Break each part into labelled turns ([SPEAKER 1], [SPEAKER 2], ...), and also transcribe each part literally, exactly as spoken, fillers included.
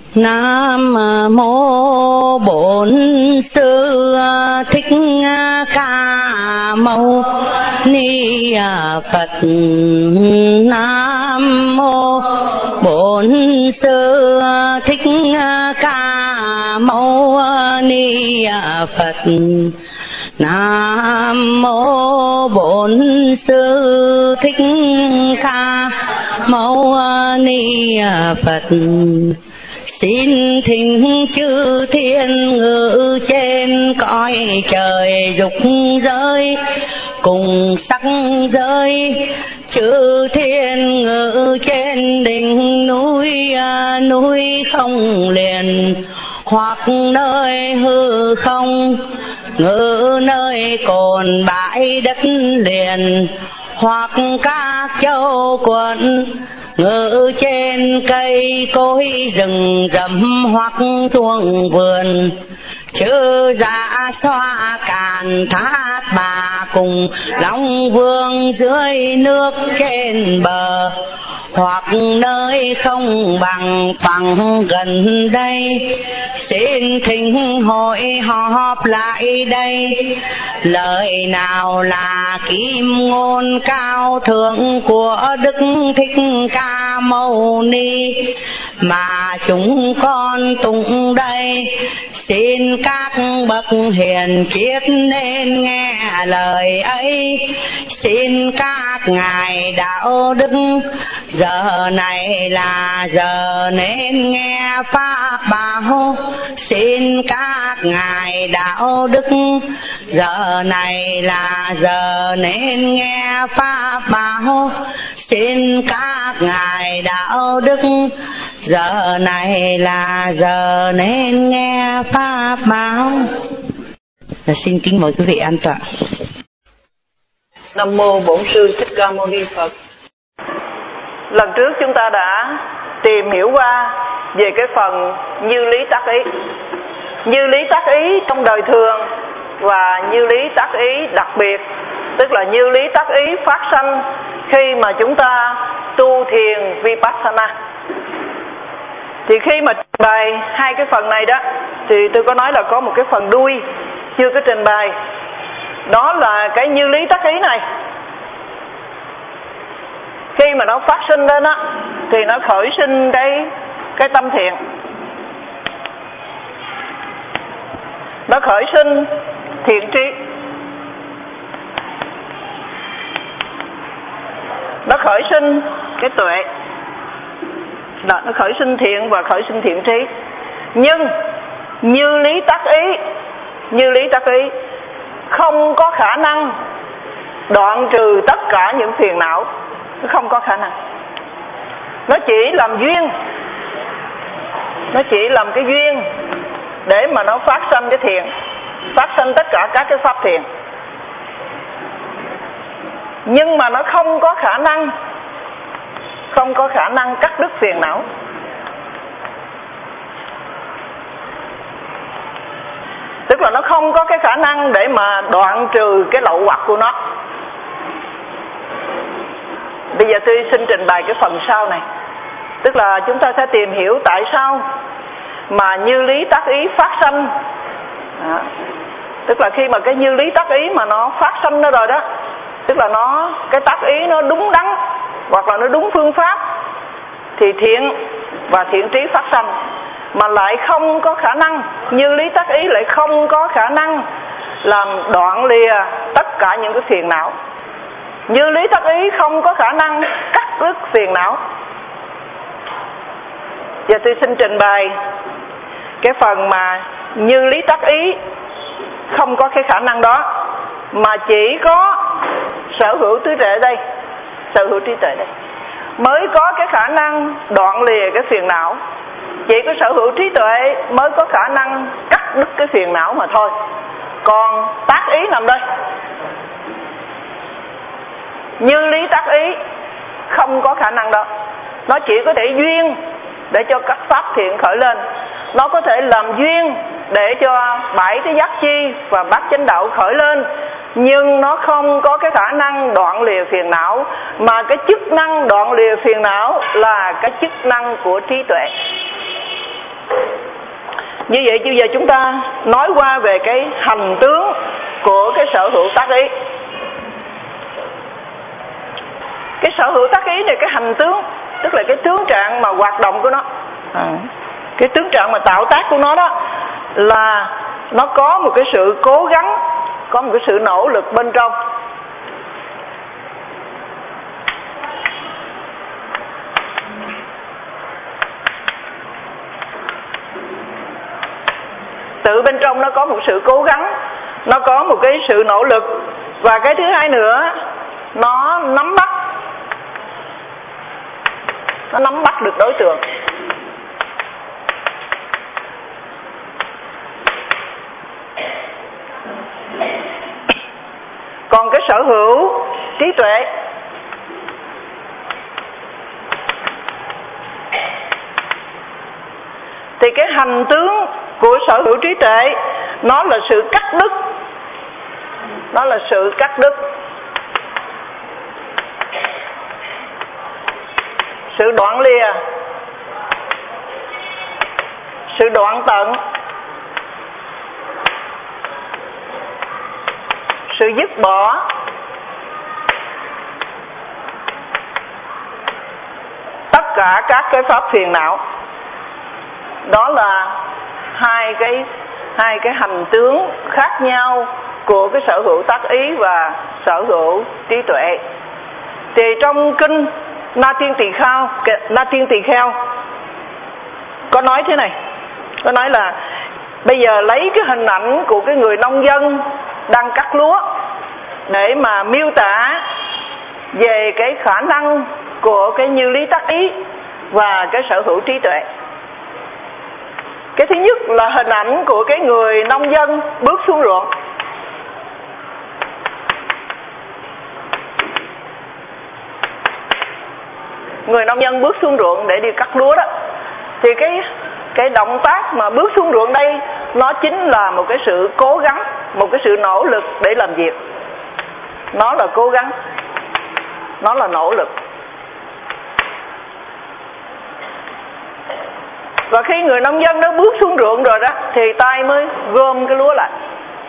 [SPEAKER 1] Nam mô Bổn Sư Thích Ca Mâu Ni Phật. Nam mô Bổn Sư Thích Ca Mâu Ni Phật. Nam mô Bổn Sư Thích Ca Mâu Ni Phật. Xin thỉnh chư thiên ngự trên cõi trời dục giới cùng sắc giới, chư thiên ngự trên đỉnh núi núi không liền, hoặc nơi hư không ngự nơi cồn bãi đất liền, hoặc các châu quận ngự trên cây cối rừng rậm, hoặc thuồng vườn chư dạ xoa càn thác bà cùng long vương dưới nước trên bờ, hoặc nơi không bằng phẳng gần đây. Xin thỉnh hội họp lại đây, lời nào là kim ngôn cao thượng của Đức Thích Ca Mâu Ni mà chúng con tụng đây. Xin các bậc hiền triết nên nghe lời ấy. Xin các ngài đạo đức giờ này là giờ nên nghe pháp bảo. Xin các ngài đạo đức giờ này là giờ nên nghe pháp bảo. Xin các ngài đạo đức giờ này là giờ nên nghe pháp bảo. Và xin kính mời quý vị an tọa.
[SPEAKER 2] Nam mô Bổn Sư Thích Ca Mâu Ni Phật. Lần trước chúng ta đã tìm hiểu qua về cái phần như lý tác ý. Như lý tác ý trong đời thường và như lý tác ý đặc biệt, tức là như lý tác ý phát sanh khi mà chúng ta tu thiền Vipassana. Thì khi mà trình bày hai cái phần này đó, thì tôi có nói là có một cái phần đuôi chưa có trình bày. Đó là cái như lý tác ý này, khi mà nó phát sinh lên á, thì nó khởi sinh cái cái tâm thiện, nó khởi sinh thiện trí, nó khởi sinh cái tuệ, đó, nó khởi sinh thiện và khởi sinh thiện trí. Nhưng như lý tác ý, như lý tác ý không có khả năng đoạn trừ tất cả những phiền não, nó không có khả năng. Nó chỉ làm duyên, nó chỉ làm cái duyên để mà nó phát sanh cái thiện, phát sanh tất cả các cái pháp thiện. Nhưng mà nó không có khả năng, không có khả năng cắt đứt phiền não. Tức là nó không có cái khả năng để mà đoạn trừ cái lậu hoặc của nó. Bây giờ tôi xin trình bày cái phần sau này. Tức là chúng ta sẽ tìm hiểu tại sao mà như lý tác ý phát sanh. Đó. Tức là khi mà cái như lý tác ý mà nó phát sanh ra rồi đó, tức là nó cái tác ý nó đúng đắn hoặc là nó đúng phương pháp, thì thiện và thiện trí phát sanh. Mà lại không có khả năng, như lý tác ý lại không có khả năng làm đoạn lìa tất cả những cái phiền não. Như lý tác ý không có khả năng cắt đứt phiền não. Giờ tôi xin trình bày cái phần mà như lý tác ý không có cái khả năng đó, mà chỉ có sở hữu trí tuệ đây, sở hữu trí tuệ đây mới có cái khả năng đoạn lìa cái phiền não. Chỉ có sở hữu trí tuệ mới có khả năng cắt đứt cái phiền não mà thôi. Còn tác ý nằm đây. Như lý tác ý không có khả năng đó. Nó chỉ có thể duyên để cho các pháp thiện khởi lên. Nó có thể làm duyên để cho bảy cái giác chi và bát chánh đạo khởi lên. Nhưng nó không có cái khả năng đoạn lìa phiền não. Mà cái chức năng đoạn lìa phiền não là cái chức năng của trí tuệ. Như vậy bây giờ chúng ta nói qua về cái hành tướng của cái sở hữu tác ý. Cái sở hữu tác ý này, cái hành tướng tức là cái tướng trạng mà hoạt động của nó, à, cái tướng trạng mà tạo tác của nó đó là nó có một cái sự cố gắng, có một cái sự nỗ lực bên trong. Tự bên trong nó có một sự cố gắng, nó có một cái sự nỗ lực, và cái thứ hai nữa nó nắm bắt, nó nắm bắt được đối tượng. Còn cái sở hữu trí tuệ thì cái hành tướng của sở hữu trí tuệ nó là sự cắt đứt, nó là sự cắt đứt, sự đoạn lìa, sự đoạn tận, sự dứt bỏ, tất cả các cái pháp phiền não. Đó là hai cái hai cái hành tướng khác nhau của cái sở hữu tác ý và sở hữu trí tuệ. Thì trong kinh Na Tiên Tỳ Kheo, Na Tiên Tỳ Kheo có nói thế này, có nói là bây giờ lấy cái hình ảnh của cái người nông dân đang cắt lúa để mà miêu tả về cái khả năng của cái như lý tác ý và cái sở hữu trí tuệ. Cái thứ nhất là hình ảnh của cái người nông dân bước xuống ruộng. Người nông dân bước xuống ruộng để đi cắt lúa đó, thì cái cái động tác mà bước xuống ruộng đây nó chính là một cái sự cố gắng, một cái sự nỗ lực để làm việc. Nó là cố gắng, nó là nỗ lực. Và khi người nông dân nó bước xuống ruộng rồi đó thì tay mới gom cái lúa lại.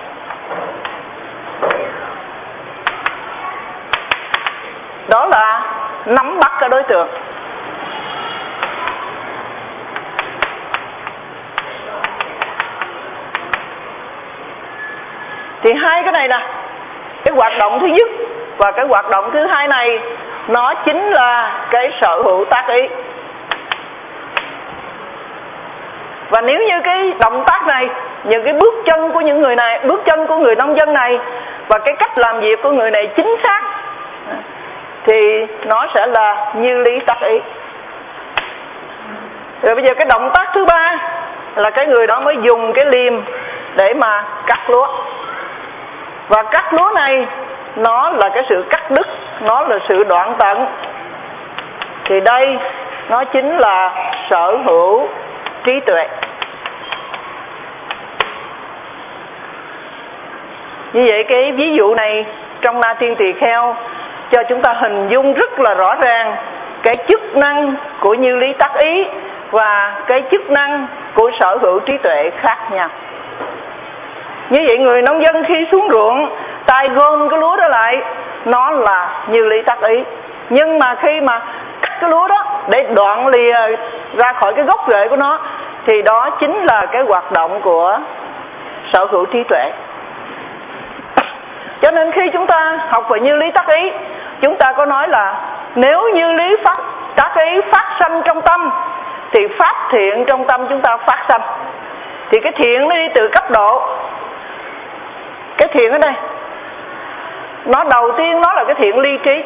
[SPEAKER 2] Đó là nắm bắt cái đối tượng. Thì hai cái này nè, cái hoạt động thứ nhất và cái hoạt động thứ hai này nó chính là cái sở hữu tác ý. Và nếu như cái động tác này, những cái bước chân của những người này, bước chân của người nông dân này và cái cách làm việc của người này chính xác thì nó sẽ là như lý tác ý. Rồi bây giờ cái động tác thứ ba là cái người đó mới dùng cái liềm để mà cắt lúa. Và cắt lúa này nó là cái sự cắt đứt, nó là sự đoạn tận. Thì đây nó chính là sở hữu trí tuệ. Như vậy cái ví dụ này trong Na Tiên Tỳ Kheo cho chúng ta hình dung rất là rõ ràng cái chức năng của như lý tác ý và cái chức năng của sở hữu trí tuệ khác nhau. Như vậy người nông dân khi xuống ruộng tay gom cái lúa đó lại, nó là như lý tác ý. Nhưng mà khi mà cắt cái lúa đó để đoạn lìa ra khỏi cái gốc rễ của nó thì đó chính là cái hoạt động của sở hữu trí tuệ. Cho nên khi chúng ta học về như lý tác ý, chúng ta có nói là nếu như lý phát tác ý phát sanh trong tâm thì pháp thiện trong tâm chúng ta phát sanh. Thì cái thiện nó đi từ cấp độ. Cái thiện ở đây nó đầu tiên nó là cái thiện ly trí,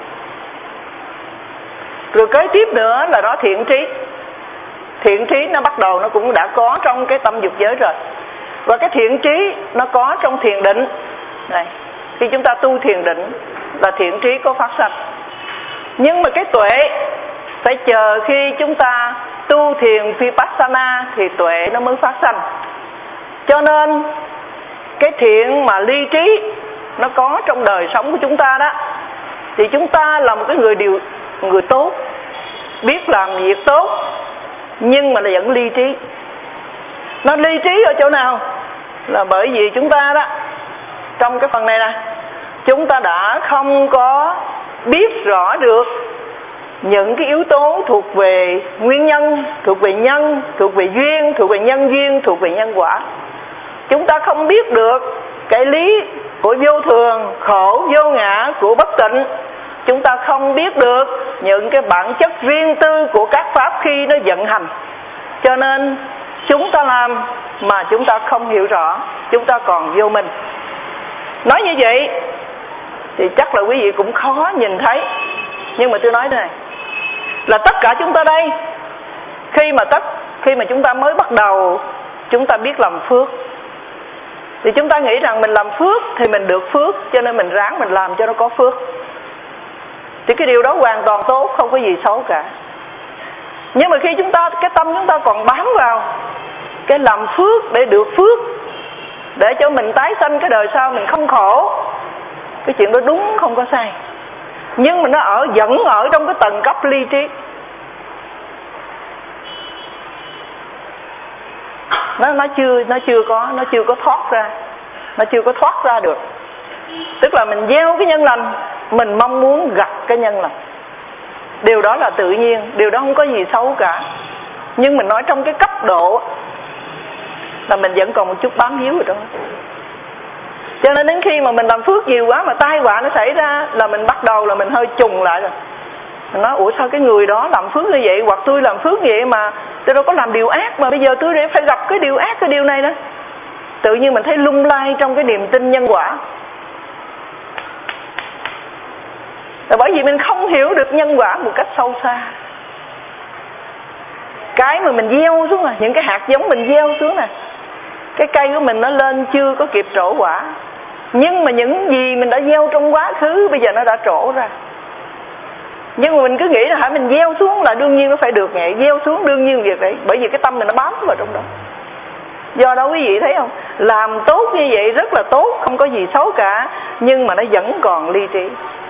[SPEAKER 2] rồi kế tiếp nữa là nó thiện trí. Thiện trí nó bắt đầu nó cũng đã có trong cái tâm dục giới rồi. Và cái thiện trí nó có trong thiền định này. Khi chúng ta tu thiền định là thiện trí có phát sanh. Nhưng mà cái tuệ phải chờ khi chúng ta tu thiền Vipassana thì tuệ nó mới phát sanh. Cho nên cái thiện mà ly trí nó có trong đời sống của chúng ta đó, thì chúng ta là một cái người điều người tốt, biết làm việc tốt, nhưng mà là vẫn ly trí. Nó ly trí ở chỗ nào? Là bởi vì chúng ta đó, trong cái phần này nè, chúng ta đã không có biết rõ được những cái yếu tố thuộc về nguyên nhân, thuộc về nhân, thuộc về duyên, thuộc về nhân duyên, thuộc về nhân quả. Chúng ta không biết được cái lý của vô thường, khổ, vô ngã, của bất tịnh. Chúng ta không biết được những cái bản chất riêng tư của các pháp khi nó vận hành. Cho nên chúng ta làm mà chúng ta không hiểu rõ, chúng ta còn vô minh. Nói như vậy thì chắc là quý vị cũng khó nhìn thấy. Nhưng mà tôi nói thế này, là tất cả chúng ta đây, khi mà tất khi mà chúng ta mới bắt đầu chúng ta biết làm phước, thì chúng ta nghĩ rằng mình làm phước thì mình được phước, cho nên mình ráng mình làm cho nó có phước. Thì cái điều đó hoàn toàn tốt, không có gì xấu cả. Nhưng mà khi chúng ta, cái tâm chúng ta còn bám vào cái làm phước để được phước, để cho mình tái sanh cái đời sau mình không khổ, cái chuyện đó đúng không có sai. Nhưng mà nó ở vẫn ở trong cái tầng cấp ly trí. Nó nó chưa nó chưa có nó chưa có thoát ra, nó chưa có thoát ra được. Tức là mình gieo cái nhân lành, mình mong muốn gặt cái nhân lành. Điều đó là tự nhiên, điều đó không có gì xấu cả. Nhưng mình nói trong cái cấp độ là mình vẫn còn một chút bám víu ở đó. Cho nên đến khi mà mình làm phước nhiều quá mà tai họa nó xảy ra là mình bắt đầu là mình hơi trùng lại rồi. Mình nói ủa sao cái người đó làm phước như vậy, hoặc tôi làm phước như vậy mà tôi đâu có làm điều ác, mà bây giờ tôi phải gặp cái điều ác, cái điều này đó. Tự nhiên mình thấy lung lay trong cái niềm tin nhân quả. Là bởi vì mình không hiểu được nhân quả một cách sâu xa. Cái mà mình gieo xuống rồi, những cái hạt giống mình gieo xuống nè, cái cây của mình nó lên chưa có kịp trổ quả, nhưng mà những gì mình đã gieo trong quá khứ bây giờ nó đã trổ ra. Nhưng mà mình cứ nghĩ là hả mình gieo xuống là đương nhiên nó phải được vậy, gieo xuống đương nhiên việc đấy, bởi vì cái tâm mình nó bám vào trong đó. Do đó quý vị thấy không, làm tốt như vậy rất là tốt, không có gì xấu cả, nhưng mà nó vẫn còn ly trí,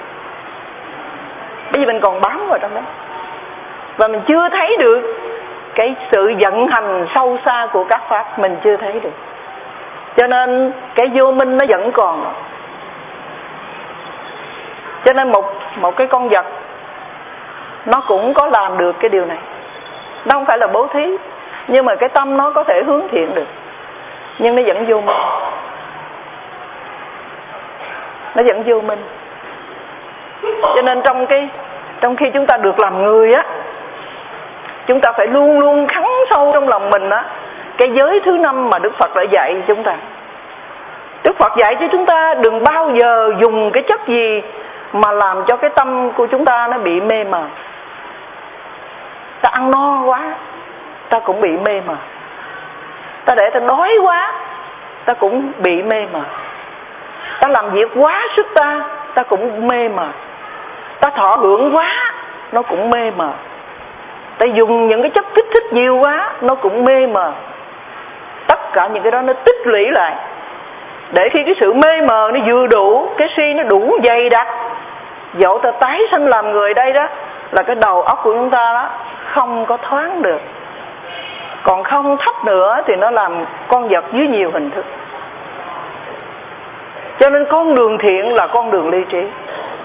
[SPEAKER 2] bởi vì mình còn bám vào trong đó và mình chưa thấy được cái sự vận hành sâu xa của các pháp, mình chưa thấy được. Cho nên cái vô minh nó vẫn còn. Cho nên một một cái con vật nó cũng có làm được cái điều này. Nó không phải là bố thí, nhưng mà cái tâm nó có thể hướng thiện được, nhưng nó vẫn vô minh. Nó vẫn vô minh. Cho nên trong cái trong khi chúng ta được làm người á, chúng ta phải luôn luôn khắc sâu trong lòng mình á cái giới thứ năm mà Đức Phật đã dạy chúng ta. Đức Phật dạy cho chúng ta đừng bao giờ dùng cái chất gì mà làm cho cái tâm của chúng ta nó bị mê mờ. Ta ăn no quá, ta cũng bị mê mờ. Ta để ta đói quá, ta cũng bị mê mờ. Ta làm việc quá sức ta, ta cũng mê mờ. Ta thọ hưởng quá, nó cũng mê mờ. Ta dùng những cái chất kích thích nhiều quá, nó cũng mê mờ. Tất cả những cái đó nó tích lũy lại, để khi cái sự mê mờ nó vừa đủ, cái si nó đủ dày đặc, dẫu ta tái sanh làm người đây đó, là cái đầu óc của chúng ta đó không có thoáng được. Còn không thấp nữa thì nó làm con vật dưới nhiều hình thức. Cho nên con đường thiện là con đường ly trí.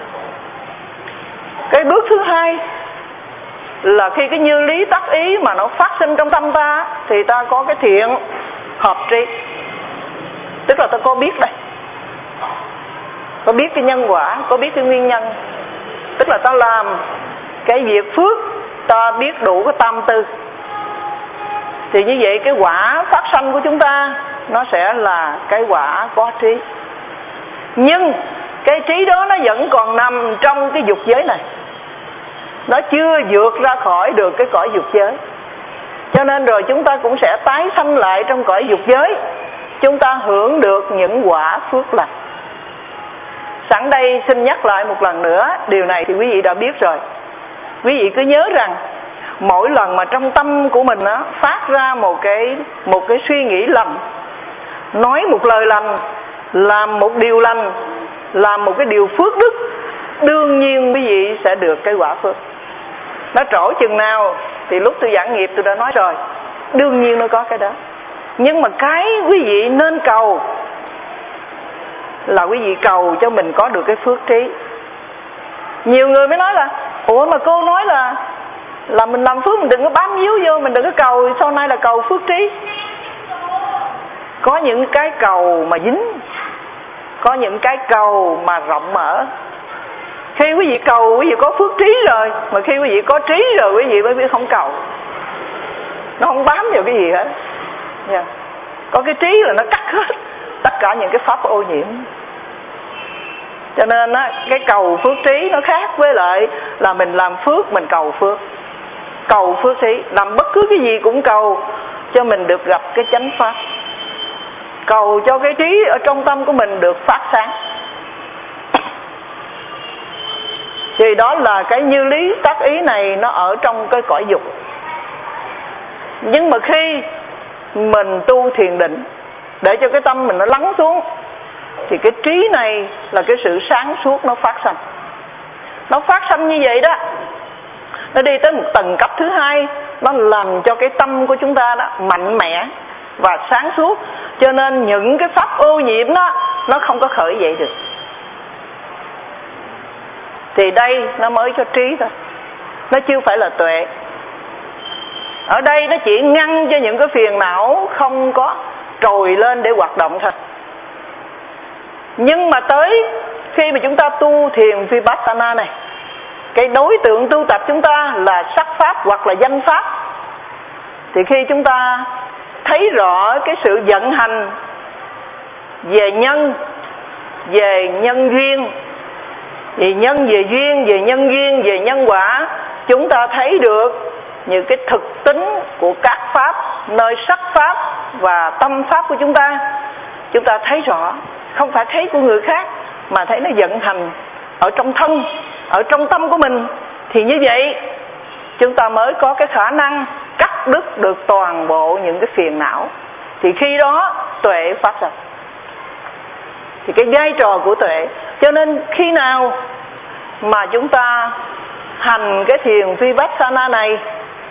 [SPEAKER 2] Cái bước thứ hai là khi cái như lý tác ý mà nó phát sinh trong tâm ta, thì ta có cái thiện hợp trí. Tức là ta có biết đây, có biết cái nhân quả, có biết cái nguyên nhân. Tức là ta làm cái việc phước, ta biết đủ cái tam tư, thì như vậy cái quả phát sanh của chúng ta nó sẽ là cái quả có trí. Nhưng cái trí đó nó vẫn còn nằm trong cái dục giới này, nó chưa vượt ra khỏi được cái cõi dục giới. Cho nên rồi chúng ta cũng sẽ tái sanh lại trong cõi dục giới, chúng ta hưởng được những quả phước lành. Sẵn đây xin nhắc lại một lần nữa, điều này thì quý vị đã biết rồi. Quý vị cứ nhớ rằng mỗi lần mà trong tâm của mình á, phát ra một cái, một cái suy nghĩ lành, nói một lời lành, làm một điều lành, làm một cái điều phước đức, đương nhiên quý vị sẽ được cái quả phước. Nó trổ chừng nào thì lúc tôi giảng nghiệp tôi đã nói rồi, đương nhiên nó có cái đó. Nhưng mà cái quý vị nên cầu là quý vị cầu cho mình có được cái phước trí. Nhiều người mới nói là ủa mà cô nói là là mình làm phước mình đừng có bám víu vô, mình đừng có cầu sau này là cầu phước trí. Có những cái cầu mà dính, có những cái cầu mà rộng mở. Khi quý vị cầu quý vị có phước trí rồi, mà khi quý vị có trí rồi quý vị mới biết không cầu. Nó không bám vào cái gì hết. Yeah. Có cái trí là nó cắt hết tất cả những cái pháp ô nhiễm. Cho nên á, cái cầu phước trí nó khác với lại là mình làm phước mình cầu phước. Cầu phước trí, làm bất cứ cái gì cũng cầu cho mình được gặp cái chánh pháp, cầu cho cái trí ở trong tâm của mình được phát sáng. Thì đó là cái như lý tác ý này nó ở trong cái cõi dục. Nhưng mà khi mình tu thiền định để cho cái tâm mình nó lắng xuống thì cái trí này là cái sự sáng suốt nó phát sanh. Nó phát sanh như vậy đó, nó đi tới một tầng cấp thứ hai, nó làm cho cái tâm của chúng ta đó mạnh mẽ và sáng suốt. Cho nên những cái pháp ô nhiễm đó nó không có khởi dậy được. Thì đây nó mới cho trí thôi, nó chưa phải là tuệ. Ở đây nó chỉ ngăn cho những cái phiền não không có trồi lên để hoạt động thôi. Nhưng mà tới khi mà chúng ta tu thiền Vipassana này, cái đối tượng tu tập chúng ta là sắc pháp hoặc là danh pháp, thì khi chúng ta thấy rõ cái sự vận hành về nhân, về nhân duyên, về nhân về duyên, về nhân duyên, về nhân quả, chúng ta thấy được những cái thực tính của các pháp nơi sắc pháp và tâm pháp của chúng ta. Chúng ta thấy rõ, không phải thấy của người khác mà thấy nó vận hành ở trong thân, ở trong tâm của mình. Thì như vậy chúng ta mới có cái khả năng cắt đứt được toàn bộ những cái phiền não. Thì khi đó tuệ phát sinh. Thì cái vai trò của tuệ, cho nên khi nào mà chúng ta hành cái thiền Vipassana này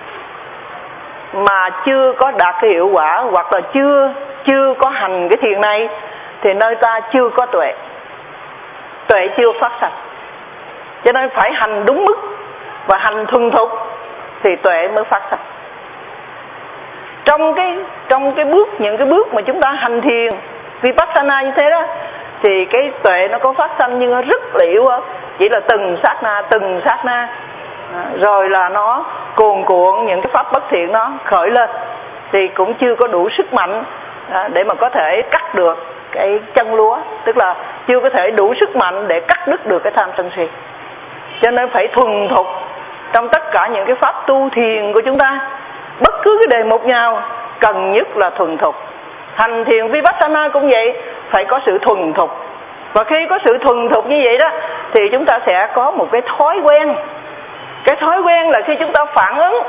[SPEAKER 2] mà chưa có đạt cái hiệu quả, hoặc là chưa chưa có hành cái thiền này, thì nơi ta chưa có tuệ, tuệ chưa phát sinh. Cho nên phải hành đúng mức và hành thuần thục thì tuệ mới phát sinh. Trong cái trong cái bước những cái bước mà chúng ta hành thiền Vipassana như thế đó, thì cái tuệ nó có phát sinh nhưng nó rất là yếu ớt, chỉ là từng sát na từng sát na, rồi là nó cuồn cuộn những cái pháp bất thiện nó khởi lên, thì cũng chưa có đủ sức mạnh để mà có thể cắt được cái chân lúa, tức là chưa có thể đủ sức mạnh để cắt đứt được cái tham sân si. Cho nên phải thuần thục trong tất cả những cái pháp tu thiền của chúng ta. Bất cứ cái đề mục nào cần nhất là thuần thục. Hành thiền Vipassana cũng vậy, phải có sự thuần thục. Và khi có sự thuần thục như vậy đó, thì chúng ta sẽ có một cái thói quen. Cái thói quen là khi chúng ta phản ứng,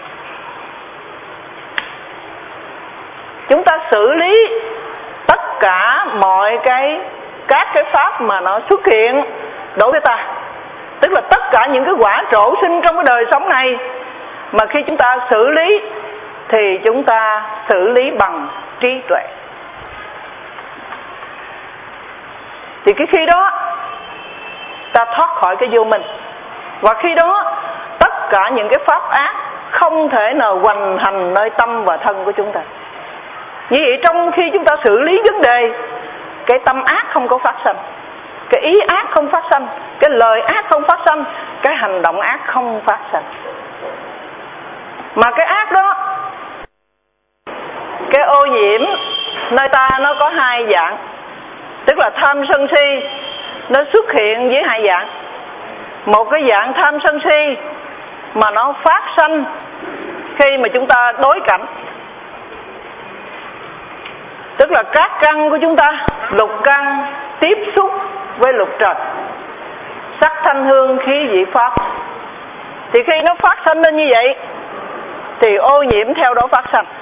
[SPEAKER 2] chúng ta xử lý tất cả mọi cái các cái pháp mà nó xuất hiện đối với ta. Tức là tất cả những cái quả trổ sinh trong cái đời sống này, mà khi chúng ta xử lý thì chúng ta xử lý bằng trí tuệ. Thì cái khi đó ta thoát khỏi cái vô minh. Và khi đó tất cả những cái pháp ác không thể nào hoành hành nơi tâm và thân của chúng ta. Như vậy trong khi chúng ta xử lý vấn đề, cái tâm ác không có phát sinh, cái ý ác không phát sinh, cái lời ác không phát sinh, cái hành động ác không phát sinh. Mà cái ác đó, cái ô nhiễm nơi ta nó có hai dạng. Tức là tham sân si nó xuất hiện với hai dạng. Một cái dạng tham sân si mà nó phát sinh khi mà chúng ta đối cảnh, tức là các căn của chúng ta, lục căn tiếp xúc với lục trần, sắc thanh hương khí vị pháp. Thì khi nó phát sinh lên như vậy thì ô nhiễm theo đó phát sinh.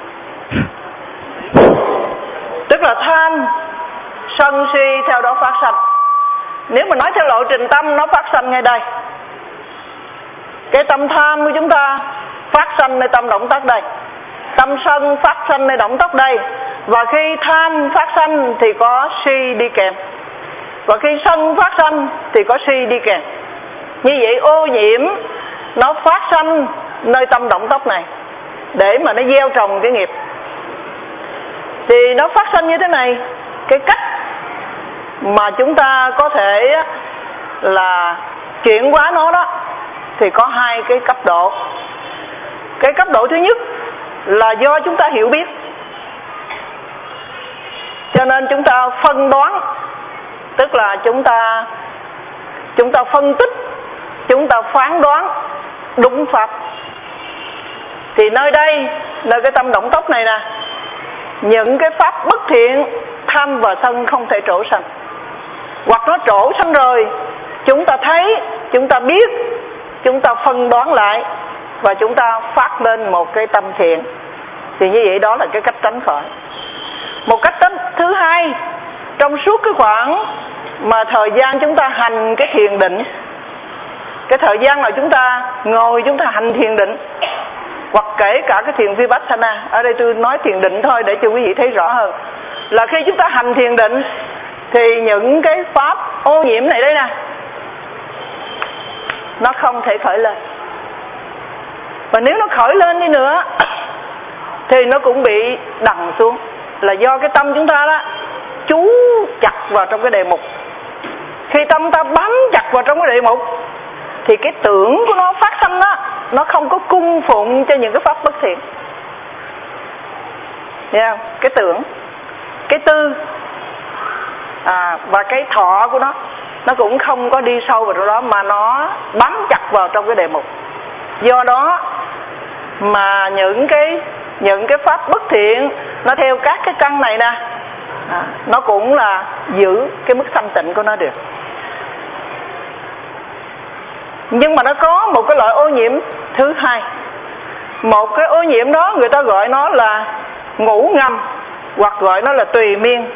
[SPEAKER 2] Tức là tham sân si theo đó phát sinh. Nếu mà nói theo lộ trình tâm, nó phát sinh ngay đây. Cái tâm tham của chúng ta phát sinh nơi tâm động tác đây. tâm sân phát sanh nơi động tóc đây. Và khi tham phát sanh thì có si đi kèm, và khi sân phát sanh thì có si đi kèm. Như vậy ô nhiễm nó phát sanh nơi tâm động tóc này để mà nó gieo trồng cái nghiệp. Thì nó phát sanh như thế này. Cái cách mà chúng ta có thể là chuyển hóa nó đó thì có hai cái cấp độ. Cái cấp độ thứ nhất là do chúng ta hiểu biết, cho nên chúng ta phân đoán, tức là chúng ta chúng ta phân tích, chúng ta phán đoán đúng pháp. Thì nơi đây, nơi cái tâm động tóc này nè, những cái pháp bất thiện, tham và sân không thể trổ sanh. Hoặc nó trổ sanh rồi, chúng ta thấy, chúng ta biết, chúng ta phân đoán lại và chúng ta phát lên một cái tâm thiện. Thì như vậy đó là cái cách tránh khỏi. Một cách tránh thứ hai, trong suốt cái khoảng mà thời gian chúng ta hành cái thiền định, cái thời gian nào chúng ta ngồi chúng ta hành thiền định, hoặc kể cả cái thiền Vipassana, ở đây tôi nói thiền định thôi để cho quý vị thấy rõ hơn, là khi chúng ta hành thiền định thì những cái pháp ô nhiễm này đây nè, nó không thể khởi lên. Và nếu nó khởi lên đi nữa thì nó cũng bị đằng xuống, là do cái tâm chúng ta đó chú chặt vào trong cái đề mục. Khi tâm ta bám chặt vào trong cái đề mục thì cái tưởng của nó phát sanh đó, nó không có cung phụng cho những cái pháp bất thiện. Thấy không? Cái tưởng, cái tư à, và cái thọ của nó, nó cũng không có đi sâu vào trong đó, mà nó bám chặt vào trong cái đề mục. Do đó mà những cái những cái pháp bất thiện nó theo các cái căn này nè, à, nó cũng là giữ cái mức thanh tịnh của nó được. Nhưng mà nó có một cái loại ô nhiễm thứ hai. Một cái ô nhiễm đó người ta gọi nó là ngủ ngầm, hoặc gọi nó là tùy miên.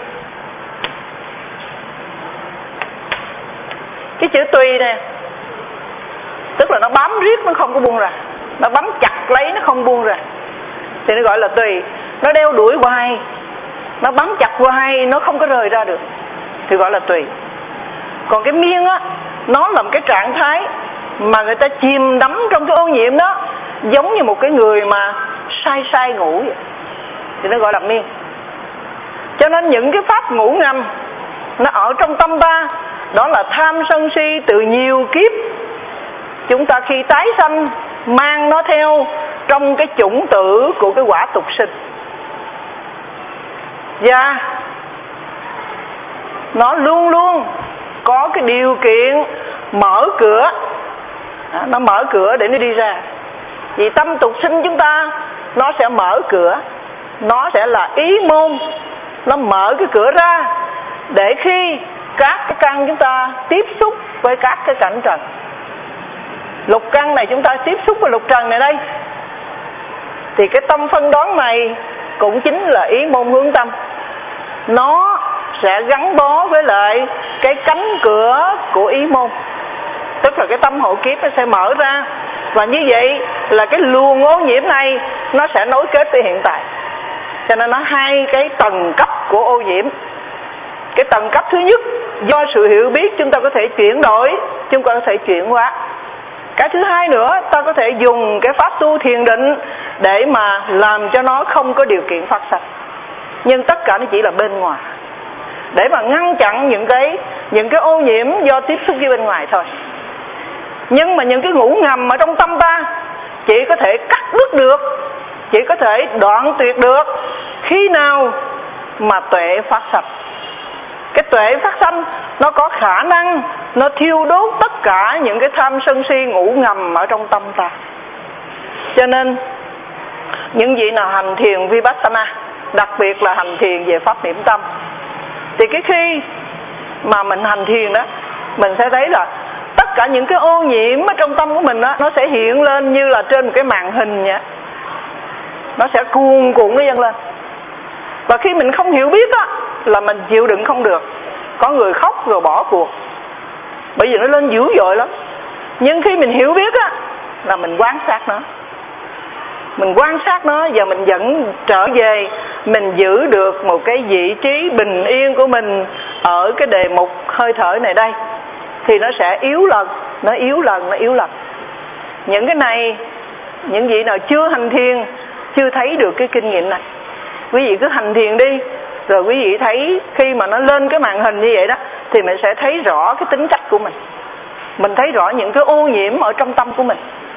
[SPEAKER 2] Cái chữ tùy nè, tức là nó bám riết, nó không có buông ra, nó bám chặt lấy, nó không buông ra, thì nó gọi là tùy. Nó đeo đuổi hoài, nó bám chặt hoài, nó không có rời ra được, thì gọi là tùy. Còn cái miên á, nó là một cái trạng thái mà người ta chìm đắm trong cái ô nhiễm đó, giống như một cái người mà say say ngủ vậy, thì nó gọi là miên. Cho nên những cái pháp ngủ ngầm nó ở trong tâm ta, đó là tham sân si từ nhiều kiếp. Chúng ta khi tái sanh mang nó theo trong cái chủng tử của cái quả tục sinh, và nó luôn luôn có cái điều kiện mở cửa, nó mở cửa để nó đi ra. Vì tâm tục sinh chúng ta nó sẽ mở cửa, nó sẽ là ý môn, nó mở cái cửa ra để khi các cái căn chúng ta tiếp xúc với các cái cảnh trần. Lục căn này chúng ta tiếp xúc với lục trần này đây, thì cái tâm phân đoán này cũng chính là ý môn hướng tâm. Nó sẽ gắn bó với lại cái cánh cửa của ý môn, tức là cái tâm hộ kiếp nó sẽ mở ra. Và như vậy là cái luồng ô nhiễm này nó sẽ nối kết với hiện tại. Cho nên nó hai cái tầng cấp của ô nhiễm. Cái tầng cấp thứ nhất, do sự hiểu biết chúng ta có thể chuyển đổi, chúng ta có thể chuyển hóa. Cái thứ hai nữa, ta có thể dùng cái pháp tu thiền định để mà làm cho nó không có điều kiện phát sinh. Nhưng tất cả nó chỉ là bên ngoài, để mà ngăn chặn những cái những cái ô nhiễm do tiếp xúc với bên ngoài thôi. Nhưng mà những cái ngủ ngầm ở trong tâm ta chỉ có thể cắt đứt được, chỉ có thể đoạn tuyệt được khi nào mà tuệ phát sanh. Cái tuệ phát sanh nó có khả năng nó thiêu đốt tất cả những cái tham sân si ngủ ngầm ở trong tâm ta. Cho nên những vị nào hành thiền Vipassana, đặc biệt là hành thiền về pháp niệm tâm, thì cái khi mà mình hành thiền đó, mình sẽ thấy là tất cả những cái ô nhiễm ở trong tâm của mình đó, nó sẽ hiện lên như là trên một cái màn hình vậy. Nó sẽ cuồn cuộn nó dâng lên. Và khi mình không hiểu biết á, là mình chịu đựng không được. Có người khóc rồi bỏ cuộc, bởi vì nó lên dữ dội lắm. Nhưng khi mình hiểu biết á, là mình quan sát nó. mình quan sát nó và mình vẫn trở về, mình giữ được một cái vị trí bình yên của mình ở cái đề mục hơi thở này đây, thì nó sẽ yếu lần, nó yếu lần, nó yếu lần. Những cái này, những vị nào chưa hành thiền, chưa thấy được cái kinh nghiệm này, quý vị cứ hành thiền đi, rồi quý vị thấy khi mà nó lên cái màn hình như vậy đó, thì mình sẽ thấy rõ cái tính cách của mình. Mình thấy rõ những cái ô nhiễm ở trong tâm của mình.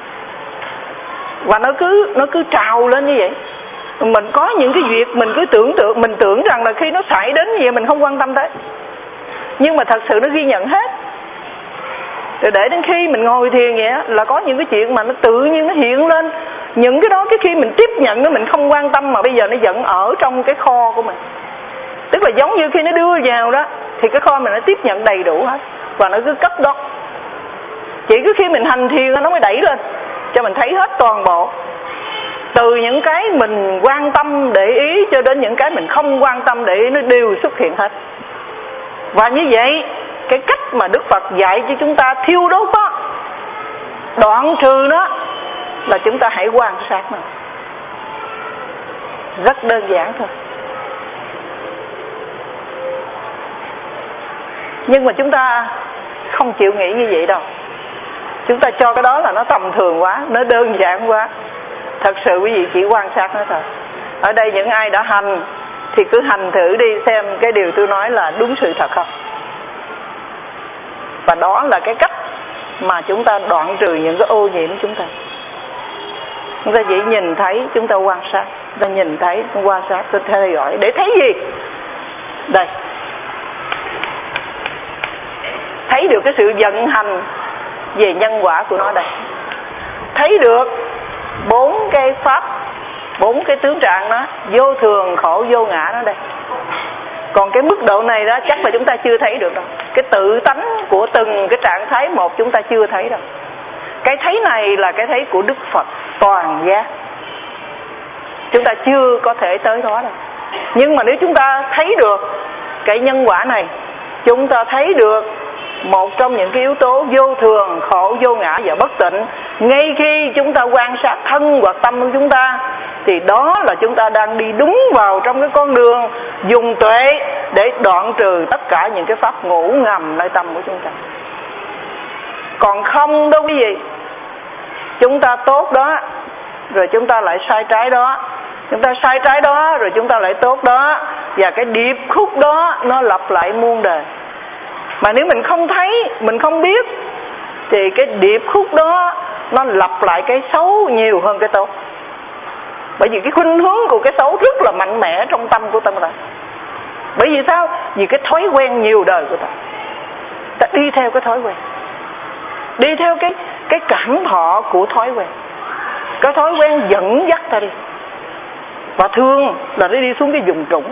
[SPEAKER 2] Và nó cứ nó cứ trào lên như vậy. Mình có những cái việc mình cứ tưởng tượng, mình tưởng rằng là khi nó xảy đến như vậy mình không quan tâm tới. Nhưng mà thật sự nó ghi nhận hết. Rồi để đến khi mình ngồi thiền vậy là có những cái chuyện mà nó tự nhiên nó hiện lên. Những cái đó cái khi mình tiếp nhận nó mình không quan tâm, mà bây giờ nó vẫn ở trong cái kho của mình. Tức là giống như khi nó đưa vào đó thì cái kho mình nó tiếp nhận đầy đủ hết, và nó cứ cất đó. Chỉ cứ khi mình hành thiền nó mới đẩy lên cho mình thấy hết toàn bộ, từ những cái mình quan tâm để ý cho đến những cái mình không quan tâm để ý, nó đều xuất hiện hết. Và như vậy cái cách mà Đức Phật dạy cho chúng ta thiêu đốt đó, đoạn trừ nó, là chúng ta hãy quan sát nó. Rất đơn giản thôi. Nhưng mà chúng ta không chịu nghĩ như vậy đâu. Chúng ta cho cái đó là nó tầm thường quá, nó đơn giản quá. Thật sự quý vị chỉ quan sát nó thôi. Ở đây những ai đã hành thì cứ hành thử đi, xem cái điều tôi nói là đúng sự thật không. Và đó là cái cách mà chúng ta đoạn trừ những cái ô nhiễm chúng ta. Chúng ta chỉ nhìn thấy, chúng ta quan sát. Chúng ta nhìn thấy, quan sát, tôi theo dõi. Để thấy gì? Đây. Thấy được cái sự vận hành về nhân quả của nó đây. Thấy được bốn cái pháp, bốn cái tướng trạng đó, vô thường, khổ, vô ngã nó đây. Còn cái mức độ này đó chắc là chúng ta chưa thấy được đâu. Cái tự tánh của từng cái trạng thái một chúng ta chưa thấy đâu. Cái thấy này là cái thấy của Đức Phật toàn giác. Chúng ta chưa có thể tới đó đâu. Nhưng mà nếu chúng ta thấy được cái nhân quả này, chúng ta thấy được một trong những cái yếu tố vô thường, khổ, vô ngã và bất tịnh, ngay khi chúng ta quan sát thân hoặc tâm của chúng ta, thì đó là chúng ta đang đi đúng vào trong cái con đường dùng tuệ để đoạn trừ tất cả những cái pháp ngủ ngầm nơi tâm của chúng ta. Còn không đâu quý vị, chúng ta tốt đó rồi chúng ta lại sai trái đó, chúng ta sai trái đó rồi chúng ta lại tốt đó, và cái điệp khúc đó nó lặp lại muôn đời. Mà nếu mình không thấy, mình không biết, thì cái điệp khúc đó nó lặp lại cái xấu nhiều hơn cái tốt. Bởi vì cái khuynh hướng của cái xấu rất là mạnh mẽ trong tâm của ta. Bởi vì sao? Vì cái thói quen nhiều đời của ta. Ta đi theo cái thói quen, đi theo cái cái cảm thọ của thói quen. Cái thói quen dẫn dắt ta đi. Và thường là nó đi xuống cái vùng trũng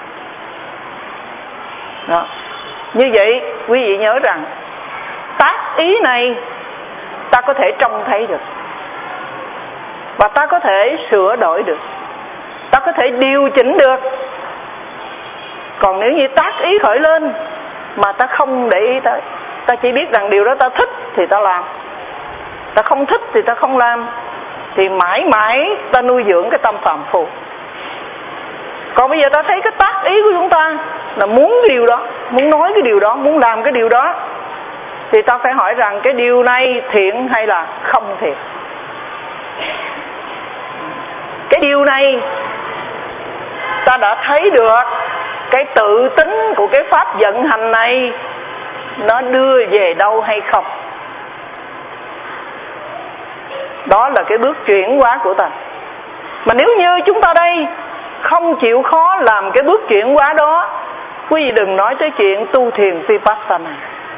[SPEAKER 2] đó. Như vậy quý vị nhớ rằng tác ý này ta có thể trông thấy được, và ta có thể sửa đổi được, ta có thể điều chỉnh được. Còn nếu như tác ý khởi lên mà ta không để ý tới, ta chỉ biết rằng điều đó ta thích thì ta làm, ta không thích thì ta không làm, thì mãi mãi ta nuôi dưỡng cái tâm phàm phu. Còn bây giờ ta thấy cái tác ý của chúng ta là muốn cái điều đó, muốn nói cái điều đó, muốn làm cái điều đó, thì ta phải hỏi rằng cái điều này thiện hay là không thiện. Cái điều này ta đã thấy được cái tự tính của cái pháp vận hành này nó đưa về đâu hay không. Đó là cái bước chuyển hóa của ta. Mà nếu như chúng ta đây không chịu khó làm cái bước chuyển hóa đó, quý vị đừng nói tới chuyện tu thiền Vipassana.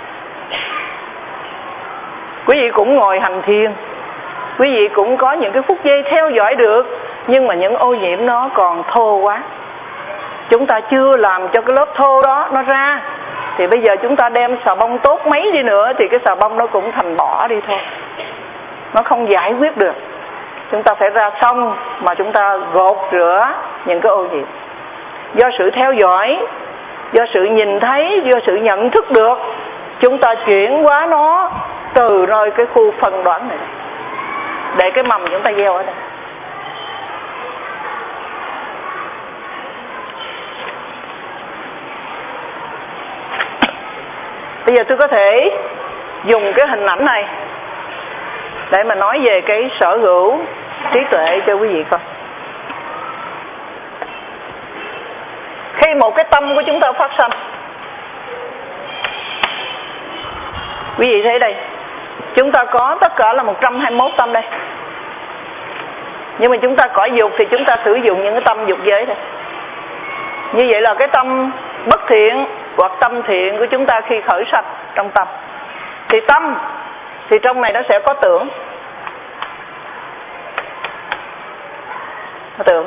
[SPEAKER 2] Quý vị cũng ngồi hành thiền, quý vị cũng có những cái phút giây theo dõi được, nhưng mà những ô nhiễm nó còn thô quá. Chúng ta chưa làm cho cái lớp thô đó nó ra, thì bây giờ chúng ta đem xà bông tốt mấy đi nữa thì cái xà bông nó cũng thành bỏ đi thôi, nó không giải quyết được. Chúng ta phải ra sông mà chúng ta gột rửa những cái ô nhiễm. Do sự theo dõi, do sự nhìn thấy, do sự nhận thức được, chúng ta chuyển hóa nó từ nơi cái khu phân đoán này, để cái mầm chúng ta gieo ở đây. Bây giờ tôi có thể dùng cái hình ảnh này để mà nói về cái sở hữu trí tuệ cho quý vị coi. Khi một cái tâm của chúng ta phát sanh, quý vị thấy đây, chúng ta có tất cả là một trăm hai mươi mốt tâm đây. Nhưng mà chúng ta cõi dục thì chúng ta sử dụng những cái tâm dục giới thôi. Như vậy là cái tâm bất thiện hoặc tâm thiện của chúng ta khi khởi sanh trong tâm. Thì tâm thì trong này nó sẽ có tưởng. Nó tưởng.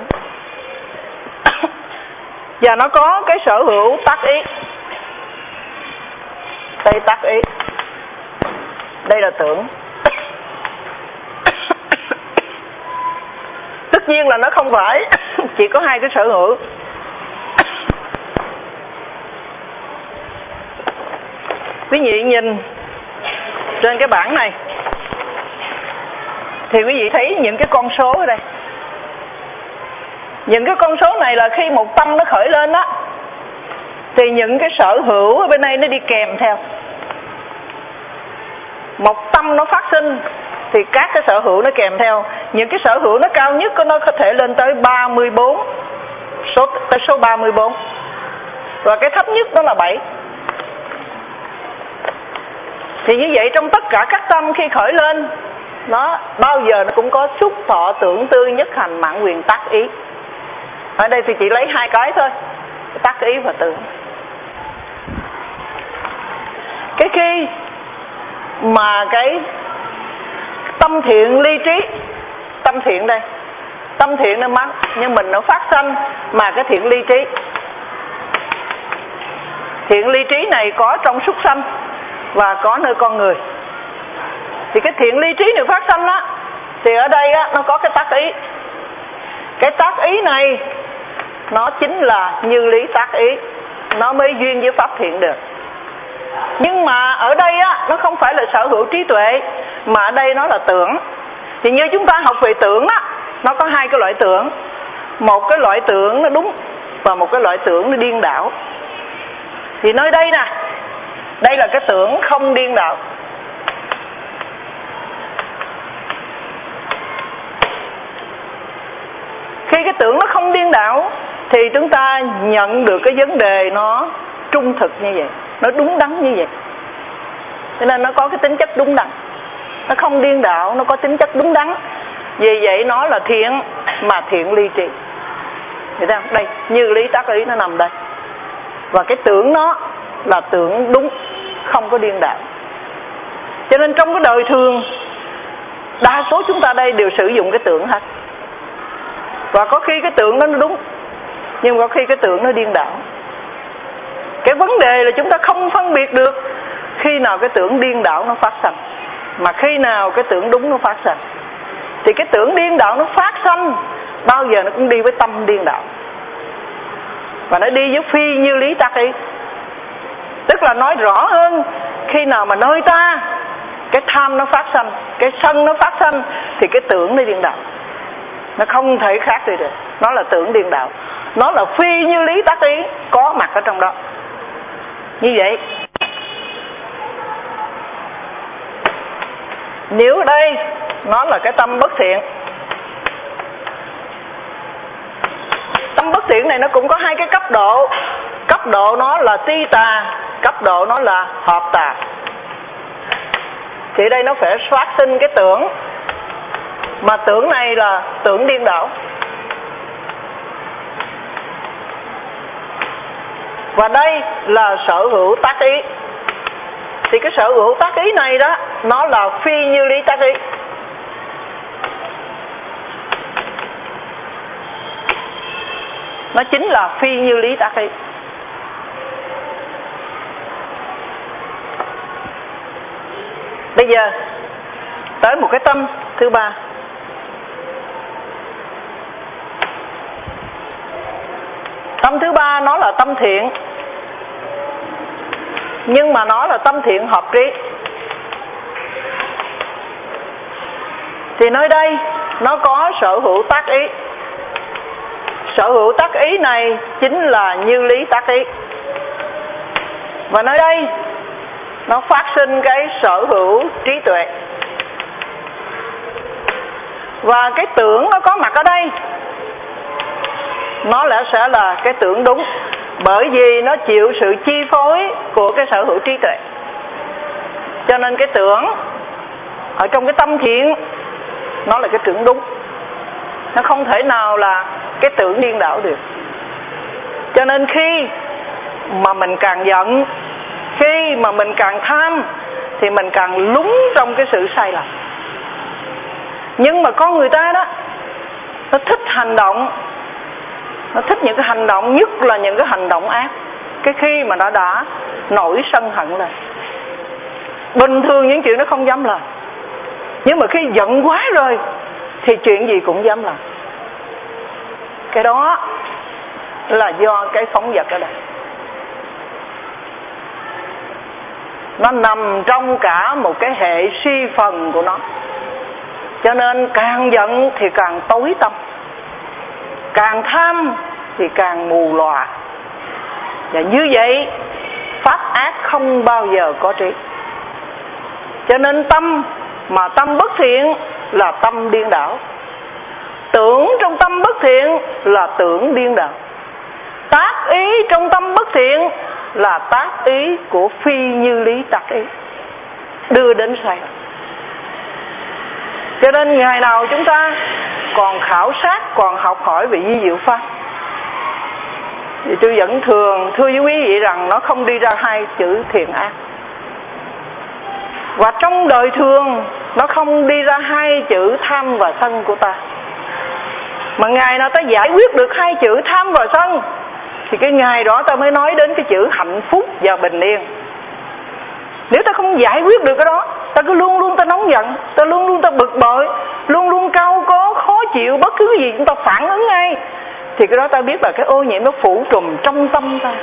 [SPEAKER 2] Và nó có cái sở hữu tác ý. Đây tác ý. Đây là tưởng. Tất nhiên là nó không phải chỉ có hai cái sở hữu. Quý vị nhìn trên cái bảng này thì quý vị thấy những cái con số ở đây. Những cái con số này là khi một tâm nó khởi lên đó, thì những cái sở hữu ở bên đây nó đi kèm theo. Một tâm nó phát sinh thì các cái sở hữu nó kèm theo. Những cái sở hữu nó cao nhất của nó có thể lên tới ba mươi bốn, số, tới số ba mươi bốn. Và cái thấp nhất đó là bảy. Thì như vậy trong tất cả các tâm khi khởi lên, nó bao giờ nó cũng có xúc thọ tưởng tư nhất hành mạng quyền tác ý. Ở đây thì chỉ lấy hai cái thôi, tác ý và tưởng. Cái khi mà cái tâm thiện ly trí, tâm thiện đây, tâm thiện nó mắc nhưng mình nó phát sanh mà cái thiện ly trí. Thiện ly trí này có trong súc sanh và có nơi con người. Thì cái thiện ly trí này phát sanh á, thì ở đây á nó có cái tác ý. Cái tác ý này nó chính là như lý tác ý, nó mới duyên với pháp thiện được. Nhưng mà ở đây á nó không phải là sở hữu trí tuệ, mà ở đây nó là tưởng. Thì như chúng ta học về tưởng á, nó có hai cái loại tưởng. Một cái loại tưởng nó đúng và một cái loại tưởng nó điên đảo. Thì nơi đây nè, đây là cái tưởng không điên đảo. Khi cái tưởng nó không điên đảo thì chúng ta nhận được cái vấn đề nó trung thực như vậy, nó đúng đắn như vậy. Cho nên nó có cái tính chất đúng đắn. Nó không điên đảo, nó có tính chất đúng đắn. Vì vậy nó là thiện mà thiện ly trí. Thấy không? Đây, như lý tác ý nó nằm đây. Và cái tưởng nó là tưởng đúng, không có điên đảo. Cho nên trong cái đời thường, đa số chúng ta đây đều sử dụng cái tưởng hết. Và có khi cái tưởng nó đúng, nhưng có khi cái tưởng nó điên đảo. Cái vấn đề là chúng ta không phân biệt được khi nào cái tưởng điên đảo nó phát sanh, mà khi nào cái tưởng đúng nó phát sanh. Thì cái tưởng điên đảo nó phát sanh bao giờ nó cũng đi với tâm điên đảo, và nó đi với phi như lý tác ý. Tức là nói rõ hơn, khi nào mà nơi ta cái tham nó phát sanh, cái sân nó phát sanh, thì cái tưởng nó điên đảo. Nó không thể khác đi được. Nó là tưởng điên đảo. Nó là phi như lý tác ý, có mặt ở trong đó. Như vậy, nếu ở đây nó là cái tâm bất thiện, tâm bất thiện này nó cũng có hai cái cấp độ. Cấp độ nó là ti tà, cấp độ nó là hợp tà. Thì đây nó phải phát sinh cái tưởng, mà tưởng này là tưởng điên đảo. Và đây là sở hữu tác ý. Thì cái sở hữu tác ý này đó, nó là phi như lý tác ý. Nó chính là phi như lý tác ý. Bây giờ tới một cái tâm thứ ba. Tâm thứ ba nó là tâm thiện, nhưng mà nó là tâm thiện hợp trí. Thì nơi đây nó có sở hữu tác ý. Sở hữu tác ý này chính là như lý tác ý. Và nơi đây nó phát sinh cái sở hữu trí tuệ. Và cái tưởng nó có mặt ở đây, nó lại sẽ là cái tưởng đúng, bởi vì nó chịu sự chi phối của cái sở hữu trí tuệ. Cho nên cái tưởng ở trong cái tâm thiện nó là cái tưởng đúng, nó không thể nào là cái tưởng điên đảo được. Cho nên khi mà mình càng giận, khi mà mình càng tham, thì mình càng lún trong cái sự sai lầm. Nhưng mà con người ta đó, nó thích hành động, nó thích những cái hành động, nhất là những cái hành động ác. Cái khi mà nó đã nổi sân hận lên, bình thường những chuyện nó không dám làm, nhưng mà khi giận quá rồi thì chuyện gì cũng dám làm. Cái đó là do cái phóng dật ở đây, nó nằm trong cả một cái hệ suy phần của nó. Cho nên càng giận thì càng tối tâm, càng tham thì càng mù lòa. Và như vậy pháp ác không bao giờ có trí. Cho nên tâm mà tâm bất thiện là tâm điên đảo, tưởng trong tâm bất thiện là tưởng điên đảo, tác ý trong tâm bất thiện là tác ý của phi như lý tắc ý, đưa đến sai. Cho nên ngày nào chúng ta còn khảo sát, còn học hỏi về vi diệu pháp, thì tôi vẫn thường thưa với quý vị rằng nó không đi ra hai chữ thiện ác. Và trong đời thường nó không đi ra hai chữ tham và sân của ta. Mà ngày nào ta giải quyết được hai chữ tham và sân thì cái ngày đó ta mới nói đến cái chữ hạnh phúc và bình yên. Nếu ta không giải quyết được cái đó, ta cứ luôn luôn ta nóng giận, ta luôn luôn ta bực bội, luôn luôn cau có, khó chịu, bất cứ gì chúng ta phản ứng ngay, thì cái đó ta biết là cái ô nhiễm nó phủ trùm trong tâm ta.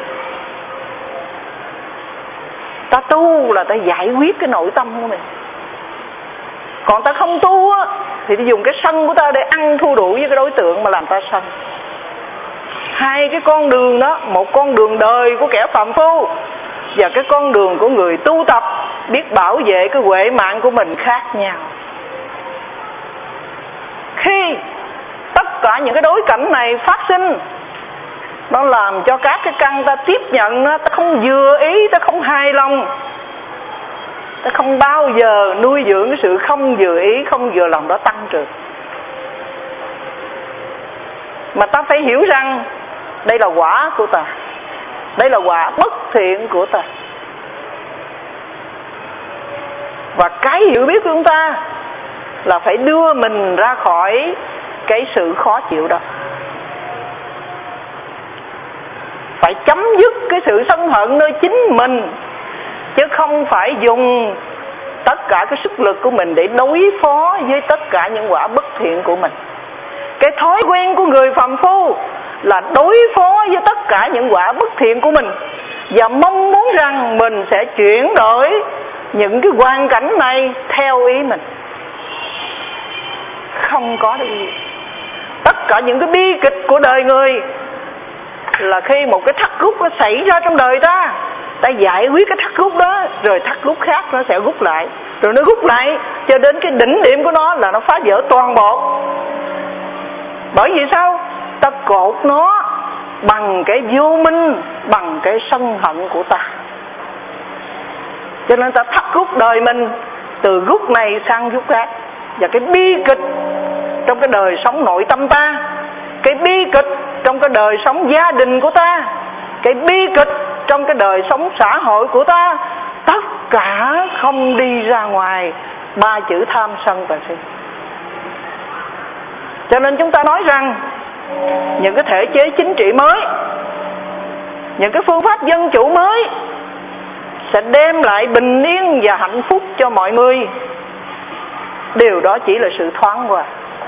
[SPEAKER 2] Ta tu là ta giải quyết cái nội tâm của mình. Còn ta không tu á, thì ta dùng cái sân của ta để ăn thua đủ với cái đối tượng mà làm ta sân. Hai cái con đường đó, một con đường đời của kẻ phàm phu và cái con đường của người tu tập biết bảo vệ cái huệ mạng của mình khác nhau. Khi tất cả những cái đối cảnh này phát sinh, nó làm cho các cái căn ta tiếp nhận nó, ta không vừa ý, ta không hài lòng, ta không bao giờ nuôi dưỡng cái sự không vừa ý, không vừa lòng đó tăng trưởng. Mà ta phải hiểu rằng đây là quả của ta, đây là quả bất thiện của ta. Và cái hiểu biết của chúng ta là phải đưa mình ra khỏi cái sự khó chịu đó, phải chấm dứt cái sự sân hận nơi chính mình, chứ không phải dùng tất cả cái sức lực của mình để đối phó với tất cả những quả bất thiện của mình. Cái thói quen của người phàm phu là đối phó với tất cả những quả bất thiện của mình và mong muốn rằng mình sẽ chuyển đổi những cái hoàn cảnh này theo ý mình. Không có được gì. Tất cả những cái bi kịch của đời người là khi một cái thắt rút nó xảy ra trong đời ta, ta giải quyết cái thắt rút đó, rồi thắt rút khác nó sẽ rút lại, rồi nó rút lại cho đến cái đỉnh điểm của nó là nó phá vỡ toàn bộ. Bởi vì sao? Ta cột nó bằng cái vô minh, bằng cái sân hận của ta. Cho nên ta thắt rút đời mình từ rút này sang rút khác. Và cái bi kịch trong cái đời sống nội tâm ta, cái bi kịch trong cái đời sống gia đình của ta, cái bi kịch trong cái đời sống xã hội của ta, tất cả không đi ra ngoài ba chữ tham sân và si. Cho nên chúng ta nói rằng những cái thể chế chính trị mới, những cái phương pháp dân chủ mới sẽ đem lại bình yên và hạnh phúc cho mọi người. Điều đó chỉ là sự thoáng qua.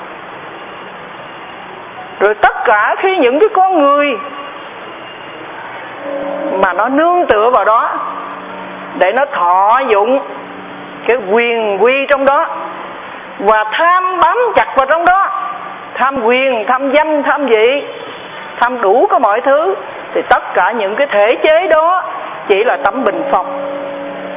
[SPEAKER 2] Rồi tất cả khi những cái con người mà nó nương tựa vào đó để nó thọ dụng cái quyền quy trong đó và tham bám chặt vào trong đó, tham quyền, tham danh, tham vị, tham đủ có mọi thứ, thì tất cả những cái thể chế đó chỉ là tấm bình phong.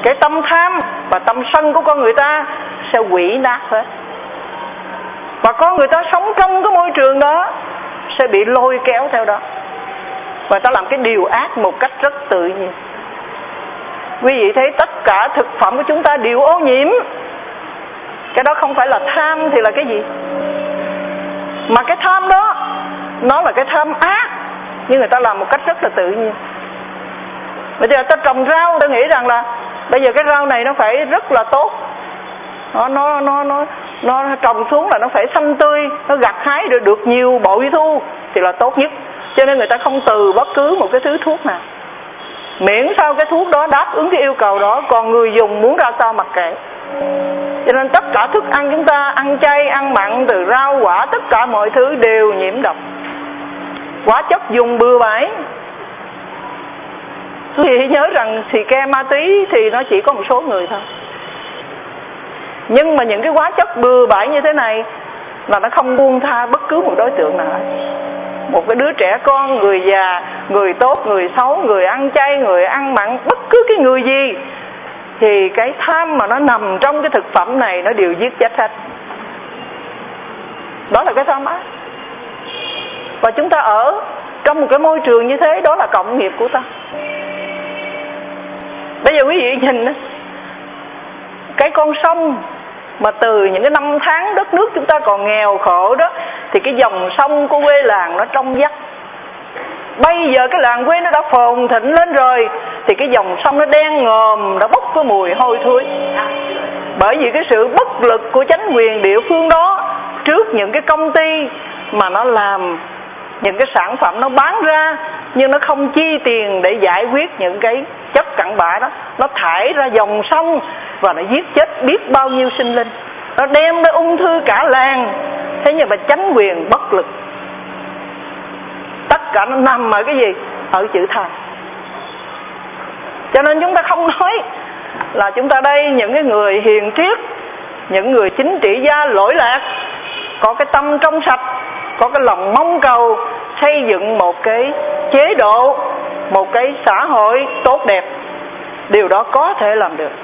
[SPEAKER 2] cái tâm tham và tâm sân của con người ta sẽ hủy nát hết. Và con người ta sống trong cái môi trường đó sẽ bị lôi kéo theo đó, và ta làm cái điều ác một cách rất tự nhiên. Quý vị thấy tất cả thực phẩm của chúng ta đều ô nhiễm. Cái đó không phải là tham thì là cái gì? Mà cái tham đó nó là cái tham ác, nhưng người ta làm một cách rất là tự nhiên. Bây giờ ta trồng rau, ta nghĩ rằng là bây giờ cái rau này nó phải rất là tốt, nó nó nó nó nó trồng xuống là nó phải xanh tươi, nó gặt hái được được nhiều bội thu thì là tốt nhất. Cho nên người ta không từ bất cứ một cái thứ thuốc nào, miễn sao cái thuốc đó đáp ứng cái yêu cầu đó, còn người dùng muốn ra sao mặc kệ. Cho nên tất cả thức ăn chúng ta, ăn chay, ăn mặn, từ rau quả, tất cả mọi thứ đều nhiễm độc, hóa chất dùng bừa bãi. Quý vị nhớ rằng xì ke ma túy thì nó chỉ có một số người thôi, nhưng mà những cái hóa chất bừa bãi như thế này là nó không buông tha bất cứ một đối tượng nào. Một cái đứa trẻ con, người già, người tốt, người xấu, người ăn chay, người ăn mặn, bất cứ cái người gì, thì cái tham mà nó nằm trong cái thực phẩm này nó đều giết chết hết. Đó là cái tham ác. Và chúng ta ở trong một cái môi trường như thế, đó là cộng nghiệp của ta. Bây giờ quý vị nhìn cái con sông mà từ những cái năm tháng đất nước chúng ta còn nghèo khổ đó, thì cái dòng sông của quê làng nó trong vắt. Bây giờ cái làng quê nó đã phồn thịnh lên rồi, thì cái dòng sông nó đen ngòm, nó bốc cái mùi hôi thối. Bởi vì cái sự bất lực của chính quyền địa phương đó trước những cái công ty mà nó làm những cái sản phẩm nó bán ra, nhưng nó không chi tiền để giải quyết những cái chất cặn bã đó, nó thải ra dòng sông và nó giết chết biết bao nhiêu sinh linh, nó đem tới ung thư cả làng. Thế nhưng mà chính quyền bất lực. Tất cả nó nằm ở cái gì? Ở chữ tham. Cho nên chúng ta không nói là chúng ta đây những cái người hiền triết, những người chính trị gia lỗi lạc, có cái tâm trong sạch, có cái lòng mong cầu xây dựng một cái chế độ, một cái xã hội tốt đẹp. Điều đó có thể làm được,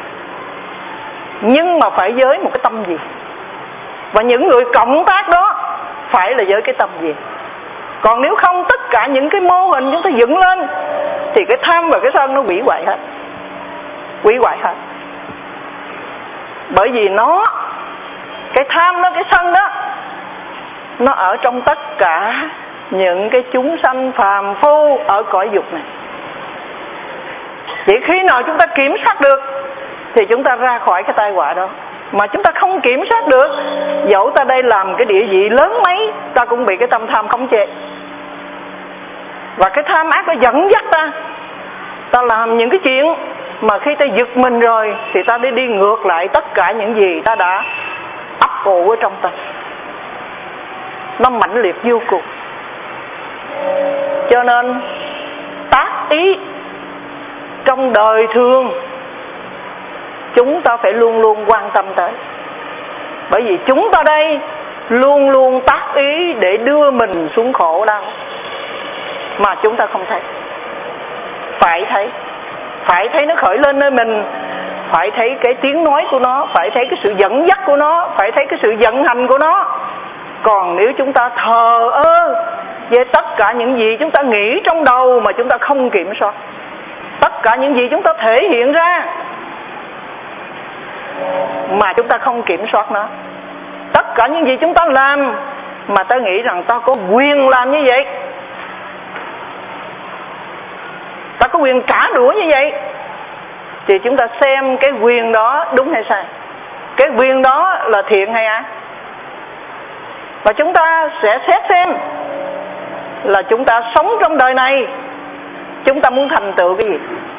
[SPEAKER 2] nhưng mà phải với một cái tâm gì? Và những người cộng tác đó phải là với cái tâm gì? Còn nếu không, tất cả những cái mô hình chúng ta dựng lên thì cái tham và cái sân nó hủy hoại hết. Hủy hoại hết. Bởi vì nó, cái tham đó, cái sân đó, nó ở trong tất cả những cái chúng sanh phàm phu ở cõi dục này. Chỉ khi nào chúng ta kiểm soát được thì chúng ta ra khỏi cái tai họa đó. Mà chúng ta không kiểm soát được, dẫu ta đây làm cái địa vị lớn mấy, ta cũng bị cái tâm tham khống chế. Và cái tham ác nó dẫn dắt ta, ta làm những cái chuyện mà khi ta giật mình rồi thì ta đi đi ngược lại tất cả những gì ta đã ấp ủ ở trong ta. Nó mãnh liệt vô cùng. Cho nên tác ý trong đời thường chúng ta phải luôn luôn quan tâm tới. Bởi vì chúng ta đây luôn luôn tác ý để đưa mình xuống khổ đau, mà chúng ta không thấy. Phải thấy. Phải thấy nó khởi lên nơi mình, phải thấy cái tiếng nói của nó, phải thấy cái sự dẫn dắt của nó, phải thấy cái sự vận hành của nó. Còn nếu chúng ta thờ ơ với tất cả những gì chúng ta nghĩ trong đầu mà chúng ta không kiểm soát, tất cả những gì chúng ta thể hiện ra mà chúng ta không kiểm soát nó, tất cả những gì chúng ta làm mà ta nghĩ rằng ta có quyền làm như vậy, ta có quyền trả đũa như vậy, thì chúng ta xem cái quyền đó đúng hay sai, cái quyền đó là thiện hay ác. Và chúng ta sẽ xét xem là chúng ta sống trong đời này, chúng ta muốn thành tựu cái gì.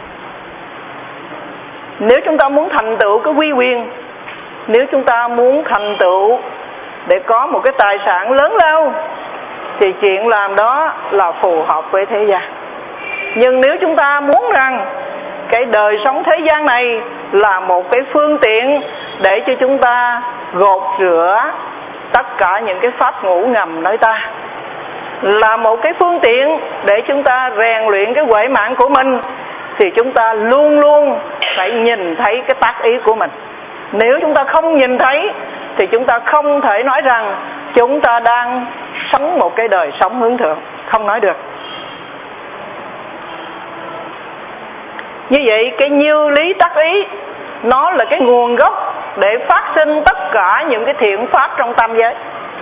[SPEAKER 2] Nếu chúng ta muốn thành tựu cái uy quyền, nếu chúng ta muốn thành tựu để có một cái tài sản lớn lao, thì chuyện làm đó là phù hợp với thế gian. Nhưng nếu chúng ta muốn rằng cái đời sống thế gian này là một cái phương tiện để cho chúng ta gột rửa tất cả những cái pháp ngủ ngầm nơi ta, là một cái phương tiện để chúng ta rèn luyện cái huệ mạng của mình, thì chúng ta luôn luôn phải nhìn thấy cái tác ý của mình. Nếu chúng ta không nhìn thấy thì chúng ta không thể nói rằng chúng ta đang sống một cái đời sống hướng thượng, không nói được. Như vậy cái như lý tác ý nó là cái nguồn gốc để phát sinh tất cả những cái thiện pháp trong tam giới.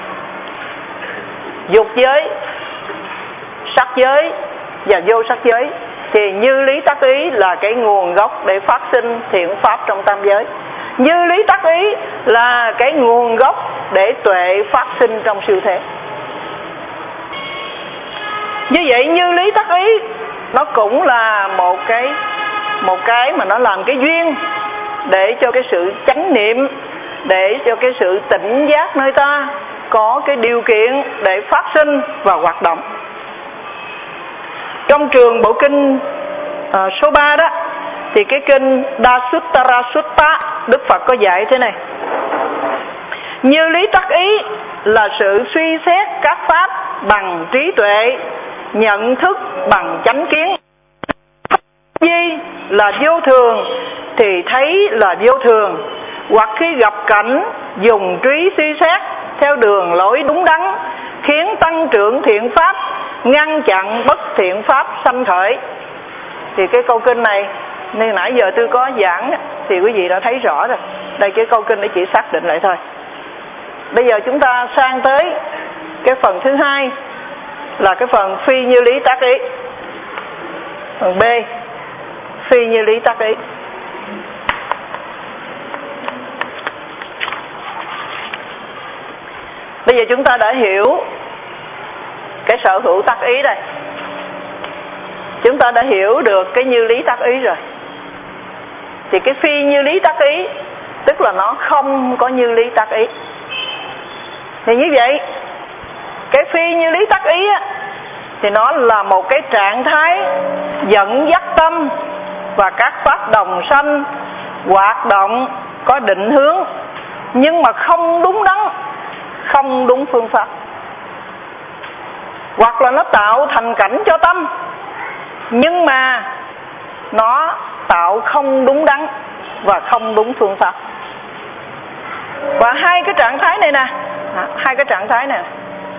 [SPEAKER 2] Dục giới, sắc giới và vô sắc giới thì như lý tác ý là cái nguồn gốc để phát sinh thiện pháp trong tam giới. Như lý tác ý là cái nguồn gốc để tuệ phát sinh trong siêu thế. Như vậy như lý tác ý nó cũng là một cái một cái mà nó làm cái duyên để cho cái sự chánh niệm, để cho cái sự tỉnh giác nơi ta có cái điều kiện để phát sinh và hoạt động. Trong trường bộ kinh à, số ba đó thì cái kinh Dasuttara Sutta, Đức Phật có dạy thế này: như lý tác ý là sự suy xét các pháp bằng trí tuệ, nhận thức bằng chánh kiến. Gì là vô thường thì thấy là vô thường, hoặc khi gặp cảnh dùng trí suy xét theo đường lối đúng đắn, khiến tăng trưởng thiện pháp, ngăn chặn bất thiện pháp sanh khởi. Thì cái câu kinh này nên nãy giờ tôi có giảng thì quý vị đã thấy rõ rồi. Đây cái câu kinh để chỉ xác định lại thôi. Bây giờ chúng ta sang tới cái phần thứ hai là cái phần phi như lý tác ý. Phần B, phi như lý tác ý. Bây giờ chúng ta đã hiểu cái sở hữu tác ý đây. Chúng ta đã hiểu được cái như lý tác ý rồi. Thì cái phi như lý tác ý tức là nó không có như lý tác ý. Thì như vậy cái phi như lý tác ý á, thì nó là một cái trạng thái dẫn dắt tâm và các pháp đồng sanh hoạt động có định hướng, nhưng mà không đúng đắn, không đúng phương pháp. Hoặc là nó tạo thành cảnh cho tâm, nhưng mà nó tạo không đúng đắn và không đúng phương pháp. Và hai cái trạng thái này nè, hai cái trạng thái này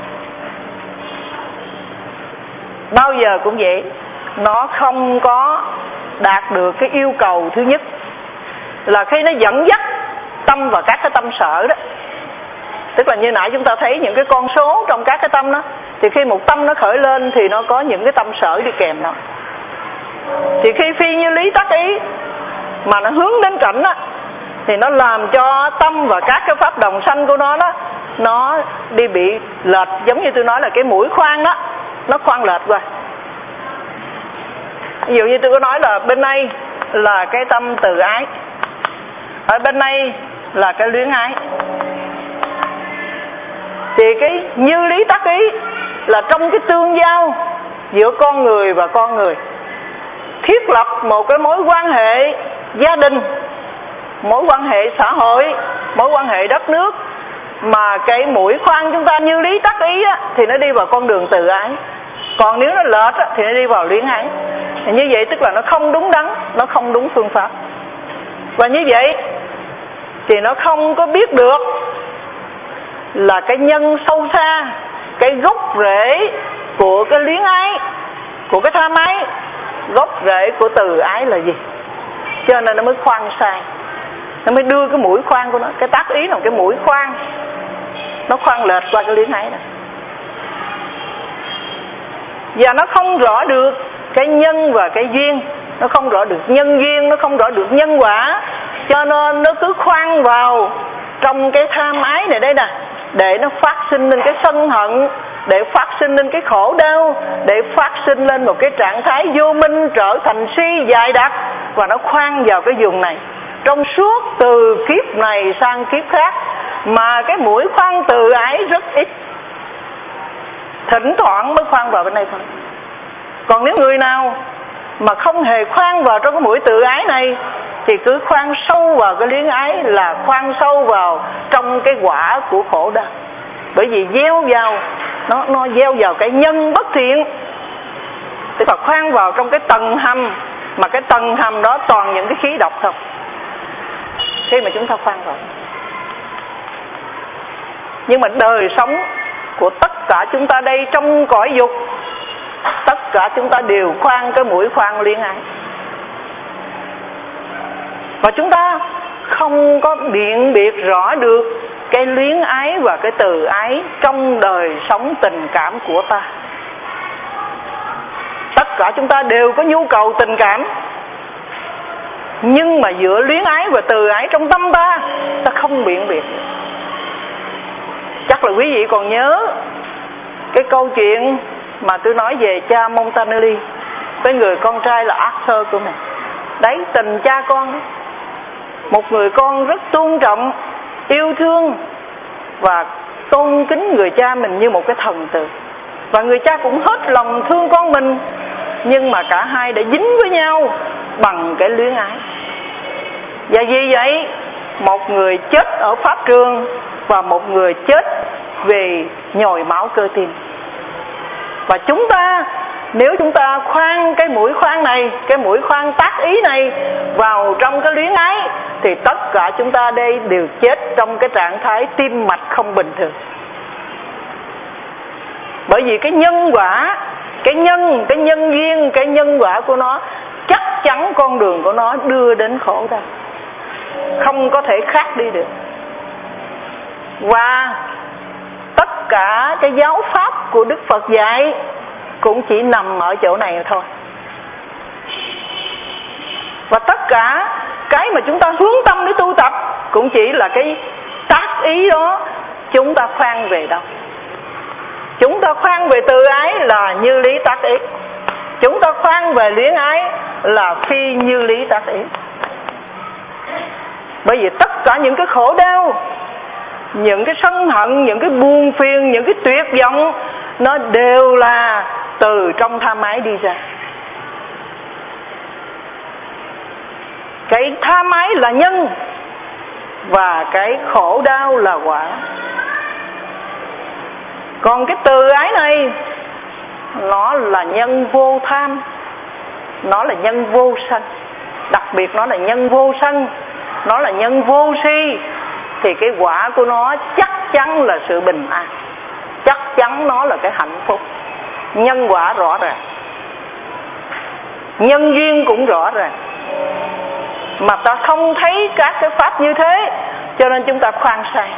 [SPEAKER 2] bao giờ cũng vậy, nó không có đạt được cái yêu cầu thứ nhất là khi nó dẫn dắt tâm và các cái tâm sở đó. Tức là như nãy chúng ta thấy những cái con số trong các cái tâm đó, thì khi một tâm nó khởi lên thì nó có những cái tâm sở đi kèm nó. Thì khi phi như lý tác ý mà nó hướng đến cảnh đó, thì nó làm cho tâm và các cái pháp đồng sanh của nó đó, nó đi bị lệch. Giống như tôi nói là cái mũi khoan đó, nó khoan lệch rồi. Ví dụ như tôi có nói là bên đây là cái tâm từ ái, ở bên đây là cái luyến ái. Thì cái như lý tác ý là trong cái tương giao giữa con người và con người, thiết lập một cái mối quan hệ gia đình, mối quan hệ xã hội, mối quan hệ đất nước, mà cái mũi khoan chúng ta như lý tác ý á, thì nó đi vào con đường từ ái. Còn nếu nó lệch á, thì nó đi vào luyến ái. Như vậy tức là nó không đúng đắn, nó không đúng phương pháp. Và như vậy thì nó không có biết được là cái nhân sâu xa, cái gốc rễ của cái luyến ái, của cái tham ái, gốc rễ của từ ái là gì. Cho nên nó mới khoan sai, nó mới đưa cái mũi khoan của nó, cái tác ý là cái mũi khoan, nó khoan lệch qua cái luyến ái này. Và nó không rõ được cái nhân và cái duyên, nó không rõ được nhân duyên, nó không rõ được nhân quả, cho nên nó cứ khoan vào trong cái tham ái này đây nè, để nó phát sinh lên cái sân hận, để phát sinh lên cái khổ đau, để phát sinh lên một cái trạng thái vô minh trở thành si dài đặc. Và nó khoan vào cái vùng này trong suốt từ kiếp này sang kiếp khác, mà cái mũi khoan từ ái rất ít, thỉnh thoảng mới khoan vào bên đây thôi. Còn nếu người nào mà không hề khoan vào trong cái mũi từ ái này thì cứ khoan sâu vào cái luyến ái, là khoan sâu vào trong cái quả của khổ đau. Bởi vì gieo vào nó nó gieo vào cái nhân bất thiện, tức là khoan vào trong cái tầng hầm mà cái tầng hầm đó toàn những cái khí độc thôi. Khi mà chúng ta khoan rồi, nhưng mà đời sống của tất cả chúng ta đây trong cõi dục, tất cả chúng ta đều khoan cái mũi khoan luyến ái. Và chúng ta không có biện biệt rõ được cái luyến ái và cái từ ái trong đời sống tình cảm của ta. Tất cả chúng ta đều có nhu cầu tình cảm, nhưng mà giữa luyến ái và từ ái trong tâm ta, ta không biện biệt. Chắc là quý vị còn nhớ cái câu chuyện mà tôi nói về cha Montanelli, cái người con trai là Arthur của mình. Đấy, tình cha con, một người con rất tôn trọng, yêu thương và tôn kính người cha mình như một cái thần tượng. Và người cha cũng hết lòng thương con mình, nhưng mà cả hai đã dính với nhau bằng cái luyến ái. Và vì vậy, một người chết ở pháp trường và một người chết về nhồi máu cơ tim. Và chúng ta, nếu chúng ta khoan cái mũi khoan này, cái mũi khoan tác ý này vào trong cái luyến ái, thì tất cả chúng ta đây đều chết trong cái trạng thái tim mạch không bình thường. Bởi vì cái nhân quả, cái nhân, cái nhân duyên, cái nhân quả của nó, chắc chắn con đường của nó đưa đến khổ đau, không có thể khác đi được. Và tất cả cái giáo pháp của Đức Phật dạy cũng chỉ nằm ở chỗ này thôi. Và tất cả cái mà chúng ta hướng tâm để tu tập cũng chỉ là cái tác ý đó, chúng ta khoan về đâu? Chúng ta khoan về từ ái là như lý tác ý, chúng ta khoan về luyến ái là phi như lý tác ý. Bởi vì tất cả những cái khổ đau, những cái sân hận, những cái buồn phiền, những cái tuyệt vọng, nó đều là từ trong tham ái đi ra. Cái tham ái là nhân và cái khổ đau là quả. Còn cái từ ái này, nó là nhân vô tham, nó là nhân vô sân. Đặc biệt nó là nhân vô sân, nó là nhân vô si. Thì cái quả của nó chắc chắn là sự bình an, chắc chắn nó là cái hạnh phúc. Nhân quả rõ ràng, nhân duyên cũng rõ ràng, mà ta không thấy các cái pháp như thế, cho nên chúng ta khoan sai.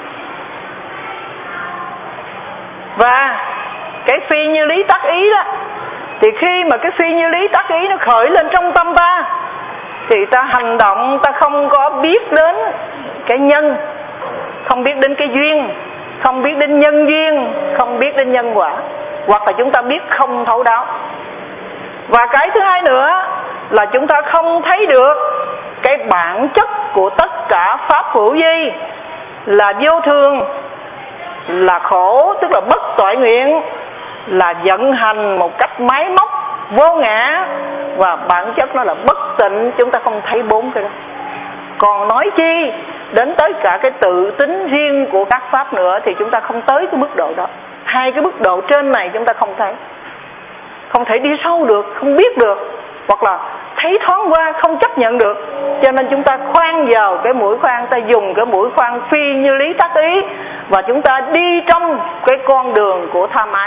[SPEAKER 2] Và cái phi như lý tác ý đó, thì khi mà cái phi như lý tác ý nó khởi lên trong tâm ta, thì ta hành động, ta không có biết đến cái nhân, không biết đến cái duyên, không biết đến nhân duyên, không biết đến nhân quả, hoặc là chúng ta biết không thấu đáo. Và cái thứ hai nữa là chúng ta không thấy được cái bản chất của tất cả pháp hữu vi là vô thường, là khổ, tức là bất toại nguyện, là vận hành một cách máy móc, vô ngã, và bản chất nó là bất tịnh. Chúng ta không thấy bốn cái đó. Còn nói chi đến tới cả cái tự tính riêng của các pháp nữa thì chúng ta không tới cái mức độ đó. Hai cái mức độ trên này chúng ta không thấy, không thể đi sâu được, không biết được, hoặc là thấy thoáng qua không chấp nhận được. Cho nên chúng ta khoan vào cái mũi khoan, ta dùng cái mũi khoan phi như lý tác ý, và chúng ta đi trong cái con đường của tham ái,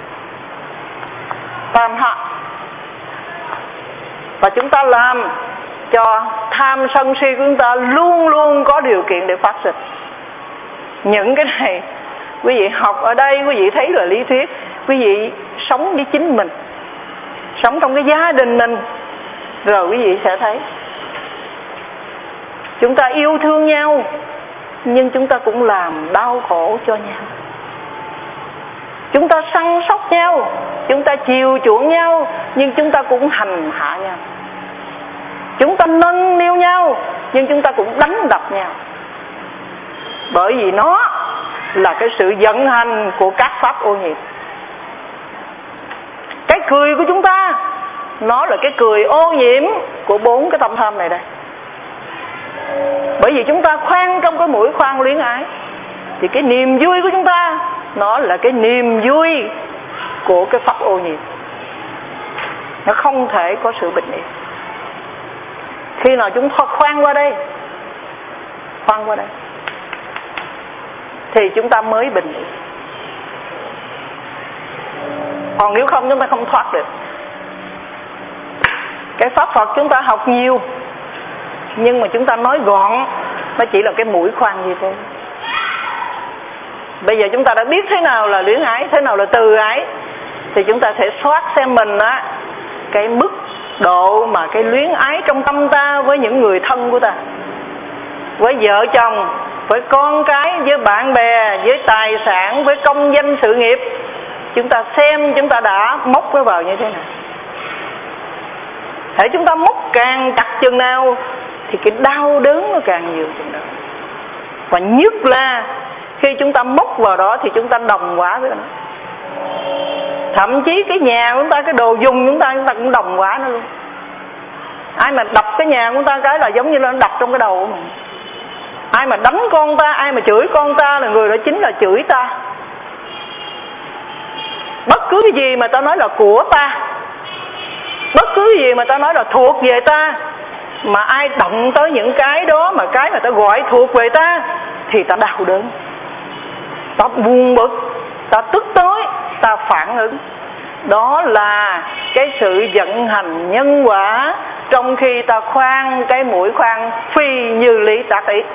[SPEAKER 2] tham hận. Và chúng ta làm cho tham sân si của chúng ta luôn luôn có điều kiện để phát sinh. Những cái này quý vị học ở đây, quý vị thấy là lý thuyết. Quý vị sống với chính mình, sống trong cái gia đình mình, rồi quý vị sẽ thấy. Chúng ta yêu thương nhau, nhưng chúng ta cũng làm đau khổ cho nhau. Chúng ta săn sóc nhau, chúng ta chiều chuộng nhau, nhưng chúng ta cũng hành hạ nhau. Chúng ta nâng niu nhau, nhưng chúng ta cũng đánh đập nhau. Bởi vì nó là cái sự vận hành của các pháp ô nhiễm. Cái cười của chúng ta, nó là cái cười ô nhiễm của bốn cái tâm tham này đây. Bởi vì chúng ta khoan trong cái mũi khoan luyến ái, thì cái niềm vui của chúng ta, nó là cái niềm vui của cái pháp ô nhiễm. Nó không thể có sự bình yên. Khi nào chúng ta khoan qua đây, khoan qua đây, thì chúng ta mới bình yên. Còn nếu không chúng ta không thoát được. Cái pháp Phật chúng ta học nhiều, nhưng mà chúng ta nói gọn, nó chỉ là cái mũi khoan gì thôi. Bây giờ chúng ta đã biết thế nào là luyến ái, thế nào là từ ái, thì chúng ta sẽ soát xem mình á, cái mức độ mà cái luyến ái trong tâm ta với những người thân của ta, với vợ chồng, với con cái, với bạn bè, với tài sản, với công danh sự nghiệp. Chúng ta xem chúng ta đã móc nó vào như thế nào. Hễ chúng ta móc càng chặt chừng nào thì cái đau đớn nó càng nhiều chừng đó. Và nhất là khi chúng ta móc vào đó thì chúng ta đồng hóa với nó. Thậm chí cái nhà của chúng ta, cái đồ dùng của chúng ta, chúng ta cũng đồng hóa nó luôn. Ai mà đập cái nhà của chúng ta cái là giống như nó đập trong cái đầu của mình. Ai mà đánh con ta, ai mà chửi con ta là người đó chính là chửi ta. Bất cứ cái gì mà ta nói là của ta, bất cứ cái gì mà ta nói là thuộc về ta, mà ai động tới những cái đó mà cái mà ta gọi thuộc về ta, thì ta đau đớn, ta buồn bực, ta tức tối, ta phản ứng. Đó là cái sự vận hành nhân quả trong khi ta khoan cái mũi khoan phi như lý tác ý.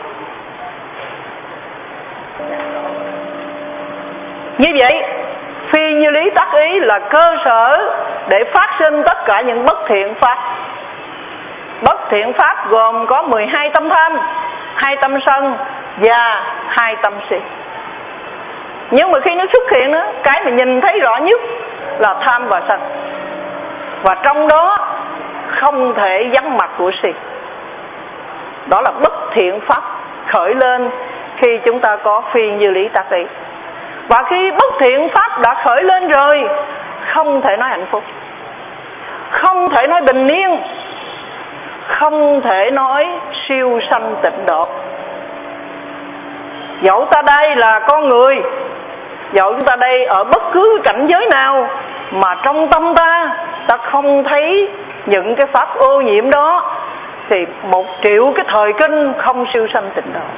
[SPEAKER 2] Như vậy phi như lý tác ý là cơ sở để phát sinh tất cả những bất thiện pháp. Bất thiện pháp gồm có mười hai tâm tham, hai tâm sân và hai tâm si. Nhưng mà khi nó xuất hiện đó, cái mà nhìn thấy rõ nhất là tham và sân. Và trong đó không thể vắng mặt của si. Đó là bất thiện pháp khởi lên khi chúng ta có phi như lý tác ý. Và khi bất thiện pháp đã khởi lên rồi, không thể nói hạnh phúc, không thể nói bình yên, không thể nói siêu sanh tịnh độ. Dẫu ta đây là con người, dẫu chúng ta đây ở bất cứ cảnh giới nào, mà trong tâm ta, ta không thấy những cái pháp ô nhiễm đó, thì một triệu cái thời kinh không siêu sanh tịnh độ.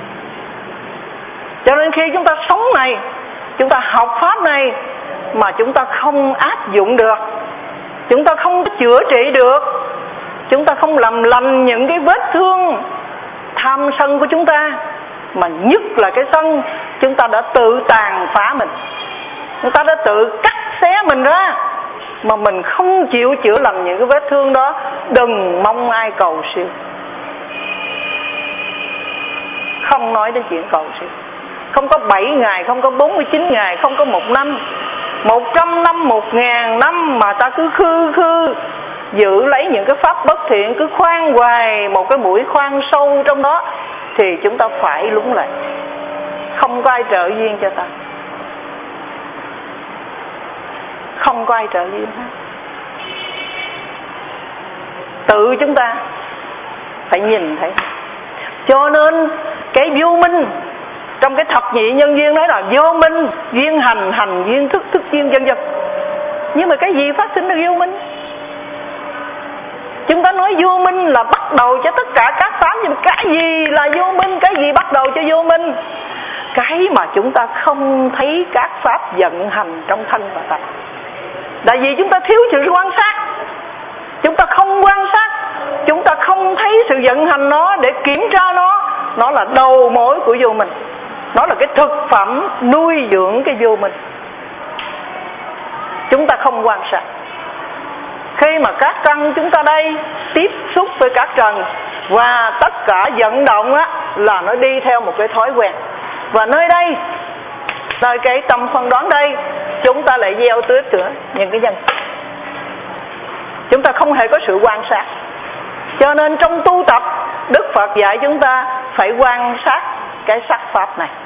[SPEAKER 2] Cho nên khi chúng ta sống này, chúng ta học pháp này mà chúng ta không áp dụng được, chúng ta không chữa trị được, chúng ta không làm lành những cái vết thương tham sân của chúng ta, mà nhất là cái sân, chúng ta đã tự tàn phá mình, chúng ta đã tự cắt xé mình ra, mà mình không chịu chữa lành những cái vết thương đó, đừng mong ai cầu siêu. Không nói đến chuyện cầu siêu. Không có bảy ngày, không có bốn mươi chín ngày, không có một năm, một trăm năm, một ngàn năm mà ta cứ khư khư giữ lấy những cái pháp bất thiện, cứ khoan hoài một cái mũi khoan sâu trong đó, thì chúng ta phải lúng lại. Không có ai trợ duyên cho ta, không có ai trợ duyên hết. Tự chúng ta phải nhìn thấy. Cho nên cái vô minh trong cái thập nhị nhân duyên nói là vô minh, duyên hành, hành duyên thức, thức duyên, vân vân. Nhưng mà cái gì phát sinh ra vô minh? Chúng ta nói vô minh là bắt đầu cho tất cả các pháp, nhưng cái gì là vô minh? Cái gì bắt đầu cho vô minh? Cái mà chúng ta không thấy các pháp vận hành trong thân và tâm. Tại vì chúng ta thiếu sự quan sát, chúng ta không quan sát, chúng ta không thấy sự vận hành nó để kiểm tra nó. Nó là đầu mối của vô minh, nó là cái thực phẩm nuôi dưỡng cái vô minh. Chúng ta không quan sát. Khi mà các căn chúng ta đây tiếp xúc với các trần, và tất cả vận động á, là nó đi theo một cái thói quen. Và nơi đây, nơi cái tâm phân đoán đây, chúng ta lại gieo tưới nữa những cái nhân. Chúng ta không hề có sự quan sát. Cho nên trong tu tập, Đức Phật dạy chúng ta phải quan sát cái sắc pháp này,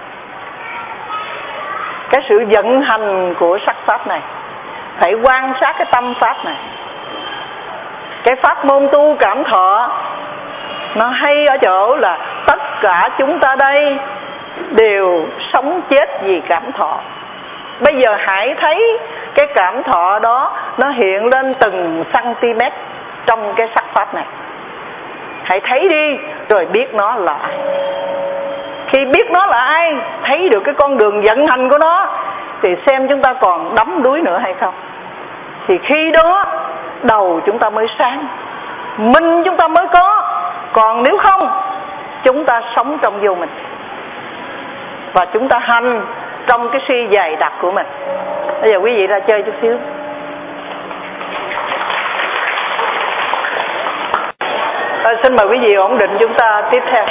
[SPEAKER 2] cái sự vận hành của sắc pháp này, phải quan sát cái tâm pháp này. Cái pháp môn tu cảm thọ nó hay ở chỗ là tất cả chúng ta đây đều sống chết vì cảm thọ. Bây giờ hãy thấy cái cảm thọ đó nó hiện lên từng cm trong cái sắc pháp này. hãy thấy đi rồi biết nó là ai. Khi biết nó là ai, thấy được cái con đường vận hành của nó, thì xem chúng ta còn đắm đuối nữa hay không. Thì khi đó đầu chúng ta mới sáng, minh chúng ta mới có. Còn nếu không, chúng ta sống trong vô mình, và chúng ta hành trong cái suy dày đặc của mình. Bây giờ quý vị ra chơi chút xíu. À, xin mời quý vị ổn định chúng ta tiếp theo.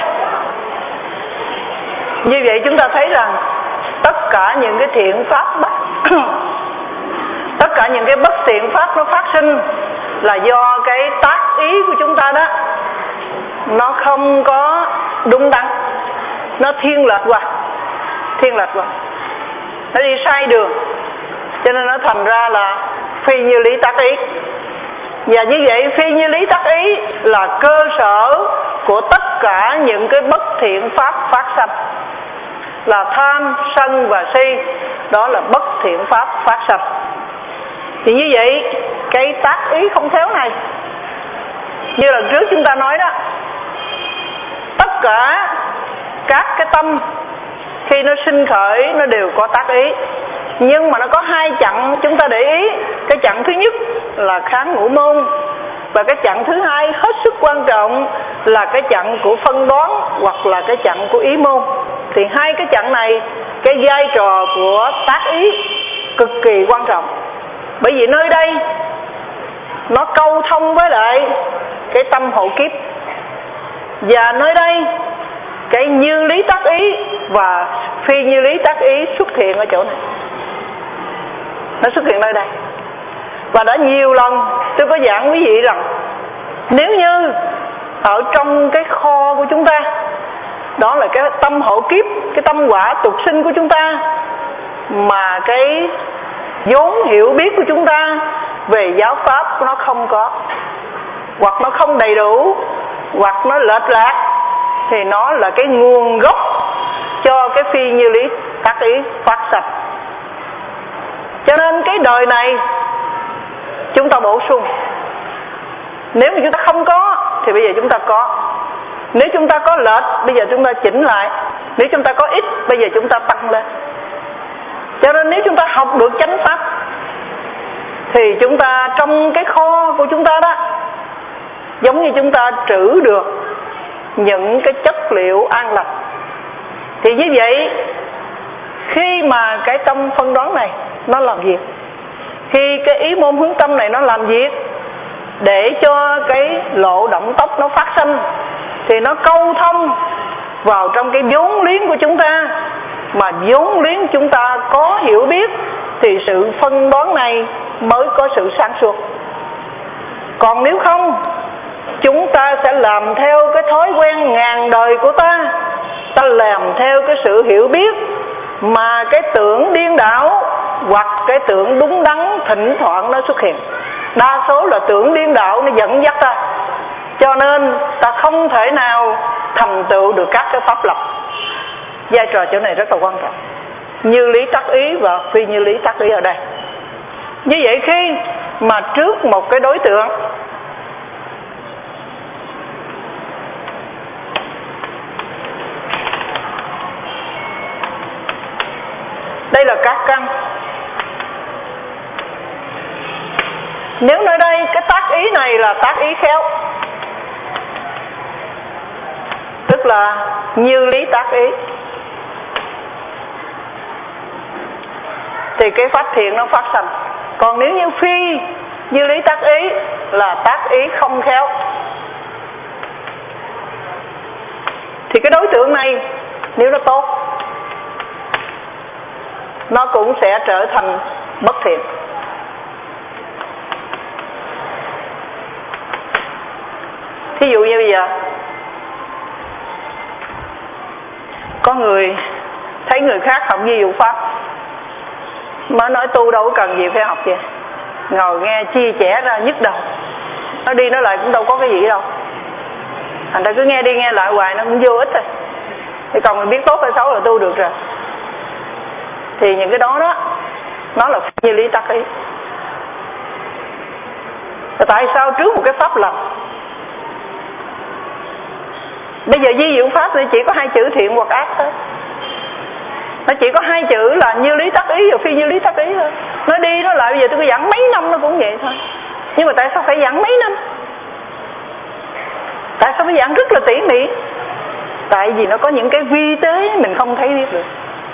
[SPEAKER 2] Như vậy chúng ta thấy rằng tất cả những cái thiện pháp bất tất cả những cái bất thiện pháp nó phát sinh là do cái tác ý của chúng ta đó, nó không có đúng đắn, nó thiên lệch qua, thiên lệch qua, nó đi sai đường, cho nên nó thành ra là phi như lý tác ý. Và như vậy phi như lý tác ý là cơ sở của tất cả những cái bất thiện pháp phát sanh, là tham, sân và si, đó là bất thiện pháp phát sanh. Thì như vậy cái tác ý không khéo này, như lần trước chúng ta nói đó, tất cả các cái tâm khi nó sinh khởi nó đều có tác ý, nhưng mà nó có hai chặng chúng ta để ý. Cái chặng thứ nhất là kháng ngũ môn, và cái chặng thứ hai hết sức quan trọng là cái chặng của phân đoán hoặc là cái chặng của ý môn. Thì hai cái chặng này, cái vai trò của tác ý cực kỳ quan trọng, bởi vì nơi đây nó câu thông với lại cái tâm hộ kiếp, và nơi đây cái như lý tác ý và phi như lý tác ý xuất hiện ở chỗ này, nó xuất hiện nơi đây. Và đã nhiều lần tôi có giảng quý vị rằng nếu như ở trong cái kho của chúng ta, đó là cái tâm hộ kiếp, cái tâm quả tục sinh của chúng ta, mà cái vốn hiểu biết của chúng ta về giáo pháp nó không có, hoặc nó không đầy đủ, hoặc nó lệch lạc, thì nó là cái nguồn gốc cho cái phi như lý tác ý phát sinh. Cho nên cái đời này chúng ta bổ sung. Nếu mà chúng ta không có thì bây giờ chúng ta có. Nếu chúng ta có lệch, bây giờ chúng ta chỉnh lại. Nếu chúng ta có ít, bây giờ chúng ta tăng lên. Cho nên nếu chúng ta học được chánh pháp thì chúng ta trong cái kho của chúng ta đó, giống như chúng ta trữ được những cái chất liệu an lành. Thì như vậy khi mà cái tâm phân đoán này nó làm việc, khi cái ý môn hướng tâm này nó làm việc để cho cái lộ động tốc nó phát sinh, thì nó câu thông vào trong cái vốn liếng của chúng ta. Mà vốn liếng chúng ta có hiểu biết thì sự phân đoán này mới có sự sáng suốt. Còn nếu không, chúng ta sẽ làm theo cái thói quen ngàn đời của ta, ta làm theo cái sự hiểu biết mà cái tưởng điên đảo hoặc cái tưởng đúng đắn thỉnh thoảng nó xuất hiện. Đa số là tưởng điên đảo nó dẫn dắt ta, cho nên ta không thể nào thành tựu được các cái pháp lập. Vai trò chỗ này rất là quan trọng, như lý tác ý và phi như lý tác ý ở đây. Như vậy khi mà trước một cái đối tượng, đây là các căn. Nếu nơi đây cái tác ý này là tác ý khéo, tức là như lý tác ý, thì cái pháp thiện nó phát sinh. Còn nếu như phi như lý tác ý là tác ý không khéo, thì cái đối tượng này nếu nó tốt, nó cũng sẽ trở thành bất thiện. Thí dụ như bây giờ có người thấy người khác học vi vụ pháp, mà nói tu đâu có cần gì phải học vậy, ngồi nghe chia sẻ ra nhức đầu, nó đi nói lại cũng đâu có cái gì đâu, thành ra cứ nghe đi nghe lại hoài nó cũng vô ích rồi. Thì còn mình biết tốt hay xấu là tu được rồi. Thì những cái đó đó nó là như lý tác ý. Tại sao trước một cái pháp lập Bây giờ vi diệu pháp thì chỉ có hai chữ thiện hoặc ác thôi. Nó chỉ có hai chữ là như lý tác ý và phi như lý tác ý thôi. Nó đi nó lại, bây giờ tôi có giảng mấy năm nó cũng vậy thôi. Nhưng mà tại sao phải giảng mấy năm? Tại sao phải giảng rất là tỉ mỉ? Tại vì nó có những cái vi tế mình không thấy biết được.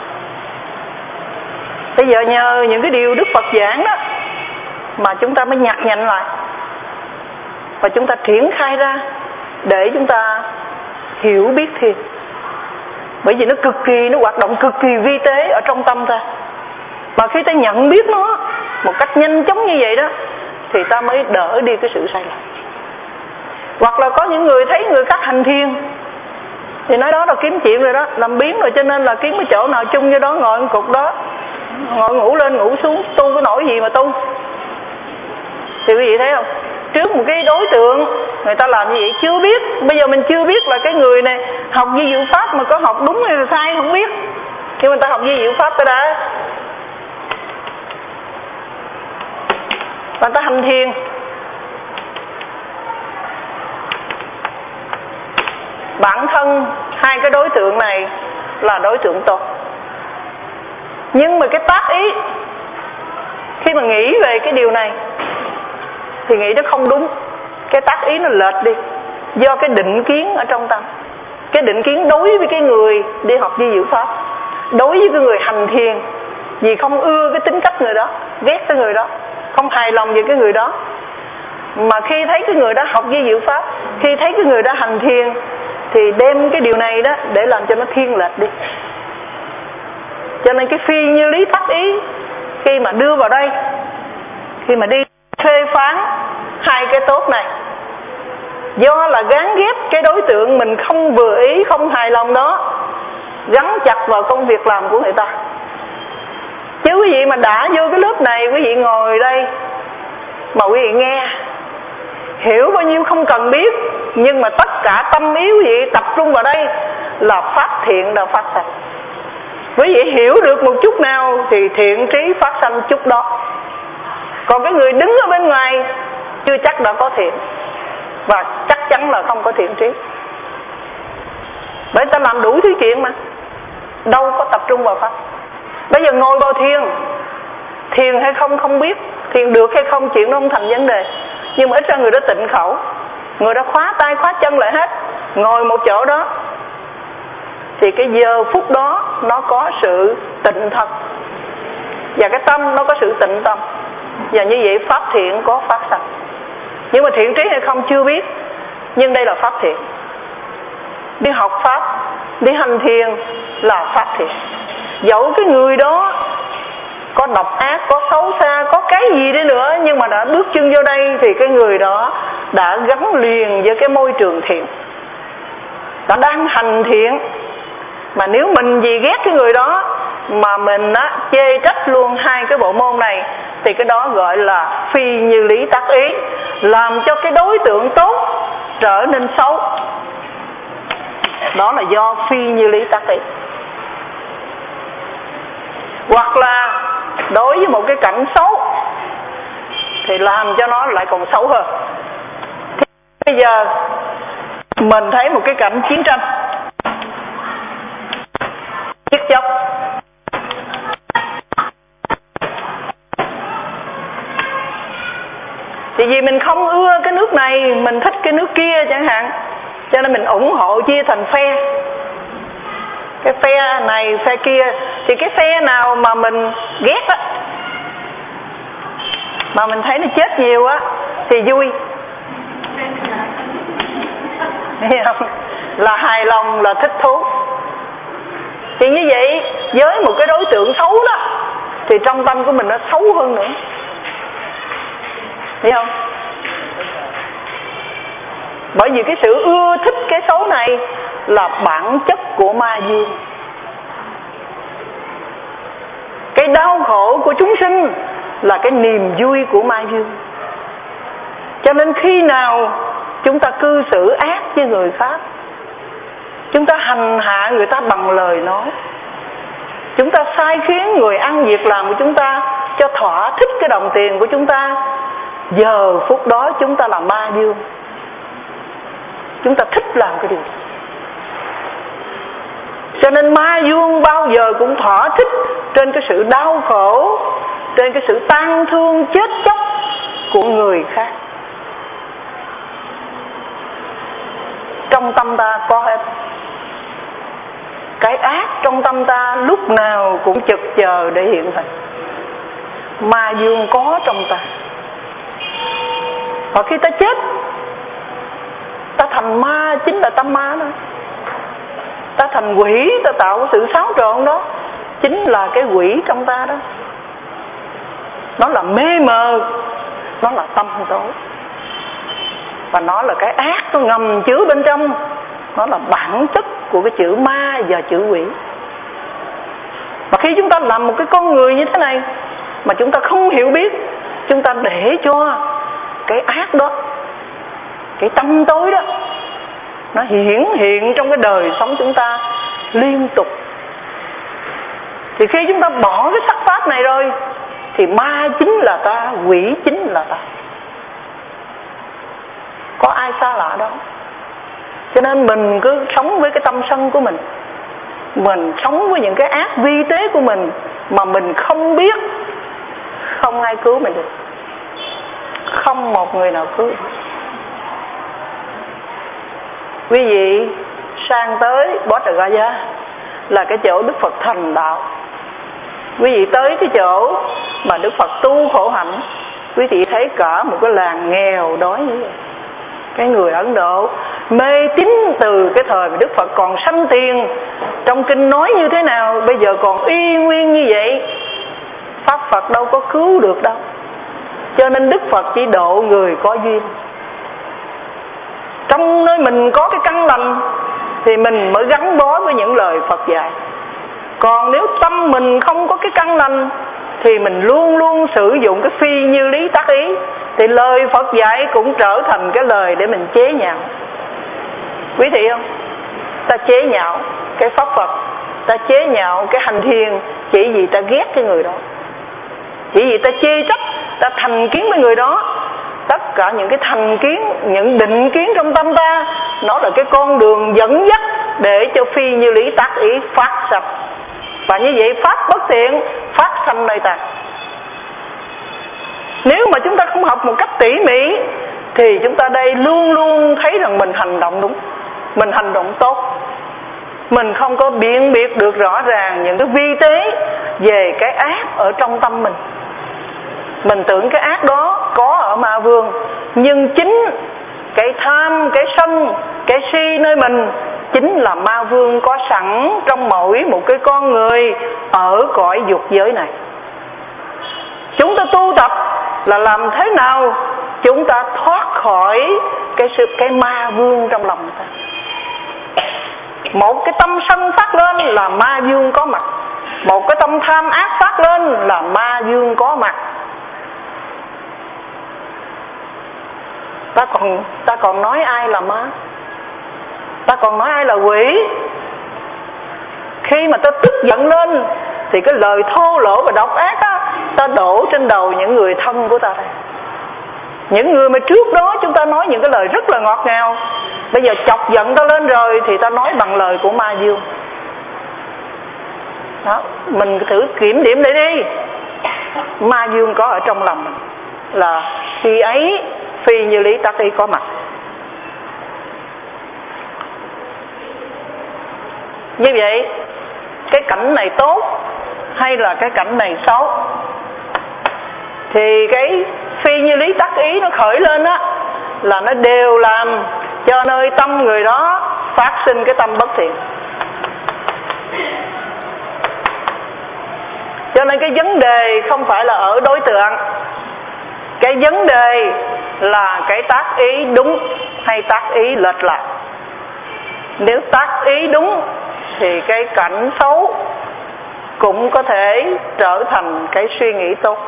[SPEAKER 2] Bây giờ nhờ những cái điều Đức Phật giảng đó mà chúng ta mới nhặt nhạnh lại, và chúng ta triển khai ra để chúng ta hiểu biết thiền. Bởi vì nó cực kỳ, nó hoạt động cực kỳ vi tế ở trong tâm ta. Mà khi ta nhận biết nó một cách nhanh chóng như vậy đó thì ta mới đỡ đi cái sự sai lầm. Hoặc là có những người thấy người khác hành thiền thì nói đó là kiếm chuyện rồi đó, làm biến rồi, cho nên là kiếm cái chỗ nào chung với đó ngồi một cục đó, ngồi ngủ lên ngủ xuống, tu có nổi gì mà tu. Thì quý vị thấy không, trước một cái đối tượng người ta làm như vậy chưa biết. Bây giờ mình chưa biết là cái người này học vi diệu pháp mà có học đúng hay là sai không biết, nhưng người ta học vi diệu pháp ta đã, và ta hành thiền. Bản thân hai cái đối tượng này là đối tượng tốt, nhưng mà cái tác ý khi mà nghĩ về cái điều này thì nghĩ nó không đúng. Cái tác ý nó lệch đi do cái định kiến ở trong tâm. Cái định kiến đối với cái người đi học vi diệu pháp, đối với cái người hành thiền, vì không ưa cái tính cách người đó, ghét cái người đó, không hài lòng về cái người đó. Mà khi thấy cái người đó học vi diệu pháp, khi thấy cái người đó hành thiền thì đem cái điều này đó để làm cho nó thiên lệch đi. Cho nên cái phi như lý tác ý khi mà đưa vào đây, khi mà đi phê phán hai cái tốt này, do là gán ghép cái đối tượng mình không vừa ý, không hài lòng đó, gắn chặt vào công việc làm của người ta. Chứ quý vị mà đã vô cái lớp này, quý vị ngồi đây mà quý vị nghe, hiểu bao nhiêu không cần biết, nhưng mà tất cả tâm ý quý vị tập trung vào đây là phát thiện là phát sanh. Quý vị hiểu được một chút nào thì thiện trí phát sanh chút đó. Còn cái người đứng ở bên ngoài chưa chắc đã có thiện, và chắc chắn là không có thiện trí. Bởi ta làm đủ thứ chuyện mà đâu có tập trung vào pháp. Bây giờ ngồi vào thiền, thiền hay không không biết, thiền được hay không chuyện nó không thành vấn đề. Nhưng mà ít ra người đó tịnh khẩu, người đó khóa tay khóa chân lại hết, ngồi một chỗ đó, thì cái giờ phút đó nó có sự tịnh thật, và cái tâm nó có sự tịnh tâm, và như vậy pháp thiện có phát sanh. Nhưng mà thiện trí hay không chưa biết, nhưng đây là pháp thiện. Đi học pháp, đi hành thiền là pháp thiện. Dẫu cái người đó có độc ác, có xấu xa, có cái gì đi nữa, nhưng mà đã bước chân vô đây thì cái người đó đã gắn liền với cái môi trường thiện, đã đang hành thiện. Mà nếu mình vì ghét cái người đó mà mình á, chê trách luôn hai cái bộ môn này, thì cái đó gọi là phi như lý tác ý, làm cho cái đối tượng tốt trở nên xấu. Đó là do phi như lý tác ý. Hoặc là đối với một cái cảnh xấu thì làm cho nó lại còn xấu hơn. Thì bây giờ mình thấy một cái cảnh chiến tranh, giết chóc, thì vì mình không ưa cái nước này, mình thích cái nước kia chẳng hạn, cho nên mình ủng hộ chia thành phe, cái phe này phe kia. Thì cái phe nào mà mình ghét á, mà mình thấy nó chết nhiều á thì vui, hiểu không? Là hài lòng, là thích thú. Thì như vậy với một cái đối tượng xấu đó thì trong tâm của mình nó xấu hơn nữa, hiểu không? Bởi vì cái sự ưa thích cái xấu này là bản chất của ma dương. Cái đau khổ của chúng sinh là cái niềm vui của ma dương. Cho nên khi nào chúng ta cư xử ác với người khác, chúng ta hành hạ người ta bằng lời nói, chúng ta sai khiến người ăn việc làm của chúng ta cho thỏa thích cái đồng tiền của chúng ta, giờ phút đó chúng ta là ma dương. Chúng ta thích làm cái điều đó. Cho nên ma vương bao giờ cũng thỏa thích trên cái sự đau khổ, trên cái sự tang thương chết chóc của người khác. Trong tâm ta có hết. Cái ác trong tâm ta lúc nào cũng chực chờ để hiện thành. Ma vương có trong ta. Và khi ta chết, ta thành ma, chính là tâm ma đó. Ta thành quỷ, ta tạo cái sự xáo trộn đó, chính là cái quỷ trong ta đó. Nó là mê mờ, nó là tâm tối, và nó là cái ác nó ngầm chứa bên trong. Nó là bản chất của cái chữ ma và chữ quỷ. Và khi chúng ta làm một cái con người như thế này mà chúng ta không hiểu biết, chúng ta để cho cái ác đó, cái tâm tối đó, nó hiển hiện trong cái đời sống chúng ta liên tục. Thì khi chúng ta bỏ cái sắc pháp này rồi thì ma chính là ta, quỷ chính là ta. Có ai xa lạ đâu. Cho nên mình cứ sống với cái tâm sân của mình, mình sống với những cái ác vi tế của mình mà mình không biết, không ai cứu mình được. Không một người nào cứu. Quý vị sang tới Bodh Gaya là cái chỗ Đức Phật thành đạo. Quý vị tới cái chỗ mà Đức Phật tu khổ hạnh, quý vị thấy cả một cái làng nghèo đói như vậy. Cái người Ấn Độ mê tín từ cái thời mà Đức Phật còn sanh tiền. Trong kinh nói như thế nào, bây giờ còn y nguyên như vậy. Pháp Phật đâu có cứu được đâu. Cho nên Đức Phật chỉ độ người có duyên. Trong nơi mình có cái căn lành thì mình mới gắn bó với những lời Phật dạy. Còn nếu tâm mình không có cái căn lành thì mình luôn luôn sử dụng cái phi như lý tác ý, thì lời Phật dạy cũng trở thành cái lời để mình chế nhạo. Quý thị không? Ta chế nhạo cái pháp Phật, ta chế nhạo cái hành thiền chỉ vì ta ghét cái người đó, chỉ vì ta chê trách, ta thành kiến với người đó. Tất cả những cái thành kiến, những định kiến trong tâm ta, nó là cái con đường dẫn dắt để cho phi như lý tác ý phát sanh. Và như vậy pháp bất thiện phát sanh nơi ta. Nếu mà chúng ta không học một cách tỉ mỉ thì chúng ta đây luôn luôn thấy rằng mình hành động đúng, mình hành động tốt. Mình không có biện biệt được rõ ràng những cái vi tế về cái ác ở trong tâm mình. Mình tưởng cái ác đó có ở ma vương, nhưng chính cái tham, cái sân, cái si nơi mình chính là ma vương có sẵn trong mỗi một cái con người ở cõi dục giới này. Chúng ta tu tập là làm thế nào chúng ta thoát khỏi cái sự cái ma vương trong lòng ta. Một cái tâm sân phát lên là ma vương có mặt, một cái tâm tham ác phát lên là ma vương có mặt. Ta còn ta còn nói ai là ma, ta còn nói ai là quỷ. Khi mà ta tức giận lên thì cái lời thô lỗ và độc ác á, ta đổ trên đầu những người thân của ta đây. Những người mà trước đó chúng ta nói những cái lời rất là ngọt ngào, bây giờ chọc giận ta lên rồi thì ta nói bằng lời của ma dương. Đó, mình thử kiểm điểm lại đi. Ma dương có ở trong lòng mình, là khi ấy phi như lý tác ý có mặt. Như vậy cái cảnh này tốt hay là cái cảnh này xấu, thì cái phi như lý tác ý nó khởi lên á, là nó đều làm cho nơi tâm người đó phát sinh cái tâm bất thiện. Cho nên cái vấn đề không phải là ở đối tượng, cái vấn đề là cái tác ý đúng hay tác ý lệch lạc. Nếu tác ý đúng thì cái cảnh xấu cũng có thể trở thành cái suy nghĩ tốt.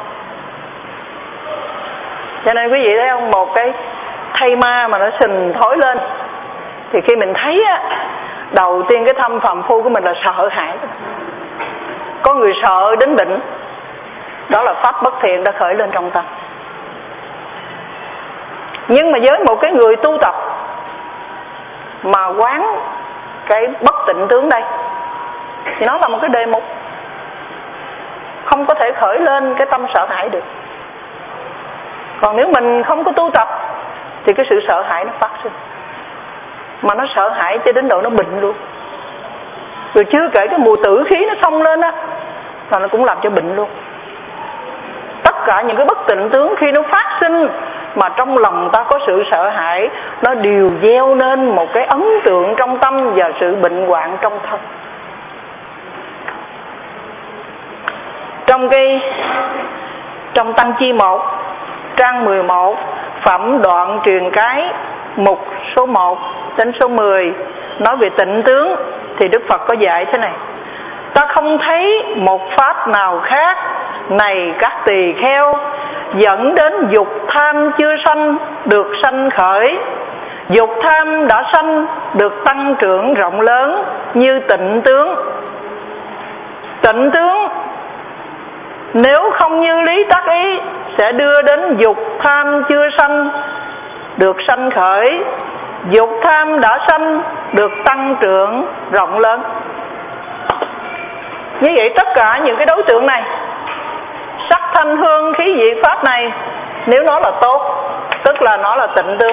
[SPEAKER 2] Cho nên quý vị thấy không, một cái thây ma mà nó sình thối lên thì khi mình thấy á, đầu tiên cái thâm phàm phu của mình là sợ hãi. Có người sợ đến bệnh, đó là pháp bất thiện đã khởi lên trong tâm. Nhưng mà với một cái người tu tập mà quán cái bất tịnh tướng đây, thì nó là một cái đề mục không có thể khởi lên cái tâm sợ hãi được. Còn nếu mình không có tu tập thì cái sự sợ hãi nó phát sinh, mà nó sợ hãi cho đến độ nó bệnh luôn. Rồi chưa kể cái mùi tử khí nó xông lên á, là nó cũng làm cho bệnh luôn. Tất cả những cái bất tịnh tướng khi nó phát sinh mà trong lòng ta có sự sợ hãi, nó đều gieo nên một cái ấn tượng trong tâm và sự bệnh hoạn trong thân. Trong cái trong Tăng Chi một trang mười một, phẩm đoạn truyền cái, mục số một đến số mười nói về tịnh tướng, thì Đức Phật có dạy thế này: ta không thấy một pháp nào khác này các tỳ kheo dẫn đến dục tham chưa sanh được sanh khởi, dục tham đã sanh được tăng trưởng rộng lớn như tịnh tướng. Tịnh tướng nếu không như lý tác ý sẽ đưa đến dục tham chưa sanh được sanh khởi, dục tham đã sanh được tăng trưởng rộng lớn. Như vậy tất cả những cái đối tượng này, sắc thanh hương khí vị pháp này, nếu nó là tốt tức là nó là tịnh tướng.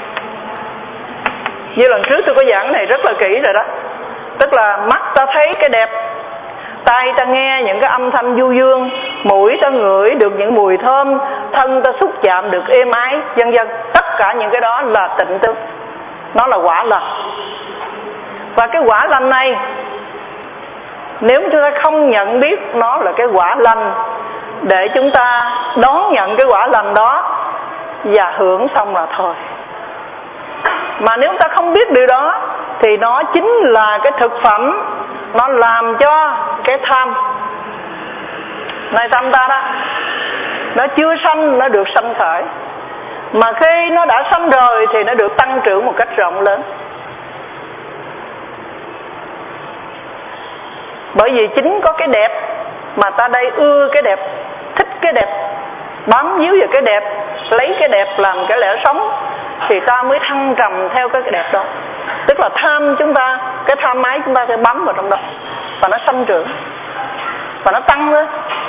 [SPEAKER 2] Như lần trước tôi có giảng này rất là kỹ rồi đó. Tức là mắt ta thấy cái đẹp, tai ta nghe những cái âm thanh du dương, mũi ta ngửi được những mùi thơm, thân ta xúc chạm được êm ái, vân vân. Tất cả những cái đó là tịnh tướng, nó là quả lành. Và cái quả lành này, nếu chúng ta không nhận biết nó là cái quả lành để chúng ta đón nhận cái quả lành đó và hưởng xong là thôi. Mà nếu ta không biết điều đó thì nó chính là cái thực phẩm, nó làm cho cái tham này tâm ta đó, nó chưa sanh nó được sanh khởi, mà khi nó đã sanh rồi thì nó được tăng trưởng một cách rộng lớn. Bởi vì chính có cái đẹp mà ta đây ưa cái đẹp, thích cái đẹp, bám víu vào cái đẹp, lấy cái đẹp làm cái lẽ sống, thì ta mới thăng trầm theo cái đẹp đó. Tức là tham chúng ta, cái tham ái chúng ta sẽ bám vào trong đó, và nó sanh trưởng và nó tăng lên.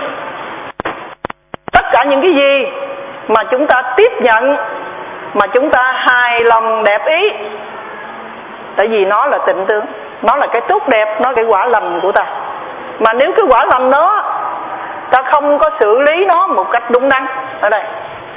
[SPEAKER 2] Tất cả những cái gì mà chúng ta tiếp nhận, mà chúng ta hài lòng đẹp ý, tại vì nó là tịnh tướng, nó là cái tốt đẹp, nó là cái quả lành của ta. Mà nếu cái quả lành đó ta không có xử lý nó một cách đúng đắn, ở đây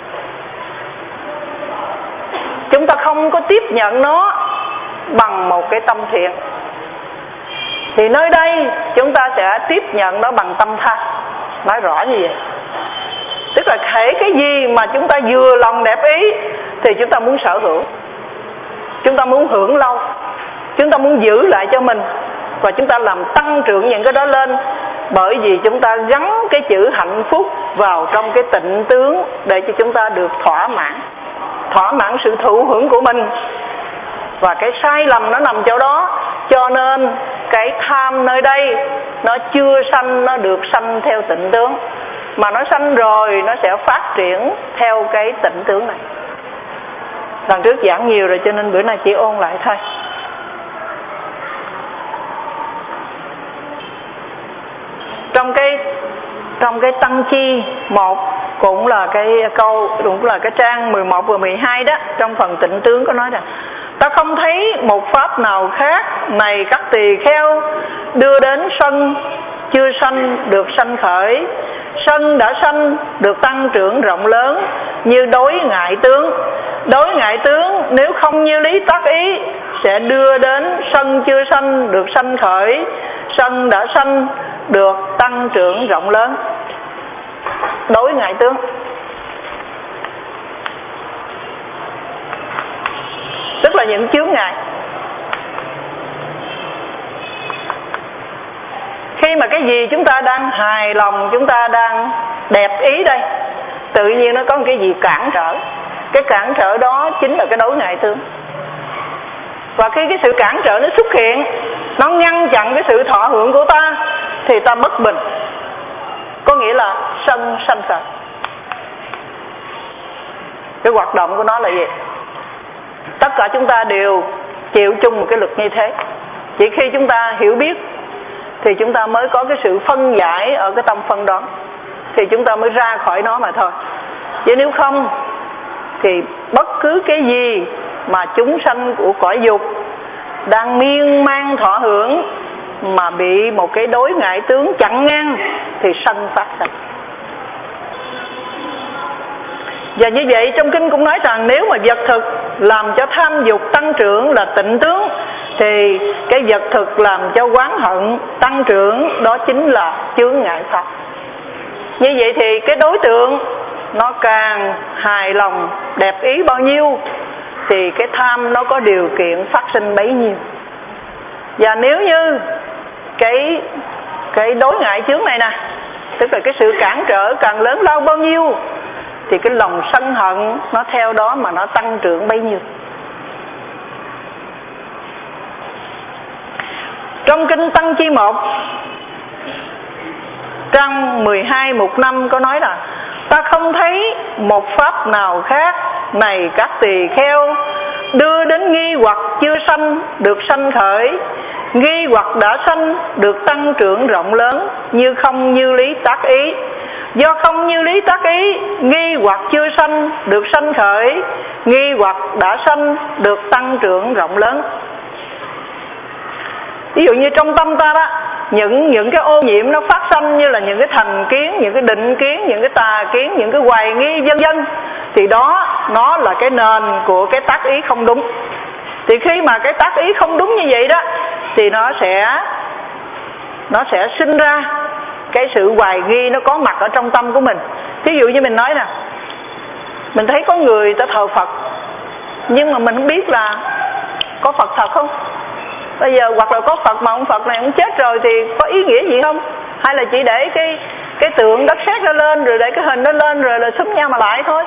[SPEAKER 2] chúng ta không có tiếp nhận nó bằng một cái tâm thiện, thì nơi đây chúng ta sẽ tiếp nhận nó bằng tâm tha. Nói rõ như vậy. Tức là hễ cái gì mà chúng ta vừa lòng đẹp ý thì chúng ta muốn sở hữu, chúng ta muốn hưởng lâu, chúng ta muốn giữ lại cho mình, và chúng ta làm tăng trưởng những cái đó lên. Bởi vì chúng ta gắn cái chữ hạnh phúc vào trong cái tịnh tướng để cho chúng ta được thỏa mãn, thỏa mãn sự thụ hưởng của mình. Và cái sai lầm nó nằm chỗ đó. Cho nên cái tham nơi đây nó chưa sanh, nó được sanh theo tịnh tướng, mà nó sanh rồi nó sẽ phát triển theo cái tịnh tướng này. Lần trước giảng nhiều rồi cho nên bữa nay chỉ ôn lại thôi. Trong cái trong cái Tăng Chi một cũng là cái câu, cũng là cái trang mười một và mười hai đó, trong phần tịnh tướng có nói rằng: ta không thấy một pháp nào khác này các tỳ kheo đưa đến sân chưa sanh được sanh khởi, sân đã sanh được tăng trưởng rộng lớn như đối ngại tướng. Đối ngại tướng nếu không như lý tác ý sẽ đưa đến sân chưa sanh được sanh khởi, sân đã sanh được tăng trưởng rộng lớn. Đối ngại tướng tức là những chướng ngại. Khi mà cái gì chúng ta đang hài lòng, chúng ta đang đẹp ý đây, tự nhiên nó có một cái gì cản trở. Cái cản trở đó chính là cái đối ngại tướng. Và khi cái sự cản trở nó xuất hiện, nó ngăn chặn cái sự thọ hưởng của ta, thì ta bất bình, có nghĩa là sân sanh khởi. Cái hoạt động của nó là gì? Tất cả chúng ta đều chịu chung một cái luật như thế. Chỉ khi chúng ta hiểu biết thì chúng ta mới có cái sự phân giải ở cái tâm phân đoán, thì chúng ta mới ra khỏi nó mà thôi. Chứ nếu không thì bất cứ cái gì mà chúng sanh của cõi dục đang miên man thọ hưởng mà bị một cái đối ngại tướng chặn ngang thì sanh phát sanh. Và như vậy trong kinh cũng nói rằng nếu mà vật thực làm cho tham dục tăng trưởng là tịnh tướng, thì cái vật thực làm cho oán hận tăng trưởng đó chính là chướng ngại pháp. Như vậy thì cái đối tượng nó càng hài lòng đẹp ý bao nhiêu thì cái tham nó có điều kiện phát sinh bấy nhiêu. Và nếu như cái cái đối ngại chướng này nè, tức là cái sự cản trở càng lớn lao bao nhiêu thì cái lòng sân hận nó theo đó mà nó tăng trưởng bấy nhiêu. Trong kinh Tăng Chi một trang mười hai mục năm có nói là: ta không thấy một pháp nào khác này các tỳ kheo, đưa đến nghi hoặc chưa sanh được sanh khởi, nghi hoặc đã sanh được tăng trưởng rộng lớn, như không như lý tác ý. Do không như lý tác ý, nghi hoặc chưa sanh được sanh khởi, nghi hoặc đã sanh được tăng trưởng rộng lớn. Ví dụ như trong tâm ta đó, những những cái ô nhiễm nó phát sanh như là những cái thành kiến, những cái định kiến, những cái tà kiến, những cái hoài nghi vân vân, thì đó nó là cái nền của cái tác ý không đúng. Thì khi mà cái tác ý không đúng như vậy đó thì nó sẽ nó sẽ sinh ra cái sự hoài nghi nó có mặt ở trong tâm của mình. Ví dụ như mình nói nè, mình thấy có người ta thờ Phật nhưng mà mình không biết là có Phật thật không. Bây giờ hoặc là có Phật mà ông Phật này ông chết rồi thì có ý nghĩa gì không? Hay là chỉ để cái cái tượng đất sét nó lên rồi để cái hình nó lên rồi là xúm nhau mà lại thôi.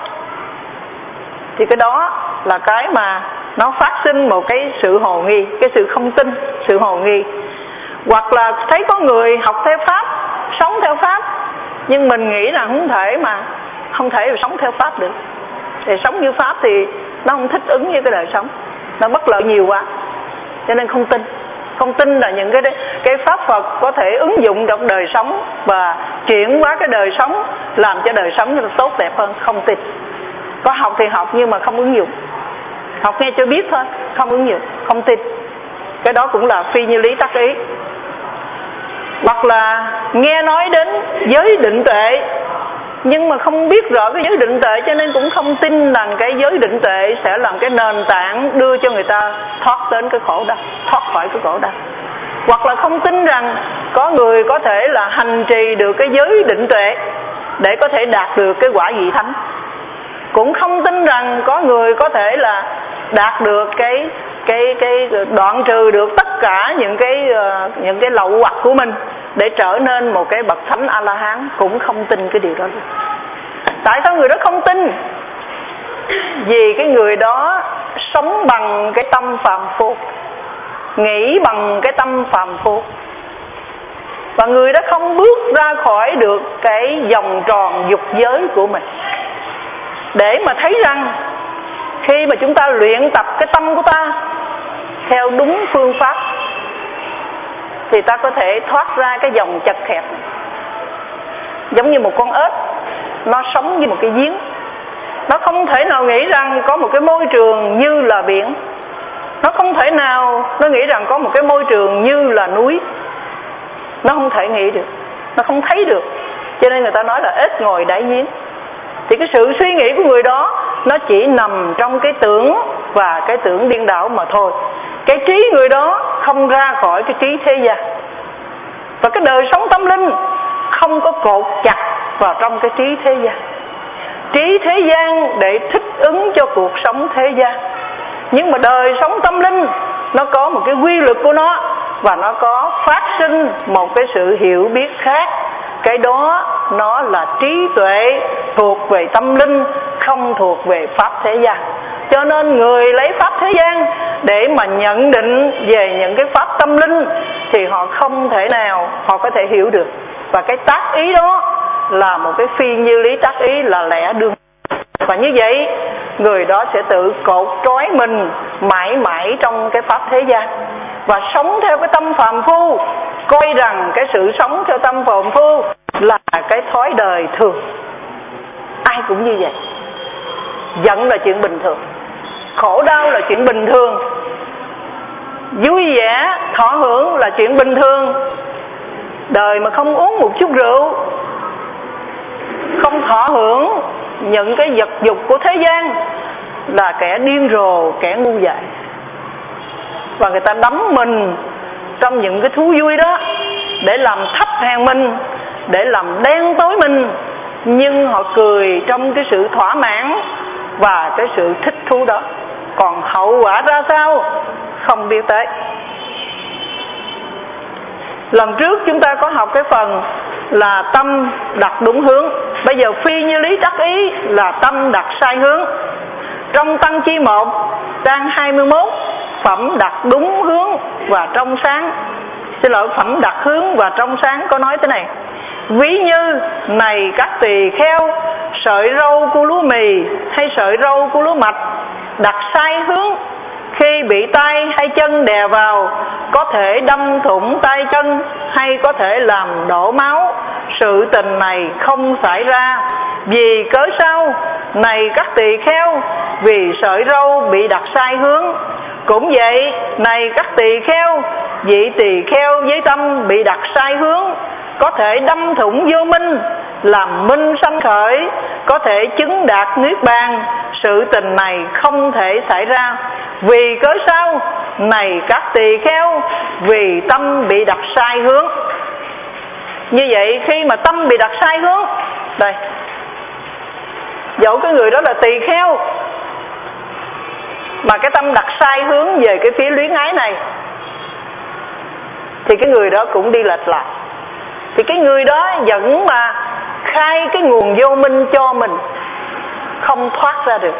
[SPEAKER 2] Thì cái đó là cái mà nó phát sinh một cái sự hồ nghi, cái sự không tin, sự hồ nghi. Hoặc là thấy có người học theo Pháp, sống theo Pháp, nhưng mình nghĩ là không thể mà không thể mà sống theo Pháp được. Thì sống như Pháp thì nó không thích ứng với cái đời sống, nó bất lợi nhiều quá, cho nên không tin. Không tin là những cái cái pháp Phật có thể ứng dụng trong đời sống và chuyển hóa cái đời sống, làm cho đời sống nó tốt đẹp hơn. Không tin. Có học thì học nhưng mà không ứng dụng, học nghe cho biết thôi, không ứng dụng, không tin. Cái đó cũng là phi như lý tác ý. Hoặc là nghe nói đến giới định tuệ nhưng mà không biết rõ cái giới định tuệ, cho nên cũng không tin rằng cái giới định tuệ sẽ làm cái nền tảng đưa cho người ta thoát đến cái khổ đau, thoát khỏi cái khổ đau. Hoặc là không tin rằng có người có thể là hành trì được cái giới định tuệ để có thể đạt được cái quả vị thánh. Cũng không tin rằng có người có thể là đạt được cái cái cái đoạn trừ được tất cả những cái những cái lậu hoặc của mình để trở nên một cái bậc thánh A La Hán. Cũng không tin cái điều đó luôn. Tại sao người đó không tin? Vì cái người đó sống bằng cái tâm phàm phu, nghĩ bằng cái tâm phàm phu, và người đó không bước ra khỏi được cái vòng tròn dục giới của mình, để mà thấy rằng khi mà chúng ta luyện tập cái tâm của ta theo đúng phương pháp thì ta có thể thoát ra cái vòng chật hẹp. Giống như một con ếch, nó sống như một cái giếng, nó không thể nào nghĩ rằng có một cái môi trường như là biển, nó không thể nào nó nghĩ rằng có một cái môi trường như là núi. Nó không thể nghĩ được, nó không thấy được, cho nên người ta nói là ếch ngồi đáy giếng. Thì cái sự suy nghĩ của người đó nó chỉ nằm trong cái tưởng và cái tưởng điên đảo mà thôi. Cái trí người đó không ra khỏi cái trí thế gian, và cái đời sống tâm linh không có cột chặt vào trong cái trí thế gian. Trí thế gian để thích ứng cho cuộc sống thế gian, nhưng mà đời sống tâm linh nó có một cái quy luật của nó, và nó có phát sinh một cái sự hiểu biết khác. Cái đó nó là trí tuệ thuộc về tâm linh, không thuộc về pháp thế gian. Cho nên người lấy pháp thế gian để mà nhận định về những cái pháp tâm linh thì họ không thể nào họ có thể hiểu được. Và cái tác ý đó là một cái phi như lý tác ý, là lẽ đương. Và như vậy người đó sẽ tự cột trói mình mãi mãi trong cái pháp thế gian và sống theo cái tâm phàm phu, coi rằng cái sự sống theo tâm phàm phu là cái thói đời thường. Ai cũng như vậy. Giận là chuyện bình thường, khổ đau là chuyện bình thường, vui vẻ thọ hưởng là chuyện bình thường. Đời mà không uống một chút rượu, không thọ hưởng những cái vật dục của thế gian là kẻ điên rồ, kẻ ngu dại. Và người ta đắm mình trong những cái thú vui đó để làm thấp hèn mình, để làm đen tối mình. Nhưng họ cười trong cái sự thỏa mãn và cái sự thích thú đó. Còn hậu quả ra sao không biết tới. Lần trước chúng ta có học cái phần là tâm đặt đúng hướng. Bây giờ phi như lý đắc ý là tâm đặt sai hướng. Trong Tăng Chi một trang hai mươi mốt, phẩm đặt đúng hướng và trong sáng. Xin lỗi, phẩm đặt hướng và trong sáng có nói thế này: ví như này các tỳ kheo, sợi râu của lúa mì hay sợi râu của lúa mạch đặt sai hướng, khi bị tay hay chân đè vào có thể đâm thủng tay chân hay có thể làm đổ máu. Sự tình này không xảy ra. Vì cớ sao? Này các tỳ kheo, vì sợi râu bị đặt sai hướng. Cũng vậy, này các tỳ kheo, vị tỳ kheo với tâm bị đặt sai hướng có thể đâm thủng vô minh, làm minh sanh khởi, có thể chứng đạt niết bàn. Sự tình này không thể xảy ra. Vì cớ sao? Này các tỳ kheo, vì tâm bị đặt sai hướng. Như vậy khi mà tâm bị đặt sai hướng, đây, dẫu cái người đó là tỳ kheo mà cái tâm đặt sai hướng về cái phía luyến ái này thì cái người đó cũng đi lệch lạc. Thì cái người đó vẫn mà khai cái nguồn vô minh cho mình, không thoát ra được.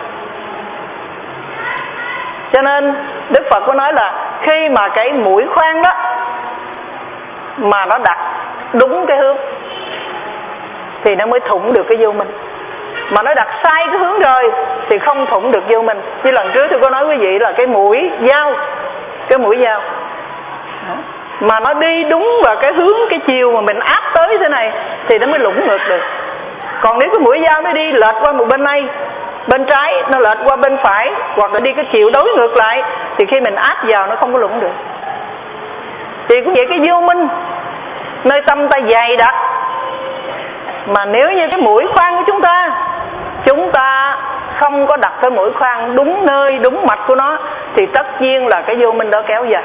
[SPEAKER 2] Cho nên Đức Phật có nói là khi mà cái mũi khoan đó mà nó đặt đúng cái hướng thì nó mới thủng được cái vô minh. Mà nó đặt sai cái hướng rồi thì không thủng được vô minh. Như lần trước tôi có nói quý vị là cái mũi dao, cái mũi dao mà nó đi đúng vào cái hướng, cái chiều mà mình áp tới thế này thì nó mới lũng ngược được. Còn nếu cái mũi dao nó đi lệch qua một bên này, bên trái nó lệch qua bên phải, hoặc là đi cái chiều đối ngược lại, thì khi mình áp vào nó không có lũng được. Thì cũng vậy, cái vô minh nơi tâm ta dày đặc, mà nếu như cái mũi khoan của chúng ta chúng ta không có đặt cái mũi khoan đúng nơi đúng mạch của nó thì tất nhiên là cái vô minh đó kéo dài.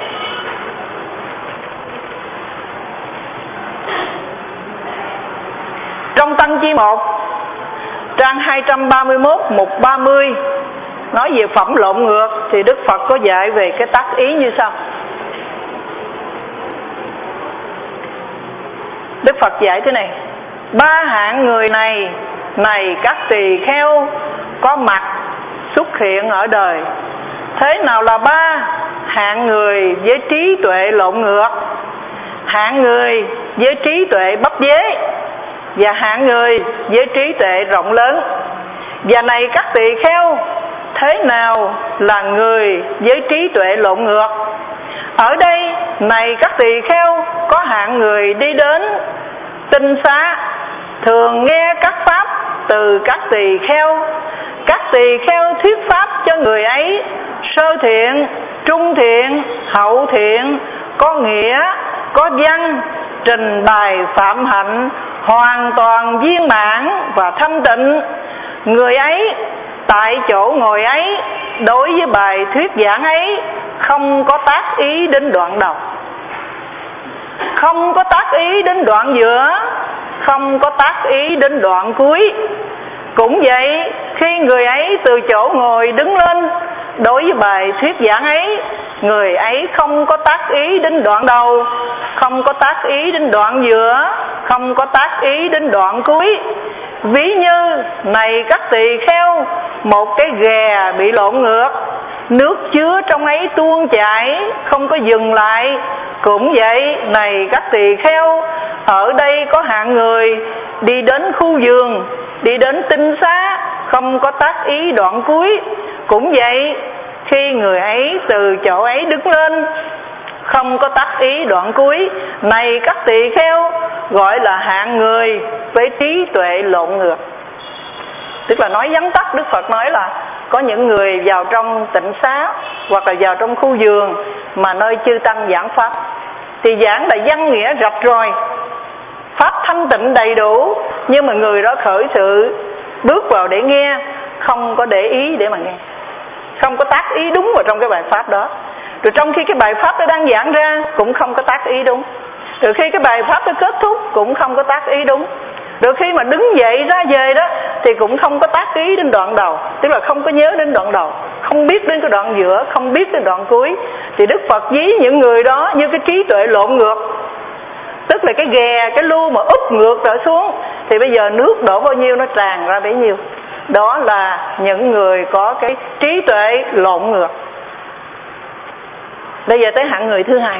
[SPEAKER 2] Trong Tăng Chi một trang hai trăm ba mươi mốt mục ba mươi nói về phẩm lộn ngược thì Đức Phật có dạy về cái tác ý như sau. Đức Phật dạy thế này: ba hạng người này, này các tỳ kheo, có mặt xuất hiện ở đời. Thế nào là ba? Hạng người với trí tuệ lộn ngược, hạng người với trí tuệ bắp dế, và hạng người với trí tuệ rộng lớn. Và này các tỳ kheo, thế nào là người với trí tuệ lộn ngược? Ở đây, này các tỳ kheo, có hạng người đi đến tinh xá, thường nghe các pháp từ các tỳ kheo. Các tỳ kheo thuyết pháp cho người ấy, sơ thiện, trung thiện, hậu thiện, có nghĩa, có văn, trình bày phạm hạnh hoàn toàn viên mãn và thanh tịnh. Người ấy tại chỗ ngồi ấy, đối với bài thuyết giảng ấy không có tác ý đến đoạn đầu, không có tác ý đến đoạn giữa, không có tác ý đến đoạn cuối. Cũng vậy, khi người ấy từ chỗ ngồi đứng lên đối với bài thuyết giảng ấy, người ấy không có tác ý đến đoạn đầu, không có tác ý đến đoạn giữa, không có tác ý đến đoạn cuối. Ví như này các tỳ kheo, một cái ghè bị lộn ngược, nước chứa trong ấy tuôn chảy, không có dừng lại. Cũng vậy, này các tỳ kheo, ở đây có hạng người đi đến khu vườn, đi đến tinh xá, không có tác ý đoạn cuối. Cũng vậy, khi người ấy từ chỗ ấy đứng lên không có tác ý đoạn cuối. Này các tỳ kheo, gọi là hạng người với trí tuệ lộn ngược. Tức là nói vắn tắt, Đức Phật nói là có những người vào trong tịnh xá hoặc là vào trong khu vườn mà nơi chư tăng giảng pháp, thì giảng là văn nghĩa rạch ròi, pháp thanh tịnh đầy đủ, nhưng mà người đó khởi sự bước vào để nghe, không có để ý để mà nghe, không có tác ý đúng vào trong cái bài pháp đó. Rồi trong khi cái bài pháp đó đang giảng ra cũng không có tác ý đúng. Rồi khi cái bài pháp đó kết thúc cũng không có tác ý đúng. Rồi khi mà đứng dậy ra về đó thì cũng không có tác ý đến đoạn đầu, tức là không có nhớ đến đoạn đầu, không biết đến cái đoạn giữa, không biết đến đoạn cuối. Thì Đức Phật ví những người đó như cái trí tuệ lộn ngược, tức là cái ghè, cái lu mà úp ngược trở xuống, thì bây giờ nước đổ bao nhiêu nó tràn ra bấy nhiêu. Đó là những người có cái trí tuệ lộn ngược. Bây giờ tới hạng người thứ hai.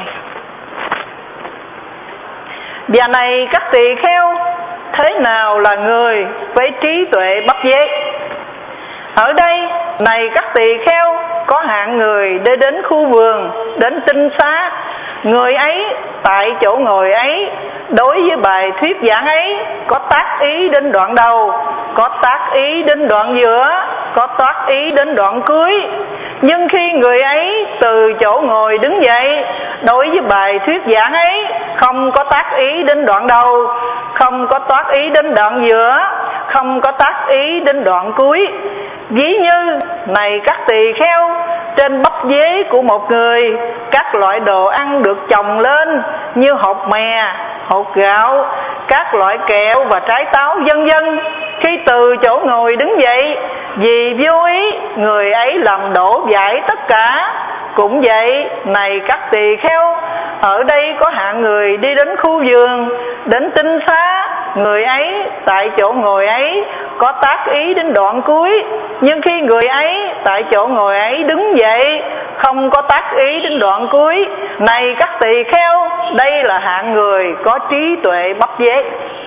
[SPEAKER 2] Và này các tỳ kheo, thế nào là người với trí tuệ bắp dế? Ở đây, này các tỳ kheo, có hạng người đi đến khu vườn, đến tinh xá. Người ấy tại chỗ ngồi ấy, đối với bài thuyết giảng ấy, có tác ý đến đoạn đầu, có tác ý đến đoạn giữa, có tác ý đến đoạn cuối. Nhưng khi người ấy từ chỗ ngồi đứng dậy, đối với bài thuyết giảng ấy, không có tác ý đến đoạn đầu, không có tác ý đến đoạn giữa, không có tác ý đến đoạn cuối. Ví như, này các tỳ kheo, trên bắp dế của một người, các loại đồ ăn được chồng lên như hột mè, hột gạo, các loại kẹo và trái táo vân vân. Khi từ chỗ ngồi đứng dậy, vì vô ý, người ấy làm đổ vãi tất cả. Cũng vậy, này các tỳ kheo, ở đây có hạng người đi đến khu vườn, đến tinh xá. Người ấy tại chỗ ngồi ấy có tác ý đến đoạn cuối, nhưng khi người ấy tại chỗ ngồi ấy đứng dậy, không có tác ý đến đoạn cuối. Này các tỳ kheo, đây là hạng người có trí tuệ bắp dế.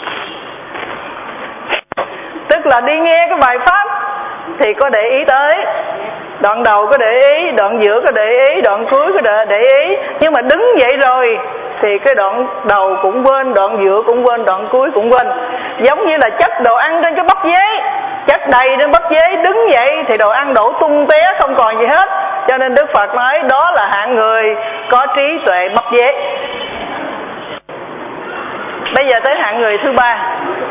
[SPEAKER 2] Tức là đi nghe cái bài pháp thì có để ý tới, đoạn đầu có để ý, đoạn giữa có để ý, đoạn cuối có để, để ý. Nhưng mà đứng dậy rồi thì cái đoạn đầu cũng quên, đoạn giữa cũng quên, đoạn cuối cũng quên. Giống như là chất đồ ăn trên cái bắp dế, chất đầy trên bắp dế, đứng dậy thì đồ ăn đổ tung té không còn gì hết. Cho nên Đức Phật nói đó là hạng người có trí tuệ bắp dế. Bây giờ tới hạng người thứ ba.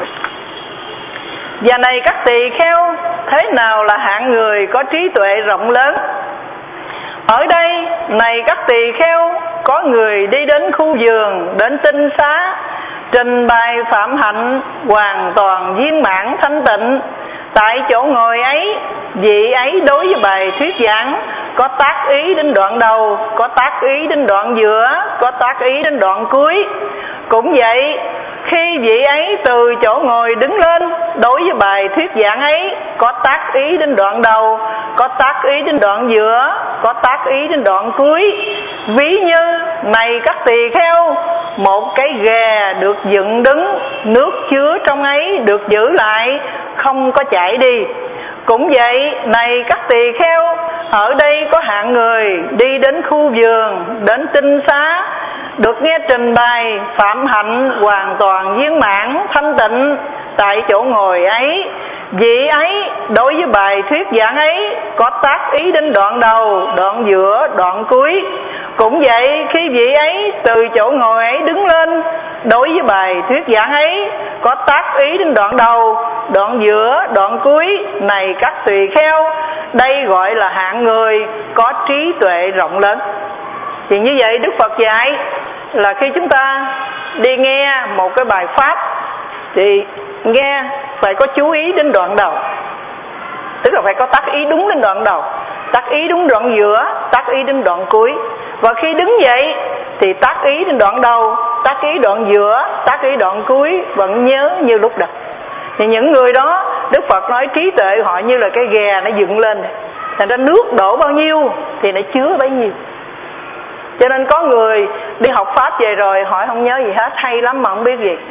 [SPEAKER 2] Và này các tỳ kheo, thế nào là hạng người có trí tuệ rộng lớn? Ở đây, này các tỳ kheo, có người đi đến khu vườn, đến tinh xá, trình bày phạm hạnh hoàn toàn viên mãn thanh tịnh. Tại chỗ ngồi ấy, vị ấy đối với bài thuyết giảng có tác ý đến đoạn đầu, có tác ý đến đoạn giữa, có tác ý đến đoạn cuối. Cũng vậy, khi vị ấy từ chỗ ngồi đứng lên, đối với bài thuyết giảng ấy có tác ý đến đoạn đầu, có tác ý đến đoạn giữa, có tác ý đến đoạn cuối. Ví như, này các tỳ kheo, một cái ghè được dựng đứng, nước chứa trong ấy được giữ lại, không có chảy đi. Cũng vậy, này các tỳ kheo, ở đây có hạng người đi đến khu vườn, đến tinh xá, được nghe trình bày phạm hạnh hoàn toàn viên mãn thanh tịnh. Tại chỗ ngồi ấy, vị ấy đối với bài thuyết giảng ấy có tác ý đến đoạn đầu, đoạn giữa, đoạn cuối. Cũng vậy, khi vị ấy từ chỗ ngồi ấy đứng lên, đối với bài thuyết giảng ấy có tác ý đến đoạn đầu, đoạn giữa, đoạn cuối. Này các tỳ kheo, đây gọi là hạng người có trí tuệ rộng lớn. Thì như vậy Đức Phật dạy là khi chúng ta đi nghe một cái bài pháp thì nghe phải có chú ý đến đoạn đầu, tức là phải có tác ý đúng đến đoạn đầu, tác ý đúng đoạn giữa, tác ý đến đoạn cuối. Và khi đứng dậy thì tác ý đến đoạn đầu, tác ý đoạn giữa, tác ý đoạn cuối, vẫn nhớ như lúc đầu. Thì những người đó, Đức Phật nói trí tuệ họ như là cái ghè nó dựng lên, thành ra nước đổ bao nhiêu thì nó chứa bấy nhiêu. Cho nên có người đi học pháp về rồi hỏi không nhớ gì hết, hay lắm mà không biết gì.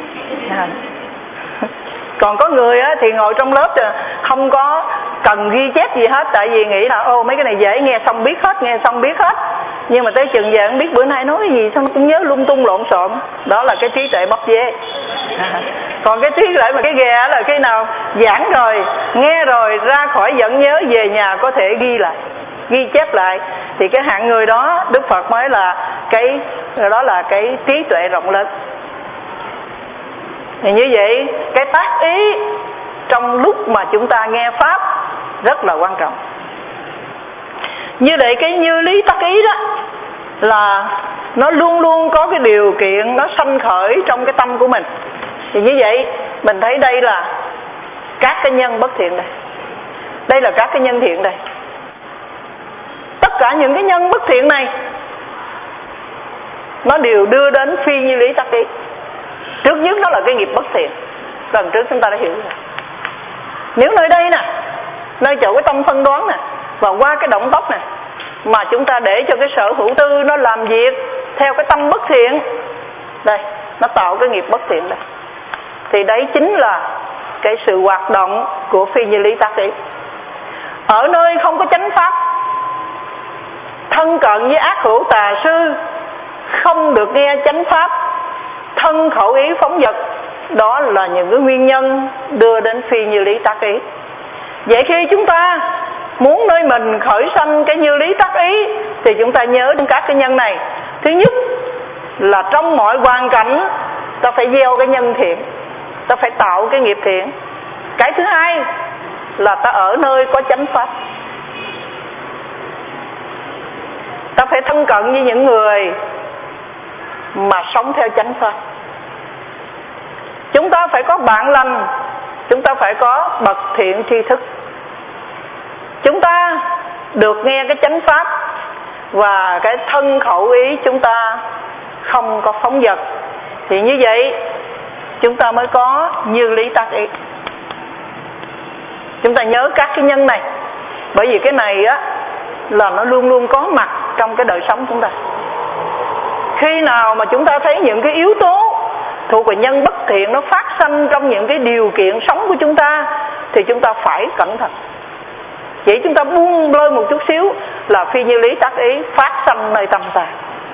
[SPEAKER 2] Còn có người á, thì ngồi trong lớp rồi không có cần ghi chép gì hết, tại vì nghĩ là ô mấy cái này dễ, nghe xong biết hết, nghe xong biết hết. Nhưng mà tới chừng giờ không biết bữa nay nói cái gì sao nó cũng nhớ lung tung lộn xộn. Đó là cái trí tuệ bắp dê. À, còn cái trí tuệ mà cái ghè là khi nào giảng rồi, nghe rồi, ra khỏi vẫn nhớ, về nhà có thể ghi lại, ghi chép lại, thì cái hạng người đó Đức Phật mới là cái đó là cái trí tuệ rộng lớn. Thì như vậy cái tác ý trong lúc mà chúng ta nghe pháp rất là quan trọng. Như vậy cái như lý tác ý đó là nó luôn luôn có cái điều kiện nó sanh khởi trong cái tâm của mình. Thì như vậy mình thấy đây là các cái nhân bất thiện đây, đây là các cái nhân thiện đây. Tất cả những cái nhân bất thiện này nó đều đưa đến phi như lý tác ý. Trước nhất nó là cái nghiệp bất thiện, lần trước chúng ta đã hiểu rồi. Nếu nơi đây nè, nơi chỗ cái tâm phân đoán nè, và qua cái động tác nè, mà chúng ta để cho cái sở hữu tư nó làm việc theo cái tâm bất thiện, đây, nó tạo cái nghiệp bất thiện đây, thì đấy chính là cái sự hoạt động của phi như lý tác ý. Ở nơi không có chánh pháp, thân cận với ác hữu tà sư, không được nghe chánh pháp, thân khẩu ý phóng dật, đó là những cái nguyên nhân đưa đến phi như lý tác ý. Vậy khi chúng ta muốn nơi mình khởi sanh cái như lý tác ý thì chúng ta nhớ đến các cái nhân này. Thứ nhất là trong mọi hoàn cảnh ta phải gieo cái nhân thiện, ta phải tạo cái nghiệp thiện. Cái thứ hai là ta ở nơi có chánh pháp, ta phải thân cận với những người mà sống theo chánh pháp. Chúng ta phải có bạn lành, chúng ta phải có bậc thiện tri thức, chúng ta được nghe cái chánh pháp, và cái thân khẩu ý chúng ta không có phóng dật. Thì như vậy chúng ta mới có như lý tác ý. Chúng ta nhớ các cái nhân này, bởi vì cái này á là nó luôn luôn có mặt trong cái đời sống chúng ta. Khi nào mà chúng ta thấy những cái yếu tố thuộc về nhân bất thiện nó phát sanh trong những cái điều kiện sống của chúng ta thì chúng ta phải cẩn thận. Chỉ chúng ta buông lơi một chút xíu là phi như lý tác ý phát sanh nơi tâm ta.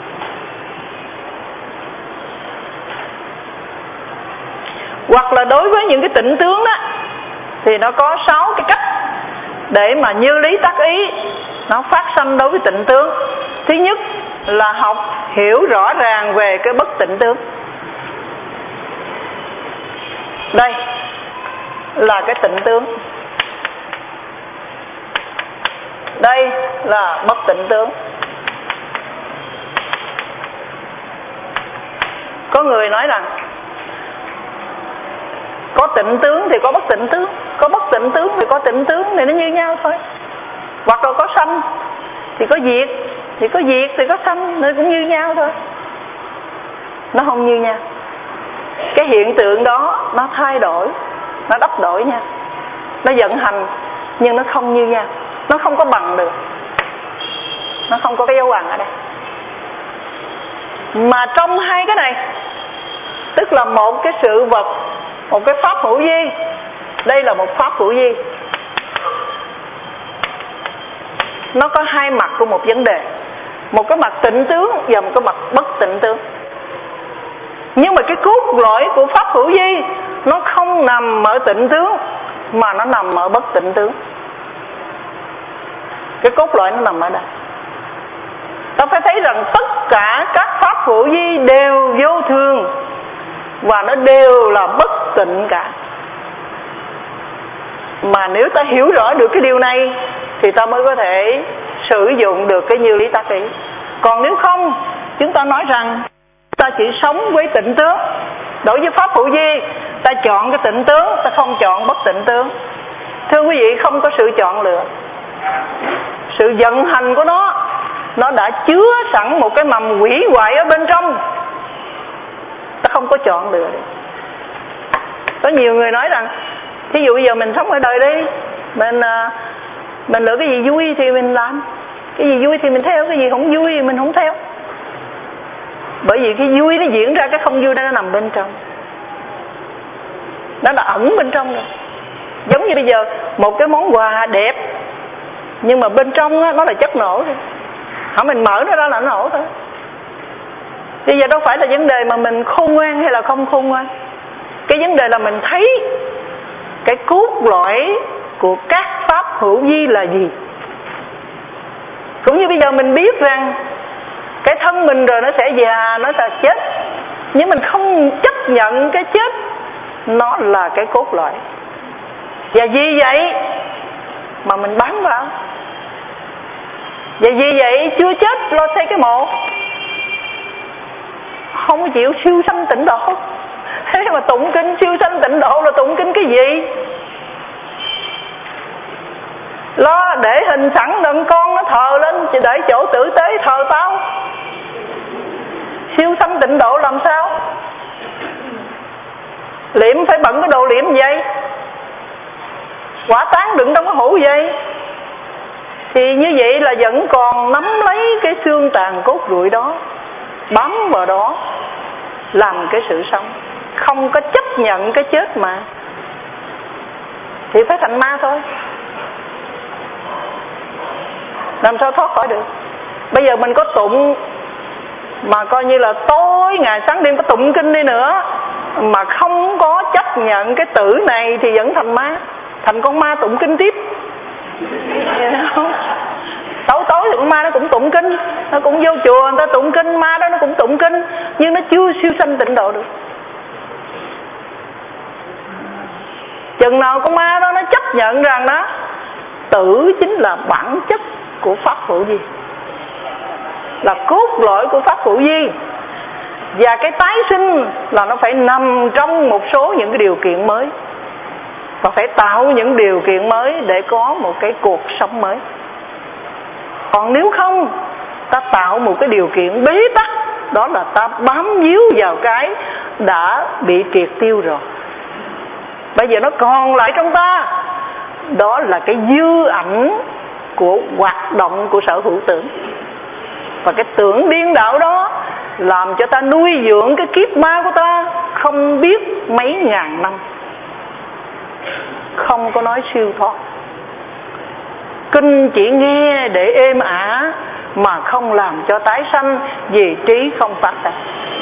[SPEAKER 2] Hoặc là đối với những cái tịnh tướng đó thì nó có sáu cái cách để mà như lý tác ý nó phát sanh đối với tịnh tướng. Thứ nhất là học hiểu rõ ràng về cái bất tịnh tướng. Đây là cái tịnh tướng, đây là bất tịnh tướng. Có người nói rằng có tịnh tướng thì có bất tịnh tướng, có bất tịnh tướng thì có tịnh tướng, thì nó như nhau thôi. Hoặc là có sanh thì có diệt, thì có diệt thì có sanh, nó cũng như nhau thôi. Nó không như nhau. Cái hiện tượng đó nó thay đổi, nó đắp đổi nha, nó vận hành, nhưng nó không như nhau, nó không có bằng được, nó không có cái dấu bằng ở đây. Mà trong hai cái này, tức là một cái sự vật, một cái pháp hữu vi, đây là một pháp hữu vi, nó có hai mặt của một vấn đề, một cái mặt tịnh tướng và một cái mặt bất tịnh tướng. Nhưng mà cái cốt lõi của pháp hữu vi nó không nằm ở tịnh tướng mà nó nằm ở bất tịnh tướng. Cái cốt lõi nó nằm ở đây. Ta phải thấy rằng tất cả các pháp hữu vi đều vô thường và nó đều là bất tịnh cả. Mà nếu ta hiểu rõ được cái điều này thì ta mới có thể sử dụng được cái như lý tác ý. Còn nếu không, chúng ta nói rằng ta chỉ sống với tịnh tướng. Đối với pháp hữu vi, ta chọn cái tịnh tướng, ta không chọn bất tịnh tướng. Thưa quý vị, không có sự chọn lựa. Sự vận hành của nó, nó đã chứa sẵn một cái mầm hủy hoại ở bên trong. Ta không có chọn lựa được. Có nhiều người nói rằng, thí dụ bây giờ mình sống ở đời đi, mình mình lựa cái gì vui thì mình làm, cái gì vui thì mình theo, cái gì không vui thì mình không theo. Bởi vì cái vui nó diễn ra, cái không vui đó nó nằm bên trong, nó đã ẩn bên trong rồi. Giống như bây giờ một cái món quà đẹp nhưng mà bên trong đó, nó là chất nổ thôi. Hả, mình mở nó ra là nó nổ thôi. Bây giờ đâu phải là vấn đề mà mình khôn ngoan hay là không khôn ngoan. Cái vấn đề là mình thấy cái cốt lõi của các pháp hữu vi là gì. Cũng như bây giờ mình biết rằng cái thân mình rồi nó sẽ già, nó sẽ chết, nhưng mình không chấp nhận cái chết nó là cái cốt lõi. Và vì vậy mà mình bám vào. Và vì vậy chưa chết lo xây cái mộ, không có chịu siêu sanh tịnh độ. Thế mà tụng kinh siêu sanh tịnh độ là tụng kinh cái gì? Lo để hình sẵn đừng con nó thờ lên, chỉ để chỗ tử tế thờ tao. Siêu sanh tịnh độ làm sao? Liệm phải bận cái đồ liệm vậy, quả tán đựng trong cái hũ vậy. Thì như vậy là vẫn còn nắm lấy cái xương tàn cốt rụi đó, bám vào đó làm cái sự sống, không có chấp nhận cái chết mà, thì phải thành ma thôi. Làm sao thoát khỏi được? Bây giờ mình có tụng mà coi như là tối ngày sáng đêm có tụng kinh đi nữa, mà không có chấp nhận cái tử này thì vẫn thành ma, thành con ma tụng kinh tiếp. Tối tối thì con ma nó cũng tụng kinh, nó cũng vô chùa người ta tụng kinh, ma đó nó cũng tụng kinh, nhưng nó chưa siêu sanh tịnh độ được. Chừng nào con ma đó nó chấp nhận rằng đó tử chính là bản chất của pháp hữu vi, là cốt lõi của pháp hữu vi, và cái tái sinh là nó phải nằm trong một số những cái điều kiện mới, và phải tạo những điều kiện mới để có một cái cuộc sống mới. Còn nếu không, ta tạo một cái điều kiện bế tắc, đó là ta bám víu vào cái đã bị triệt tiêu rồi. Bây giờ nó còn lại trong ta, đó là cái dư ảnh của hoạt động của sở hữu tưởng. Và cái tưởng điên đạo đó làm cho ta nuôi dưỡng cái kiếp ma của ta không biết mấy ngàn năm, không có nói siêu thoát. Kinh chỉ nghe để êm ả mà không làm cho tái sanh, vì trí không phát ra.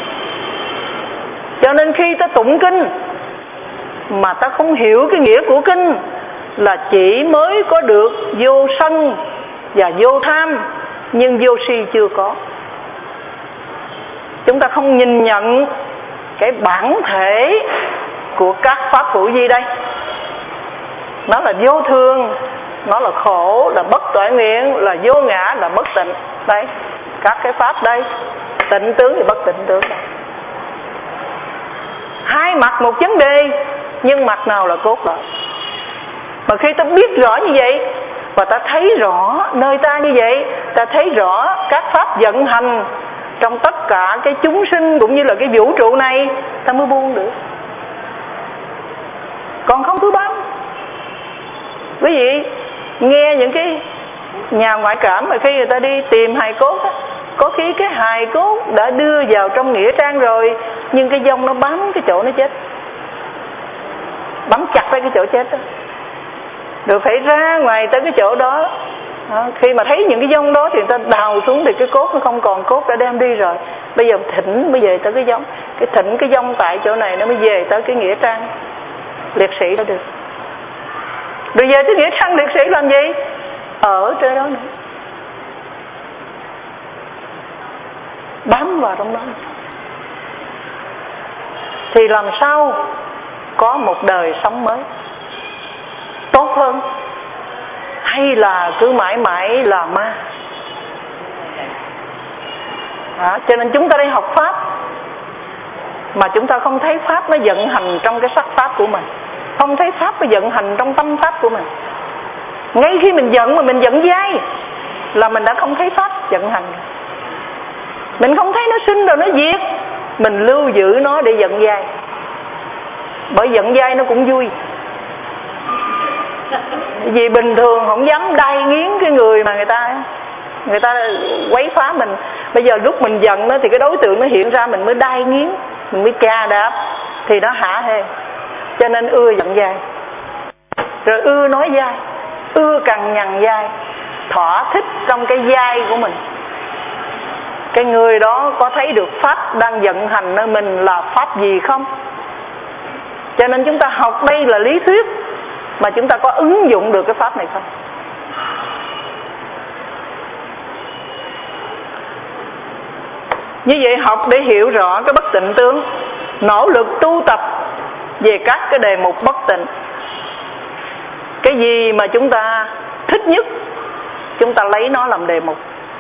[SPEAKER 2] Cho nên khi ta tụng kinh mà ta không hiểu cái nghĩa của kinh, là chỉ mới có được vô sân và vô tham, nhưng vô si chưa có. Chúng ta không nhìn nhận cái bản thể của các pháp hữu vi đây. Nó là vô thường, nó là khổ, là bất toại nguyện, là vô ngã, là bất tịnh. Đây, các cái pháp đây, tịnh tướng và bất tịnh tướng đây. Hai mặt một vấn đề, nhưng mặt nào là cốt lõi. Mà khi ta biết rõ như vậy, và ta thấy rõ nơi ta như vậy, ta thấy rõ các pháp vận hành trong tất cả cái chúng sinh cũng như là cái vũ trụ này, ta mới buông được. Còn không cứ bám. Quý vị nghe những cái nhà ngoại cảm mà khi người ta đi tìm hài cốt á, có khi cái hài cốt đã đưa vào trong nghĩa trang rồi, nhưng cái vong nó bám cái chỗ nó chết, bám chặt lấy cái chỗ chết đó, rồi phải ra ngoài tới cái chỗ đó. Đó, khi mà thấy những cái vong đó thì người ta đào xuống thì cái cốt nó không còn, cốt đã đem đi rồi. Bây giờ thỉnh mới về tới cái vong, cái thỉnh cái vong tại chỗ này nó mới về tới cái nghĩa trang liệt sĩ đó được. Rồi về tới nghĩa trang liệt sĩ làm gì? Ở trên đó nữa, bám vào trong đó, thì làm sao có một đời sống mới tốt hơn, hay là cứ mãi mãi là ma? Đó, cho nên chúng ta đi học pháp mà chúng ta không thấy pháp nó vận hành trong cái sắc pháp của mình, không thấy pháp nó vận hành trong tâm pháp của mình. Ngay khi mình giận mà mình giận dai là mình đã không thấy pháp vận hành. Mình không thấy nó sinh rồi nó diệt, mình lưu giữ nó để giận dai. Bởi giận dai nó cũng vui, vì bình thường không dám đai nghiến cái người mà người ta người ta quấy phá mình. Bây giờ lúc mình giận nó thì cái đối tượng nó hiện ra, mình mới đai nghiến, mình mới chà đạp, thì nó hả hê. Cho nên ưa giận dai, rồi ưa nói dai, ưa cằn nhằn dai, thỏa thích trong cái dai của mình. cái người đó có thấy được pháp đang vận hành nơi mình là pháp gì không. Cho nên chúng ta học đây là lý thuyết, mà chúng ta có ứng dụng được cái pháp này không? Như vậy học để hiểu rõ cái bất tịnh tướng, nỗ lực tu tập về các cái đề mục bất tịnh. Cái gì mà chúng ta thích nhất, chúng ta lấy nó làm đề mục.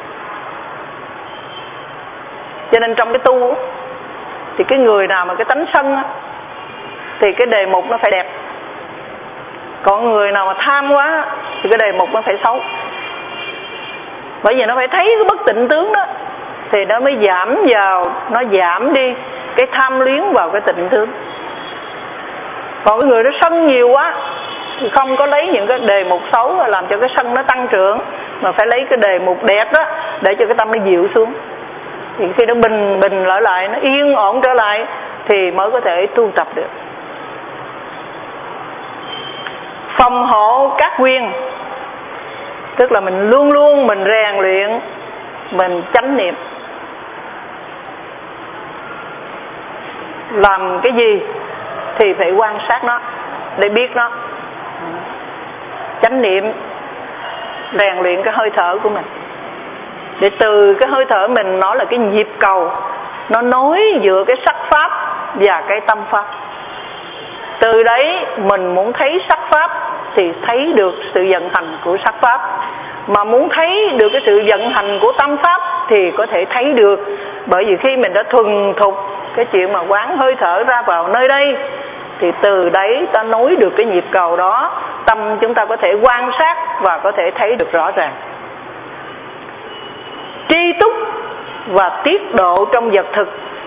[SPEAKER 2] Cho nên trong cái tu thì cái người nào mà cái tánh sân á, thì cái đề mục nó phải đẹp. Còn người nào mà tham quá thì cái đề mục nó phải xấu. Bởi vì nó phải thấy cái bất tịnh tướng đó thì nó mới giảm vào, nó giảm đi cái tham luyến vào cái tịnh tướng. Còn cái người đó sân nhiều quá thì không có lấy những cái đề mục xấu làm cho cái sân nó tăng trưởng, mà phải lấy cái đề mục đẹp đó để cho cái tâm nó dịu xuống. Thì khi nó bình bình lại lại, nó yên ổn trở lại thì mới có thể tu tập được. Phòng hộ các nguyên, tức là mình luôn luôn mình rèn luyện, mình chánh niệm. Làm cái gì thì phải quan sát nó để biết nó. Chánh niệm rèn luyện cái hơi thở của mình, để từ cái hơi thở mình, nó là cái nhịp cầu, nó nối giữa cái sắc pháp và cái tâm pháp. Từ đấy mình muốn thấy sắc pháp thì thấy được sự vận hành của sắc pháp, mà muốn thấy được cái sự vận hành của tâm pháp thì có thể thấy được. Bởi vì khi mình đã thuần thục cái chuyện mà quán hơi thở ra vào nơi đây thì từ đấy ta nối được cái nhịp cầu đó, tâm chúng ta có thể quan sát và có thể thấy được rõ ràng. Tri túc và tiết độ trong vật thực,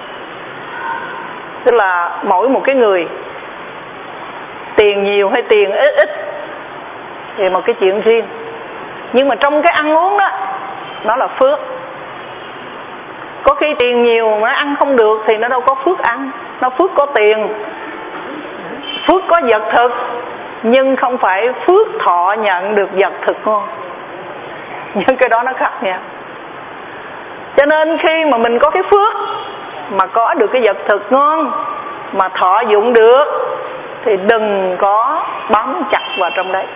[SPEAKER 2] tức là mỗi một cái người tiền nhiều hay tiền ít ít thì một cái chuyện riêng, nhưng mà trong cái ăn uống đó nó là phước. Có khi tiền nhiều mà ăn không được thì nó đâu có phước ăn. Nó phước có tiền, phước có vật thực, nhưng không phải phước thọ nhận được vật thực ngon. Nhưng cái đó nó khác nhau. Cho nên khi mà mình có cái phước mà có được cái vật thực ngon mà thọ dụng được thì đừng có bám chặt vào trong đấy.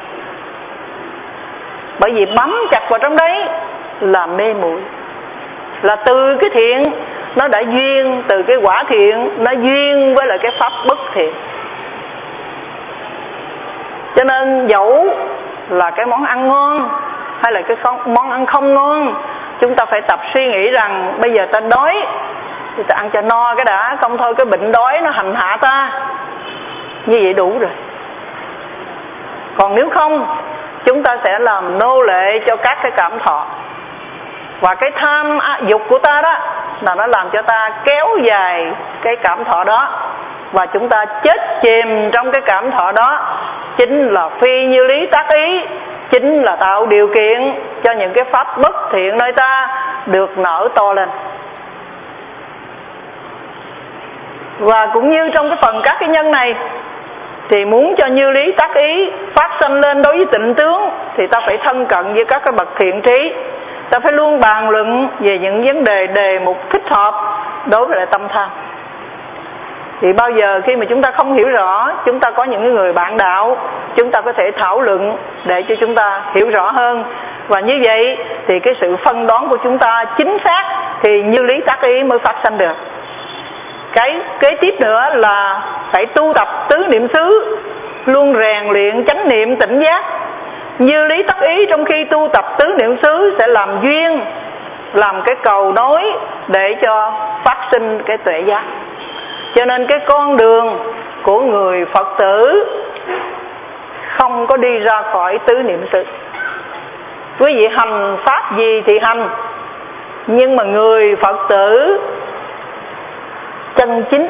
[SPEAKER 2] Bởi vì bám chặt vào trong đấy là mê muội. Là từ cái thiện nó đã duyên, từ cái quả thiện nó duyên với lại cái pháp bất thiện. Cho nên dẫu là cái món ăn ngon hay là cái món ăn không ngon, chúng ta phải tập suy nghĩ rằng bây giờ ta đói thì ta ăn cho no cái đã, không thôi cái bệnh đói nó hành hạ ta. Như vậy đủ rồi. Còn nếu không, chúng ta sẽ làm nô lệ cho các cái cảm thọ. Và cái tham dục của ta đó là nó làm cho ta kéo dài cái cảm thọ đó, và chúng ta chết chìm trong cái cảm thọ đó. Chính là phi như lý tác ý, chính là tạo điều kiện cho những cái pháp bất thiện nơi ta được nở to lên. Và cũng như trong cái phần các cái nhân này thì muốn cho như lý tác ý phát sanh lên đối với tịnh tướng thì ta phải thân cận với các cái bậc thiện trí. Ta phải luôn bàn luận về những vấn đề đề mục thích hợp đối với lại tâm tham. Thì bao giờ khi mà chúng ta không hiểu rõ, chúng ta có những người bạn đạo, chúng ta có thể thảo luận để cho chúng ta hiểu rõ hơn. Và như vậy thì cái sự phân đoán của chúng ta chính xác thì như lý tác ý mới phát sanh được. Cái kế tiếp nữa là phải tu tập tứ niệm xứ, luôn rèn luyện chánh niệm tỉnh giác. Như lý tác ý trong khi tu tập tứ niệm xứ sẽ làm duyên, làm cái cầu nối để cho phát sinh cái tuệ giác. Cho nên cái con đường của người Phật tử không có đi ra khỏi tứ niệm xứ. Quý vị hành pháp gì thì hành, nhưng mà người Phật tử chân chính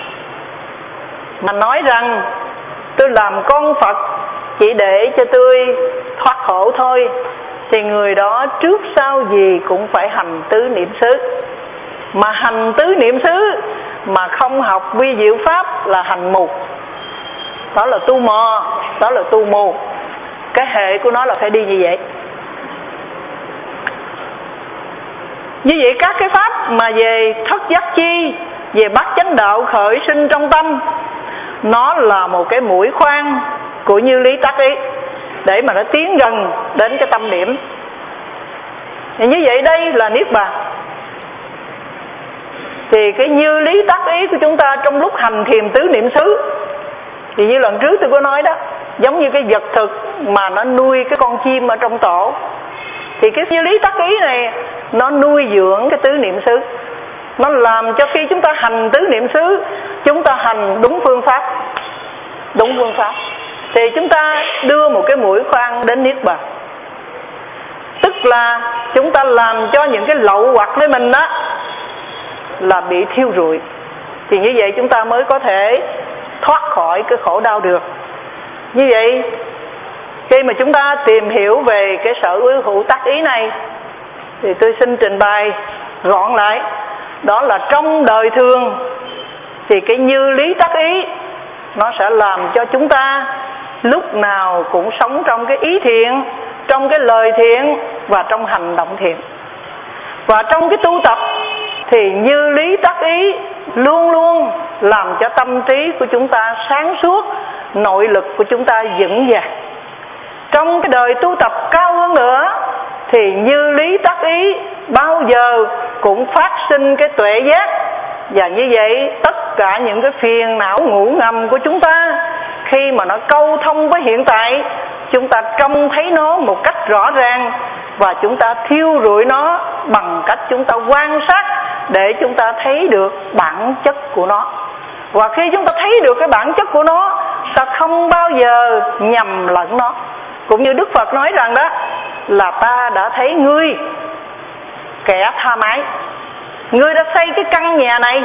[SPEAKER 2] mà nói rằng tôi làm con Phật chỉ để cho tôi thoát khổ thôi, thì người đó trước sau gì cũng phải hành tứ niệm xứ. Mà hành tứ niệm xứ mà không học vi diệu pháp là hành mù. Đó là tu mò, đó là tu mù. Cái hệ của nó là phải đi như vậy. Như vậy các cái pháp mà về thất giác chi, về bát chánh đạo khởi sinh trong tâm, nó là một cái mũi khoan của như lý tác ý để mà nó tiến gần đến cái tâm điểm. Thì như vậy đây là niết bàn. Thì cái như lý tác ý của chúng ta trong lúc hành thiền tứ niệm xứ, thì như lần trước tôi có nói đó, giống như cái vật thực mà nó nuôi cái con chim ở trong tổ, thì cái như lý tác ý này nó nuôi dưỡng cái tứ niệm xứ, nó làm cho khi chúng ta hành tứ niệm xứ, chúng ta hành đúng phương pháp, đúng phương pháp thì chúng ta đưa một cái mũi khoan đến niết bàn. Tức là chúng ta làm cho những cái lậu hoặc với mình đó là bị thiêu rụi, thì như vậy chúng ta mới có thể thoát khỏi cái khổ đau được. Như vậy khi mà chúng ta tìm hiểu về cái sở hữu tác ý này, thì tôi xin trình bày gọn lại, đó là trong đời thường thì cái như lý tác ý nó sẽ làm cho chúng ta lúc nào cũng sống trong cái ý thiện, trong cái lời thiện và trong hành động thiện. Và trong cái tu tập thì như lý tác ý luôn luôn làm cho tâm trí của chúng ta sáng suốt, nội lực của chúng ta vững vàng. Trong cái đời tu tập cao hơn nữa thì như lý tác ý bao giờ cũng phát sinh cái tuệ giác, và như vậy tất cả những cái phiền não ngủ ngầm của chúng ta khi mà nó câu thông với hiện tại, chúng ta trông thấy nó một cách rõ ràng và chúng ta thiêu rụi nó bằng cách chúng ta quan sát để chúng ta thấy được bản chất của nó. Và khi chúng ta thấy được cái bản chất của nó, ta không bao giờ nhầm lẫn nó. Cũng như Đức Phật nói rằng đó là ta đã thấy ngươi kẻ tha mái, ngươi đã xây cái căn nhà này,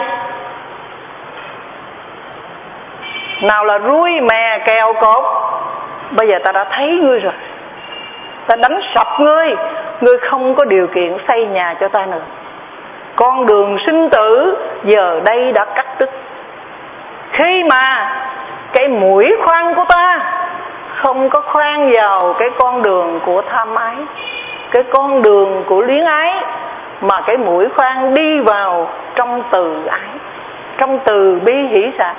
[SPEAKER 2] nào là ruôi mè kèo cột, bây giờ ta đã thấy ngươi rồi, ta đánh sập ngươi, ngươi không có điều kiện xây nhà cho ta nữa. Con đường sinh tử giờ đây đã cắt đứt. Khi mà cái mũi khoan của ta không có khoan vào cái con đường của tham ái, cái con đường của luyến ái, mà cái mũi khoan đi vào trong từ ái, trong từ bi hỷ xả,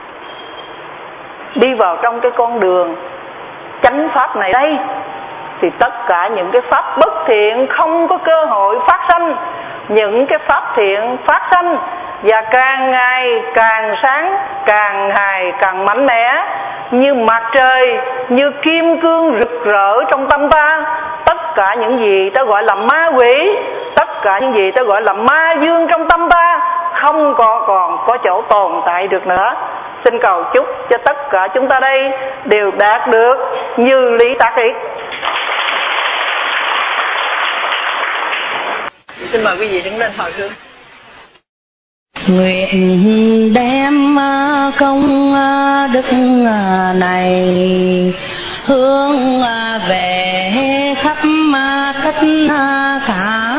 [SPEAKER 2] đi vào trong cái con đường chánh pháp này đây, thì tất cả những cái pháp bất thiện không có cơ hội phát sanh. Những cái pháp thiện phát sanh, và càng ngày càng sáng, càng ngày càng mạnh mẽ, như mặt trời, như kim cương rực rỡ trong tâm ta. Tất cả những gì ta gọi là ma quỷ, tất cả những gì ta gọi là ma dương trong tâm ta không có còn có chỗ tồn tại được nữa. Xin cầu chúc cho tất cả chúng ta đây đều đạt được như lý tác ý. Xin mời quý vị đứng lên hồi hướng.
[SPEAKER 1] Nguyện đem công đức này hướng về khắp tất cả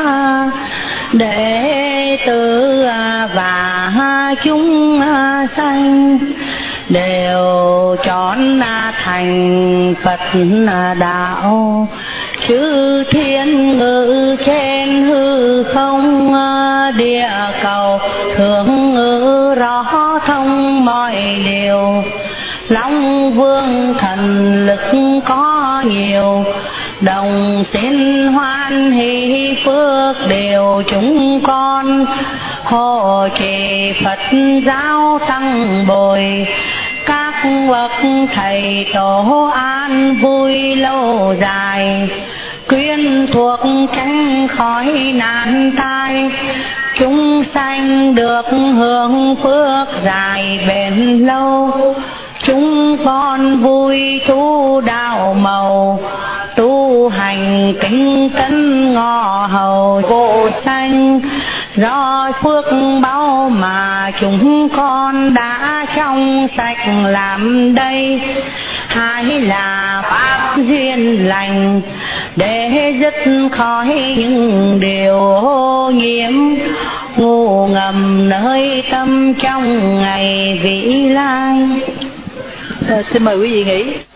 [SPEAKER 1] đệ tử và chúng sanh đều chọn thành Phật đạo, chư thiên ngự trên hư không địa cầu, thường ngự rõ thông mọi điều. Long vương thần lực có nhiều, đồng xin hoan hỷ phước đều chúng con. Hộ trì Phật giáo tăng bồi, các bậc thầy tổ an vui lâu dài. Quyên thuộc tránh khỏi nạn tai, chúng sanh được hưởng phước dài bền lâu. Chúng con vui tu đạo màu, tu hành kính tấn ngọ hầu vô sanh. Do phước báu mà chúng con đã trong sạch làm đây, hai là pháp duyên lành để dứt khỏi những điều ô nhiễm ngủ ngầm nơi tâm trong ngày vĩ lai.
[SPEAKER 2] À, xin mời quý vị nghỉ.